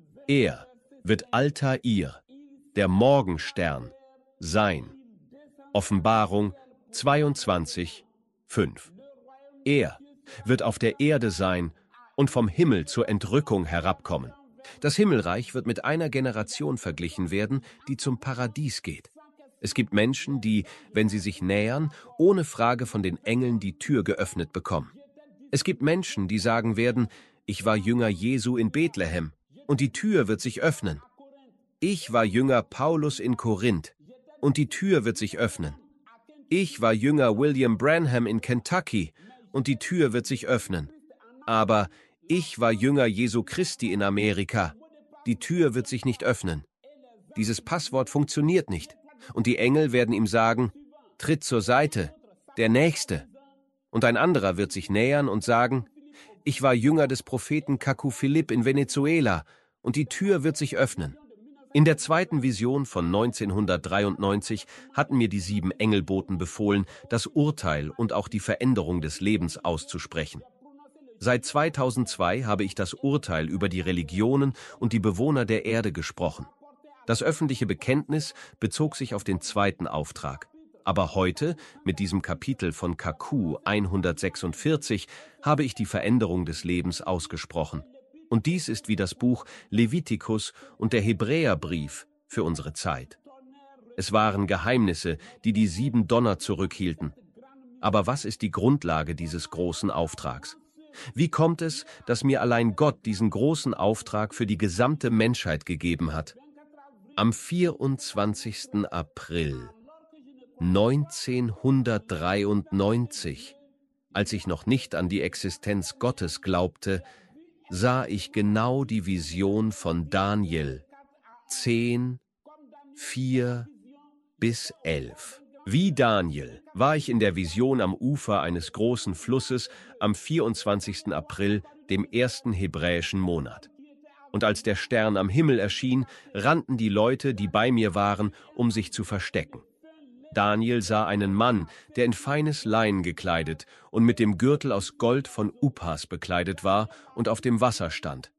Er wird Altair, der Morgenstern, sein. Offenbarung zweiundzwanzig, fünf. Er wird auf der Erde sein und vom Himmel zur Entrückung herabkommen. Das Himmelreich wird mit einer Generation verglichen werden, die zum Paradies geht. Es gibt Menschen, die, wenn sie sich nähern, ohne Frage von den Engeln die Tür geöffnet bekommen. Es gibt Menschen, die sagen werden, ich war Jünger Jesu in Bethlehem, und die Tür wird sich öffnen. Ich war Jünger Paulus in Korinth, und die Tür wird sich öffnen. Ich war Jünger William Branham in Kentucky, und die Tür wird sich öffnen. Aber ich war Jünger Jesu Christi in Amerika, die Tür wird sich nicht öffnen. Dieses Passwort funktioniert nicht. Und die Engel werden ihm sagen, tritt zur Seite, der Nächste. Und ein anderer wird sich nähern und sagen, ich war Jünger des Propheten Kaku Philippe in Venezuela, und die Tür wird sich öffnen. In der zweiten Vision von neunzehnhundertdreiundneunzig hatten mir die sieben Engelboten befohlen, das Urteil und auch die Veränderung des Lebens auszusprechen. Seit zweitausendzwei habe ich das Urteil über die Religionen und die Bewohner der Erde gesprochen. Das öffentliche Bekenntnis bezog sich auf den zweiten Auftrag. Aber heute, mit diesem Kapitel von Kaku hundertsechsundvierzig, habe ich die Veränderung des Lebens ausgesprochen. Und dies ist wie das Buch Levitikus und der Hebräerbrief für unsere Zeit. Es waren Geheimnisse, die die sieben Donner zurückhielten. Aber was ist die Grundlage dieses großen Auftrags? Wie kommt es, dass mir allein Gott diesen großen Auftrag für die gesamte Menschheit gegeben hat? Am vierundzwanzigsten April neunzehnhundertdreiundneunzig, als ich noch nicht an die Existenz Gottes glaubte, sah ich genau die Vision von Daniel zehn, vier bis elf. Wie Daniel war ich in der Vision am Ufer eines großen Flusses am vierundzwanzigsten April, dem ersten hebräischen Monat. Und als der Stern am Himmel erschien, rannten die Leute, die bei mir waren, um sich zu verstecken. Daniel sah einen Mann, der in feines Lein gekleidet und mit dem Gürtel aus Gold von Upas bekleidet war und auf dem Wasser stand.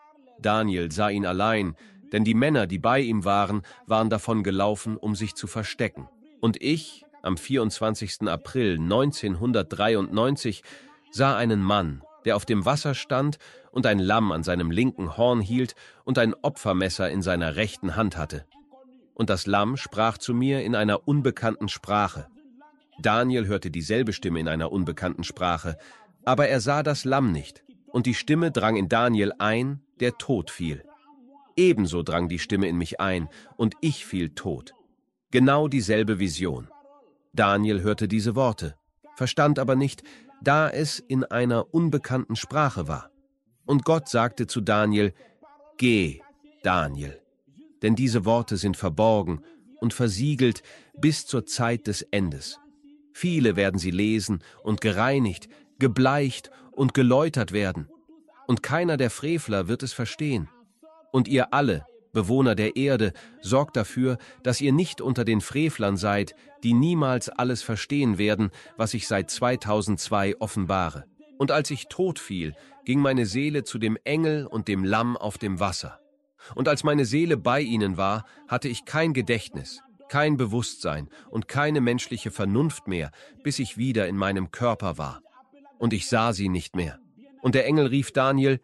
Daniel sah ihn allein, denn die Männer, die bei ihm waren, waren davon gelaufen, um sich zu verstecken. Und ich, am vierundzwanzigsten April neunzehnhundertdreiundneunzig, sah einen Mann, der auf dem Wasser stand und ein Lamm an seinem linken Horn hielt und ein Opfermesser in seiner rechten Hand hatte. Und das Lamm sprach zu mir in einer unbekannten Sprache. Daniel hörte dieselbe Stimme in einer unbekannten Sprache, aber er sah das Lamm nicht, und die Stimme drang in Daniel ein, der tot fiel. Ebenso drang die Stimme in mich ein, und ich fiel tot. Genau dieselbe Vision. Daniel hörte diese Worte, verstand aber nicht, da es in einer unbekannten Sprache war. Und Gott sagte zu Daniel, geh, Daniel, denn diese Worte sind verborgen und versiegelt bis zur Zeit des Endes. Viele werden sie lesen und gereinigt, gebleicht und geläutert werden. Und keiner der Frevler wird es verstehen. Und ihr alle, Bewohner der Erde, sorgt dafür, dass ihr nicht unter den Frevlern seid, die niemals alles verstehen werden, was ich seit zweitausendzwei offenbare. Und als ich tot fiel, ging meine Seele zu dem Engel und dem Lamm auf dem Wasser. Und als meine Seele bei ihnen war, hatte ich kein Gedächtnis, kein Bewusstsein und keine menschliche Vernunft mehr, bis ich wieder in meinem Körper war. Und ich sah sie nicht mehr. Und der Engel rief Daniel,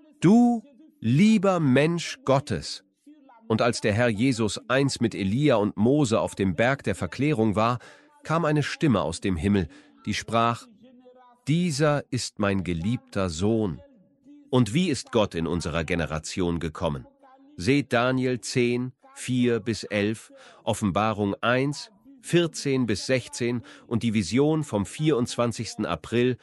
du, lieber Mensch Gottes. Und als der Herr Jesus eins mit Elia und Mose auf dem Berg der Verklärung war, kam eine Stimme aus dem Himmel, die sprach, dieser ist mein geliebter Sohn. Und wie ist Gott in unserer Generation gekommen? Seht Daniel zehn, vier bis elf, Offenbarung eins, vierzehn bis sechzehn und die Vision vom vierundzwanzigsten April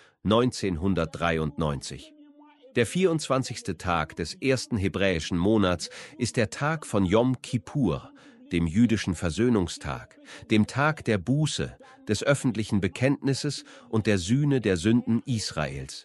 neunzehnhundertdreiundneunzig. Der vierundzwanzigste Tag des ersten hebräischen Monats ist der Tag von Jom Kippur, dem jüdischen Versöhnungstag, dem Tag der Buße, des öffentlichen Bekenntnisses und der Sühne der Sünden Israels.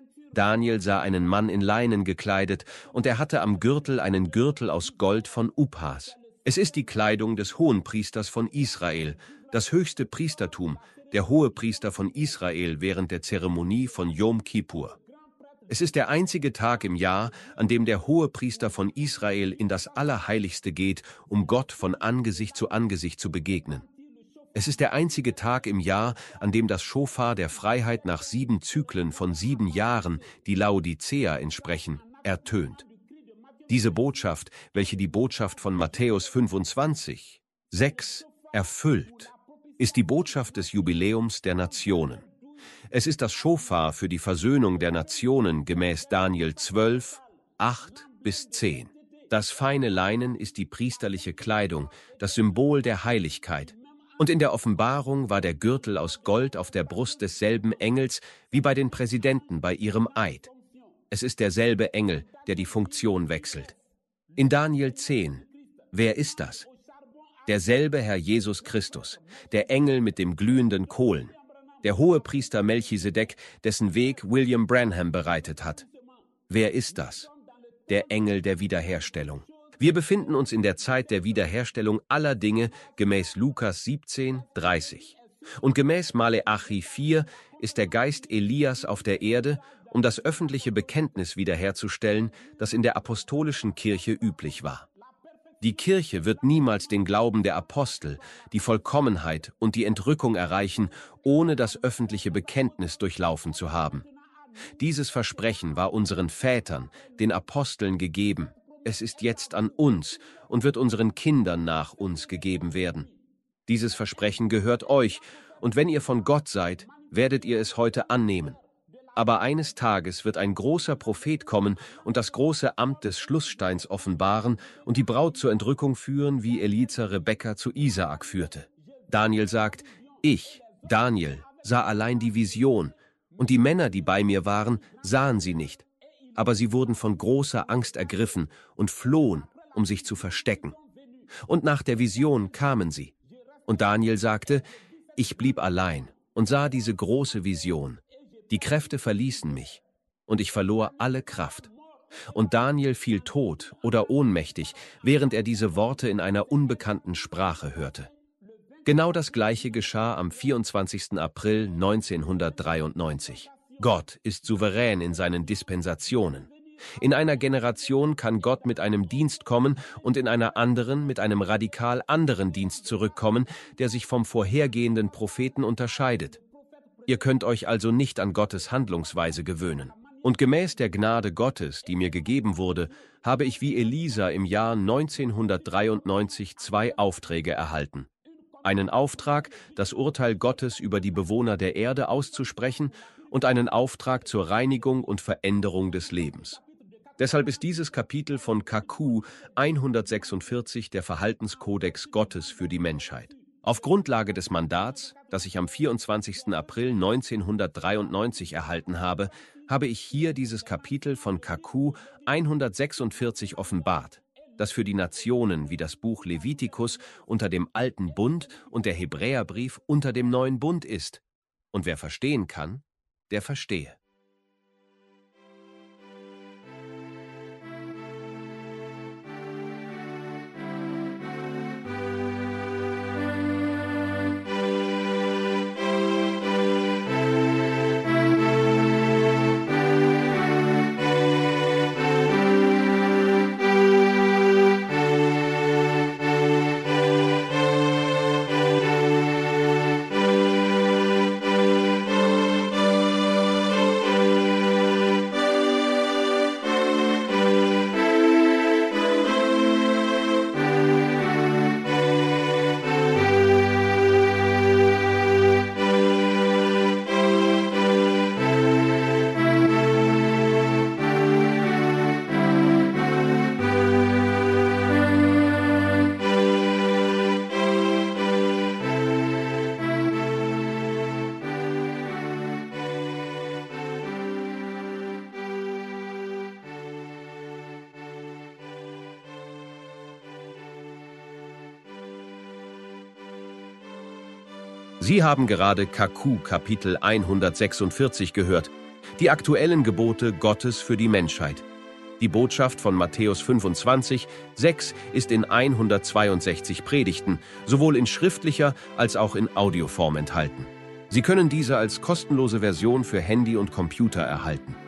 Daniel sah einen Mann in Leinen gekleidet, und er hatte am Gürtel einen Gürtel aus Gold von Upas. Es ist die Kleidung des Hohenpriesters von Israel, das höchste Priestertum, der Hohepriester von Israel während der Zeremonie von Jom Kippur. Es ist der einzige Tag im Jahr, an dem der Hohepriester von Israel in das Allerheiligste geht, um Gott von Angesicht zu Angesicht zu begegnen. Es ist der einzige Tag im Jahr, an dem das Schofar der Freiheit nach sieben Zyklen von sieben Jahren, die Laodicea entsprechen, ertönt. Diese Botschaft, welche die Botschaft von Matthäus fünfundzwanzig, sechs erfüllt, ist die Botschaft des Jubiläums der Nationen. Es ist das Schofar für die Versöhnung der Nationen gemäß Daniel zwölf, acht bis zehn. Das feine Leinen ist die priesterliche Kleidung, das Symbol der Heiligkeit. Und in der Offenbarung war der Gürtel aus Gold auf der Brust desselben Engels wie bei den Präsidenten bei ihrem Eid. Es ist derselbe Engel, der die Funktion wechselt. In Daniel zehn, wer ist das? Derselbe Herr Jesus Christus, der Engel mit dem glühenden Kohlen, der Hohepriester Melchisedek, dessen Weg William Branham bereitet hat. Wer ist das? Der Engel der Wiederherstellung. Wir befinden uns in der Zeit der Wiederherstellung aller Dinge gemäß Lukas siebzehn, dreißig. Und gemäß Maleachi vier ist der Geist Elias auf der Erde, um das öffentliche Bekenntnis wiederherzustellen, das in der apostolischen Kirche üblich war. Die Kirche wird niemals den Glauben der Apostel, die Vollkommenheit und die Entrückung erreichen, ohne das öffentliche Bekenntnis durchlaufen zu haben. Dieses Versprechen war unseren Vätern, den Aposteln, gegeben. Es ist jetzt an uns und wird unseren Kindern nach uns gegeben werden. Dieses Versprechen gehört euch, und wenn ihr von Gott seid, werdet ihr es heute annehmen. Aber eines Tages wird ein großer Prophet kommen und das große Amt des Schlusssteins offenbaren und die Braut zur Entrückung führen, wie Eliezer Rebekka zu Isaak führte. Daniel sagt, ich, Daniel, sah allein die Vision, und die Männer, die bei mir waren, sahen sie nicht. Aber sie wurden von großer Angst ergriffen und flohen, um sich zu verstecken. Und nach der Vision kamen sie. Und Daniel sagte, ich blieb allein und sah diese große Vision. Die Kräfte verließen mich, und ich verlor alle Kraft. Und Daniel fiel tot oder ohnmächtig, während er diese Worte in einer unbekannten Sprache hörte. Genau das Gleiche geschah am vierundzwanzigsten April neunzehnhundertdreiundneunzig. Gott ist souverän in seinen Dispensationen. In einer Generation kann Gott mit einem Dienst kommen und in einer anderen mit einem radikal anderen Dienst zurückkommen, der sich vom vorhergehenden Propheten unterscheidet. Ihr könnt euch also nicht an Gottes Handlungsweise gewöhnen. Und gemäß der Gnade Gottes, die mir gegeben wurde, habe ich wie Elisa im Jahr neunzehnhundertdreiundneunzig zwei Aufträge erhalten. Einen Auftrag, das Urteil Gottes über die Bewohner der Erde auszusprechen, und einen Auftrag zur Reinigung und Veränderung des Lebens. Deshalb ist dieses Kapitel von Kaku hundertsechsundvierzig der Verhaltenskodex Gottes für die Menschheit. Auf Grundlage des Mandats, das ich am vierundzwanzigsten April neunzehnhundertdreiundneunzig erhalten habe, habe ich hier dieses Kapitel von Kaku hundertsechsundvierzig offenbart, das für die Nationen wie das Buch Levitikus unter dem Alten Bund und der Hebräerbrief unter dem Neuen Bund ist. Und wer verstehen kann, der verstehe. Sie haben gerade K Q Kapitel hundertsechsundvierzig gehört, die aktuellen Gebote Gottes für die Menschheit. Die Botschaft von Matthäus fünfundzwanzig, sechs ist in hundertzweiundsechzig Predigten, sowohl in schriftlicher als auch in Audioform enthalten. Sie können diese als kostenlose Version für Handy und Computer erhalten.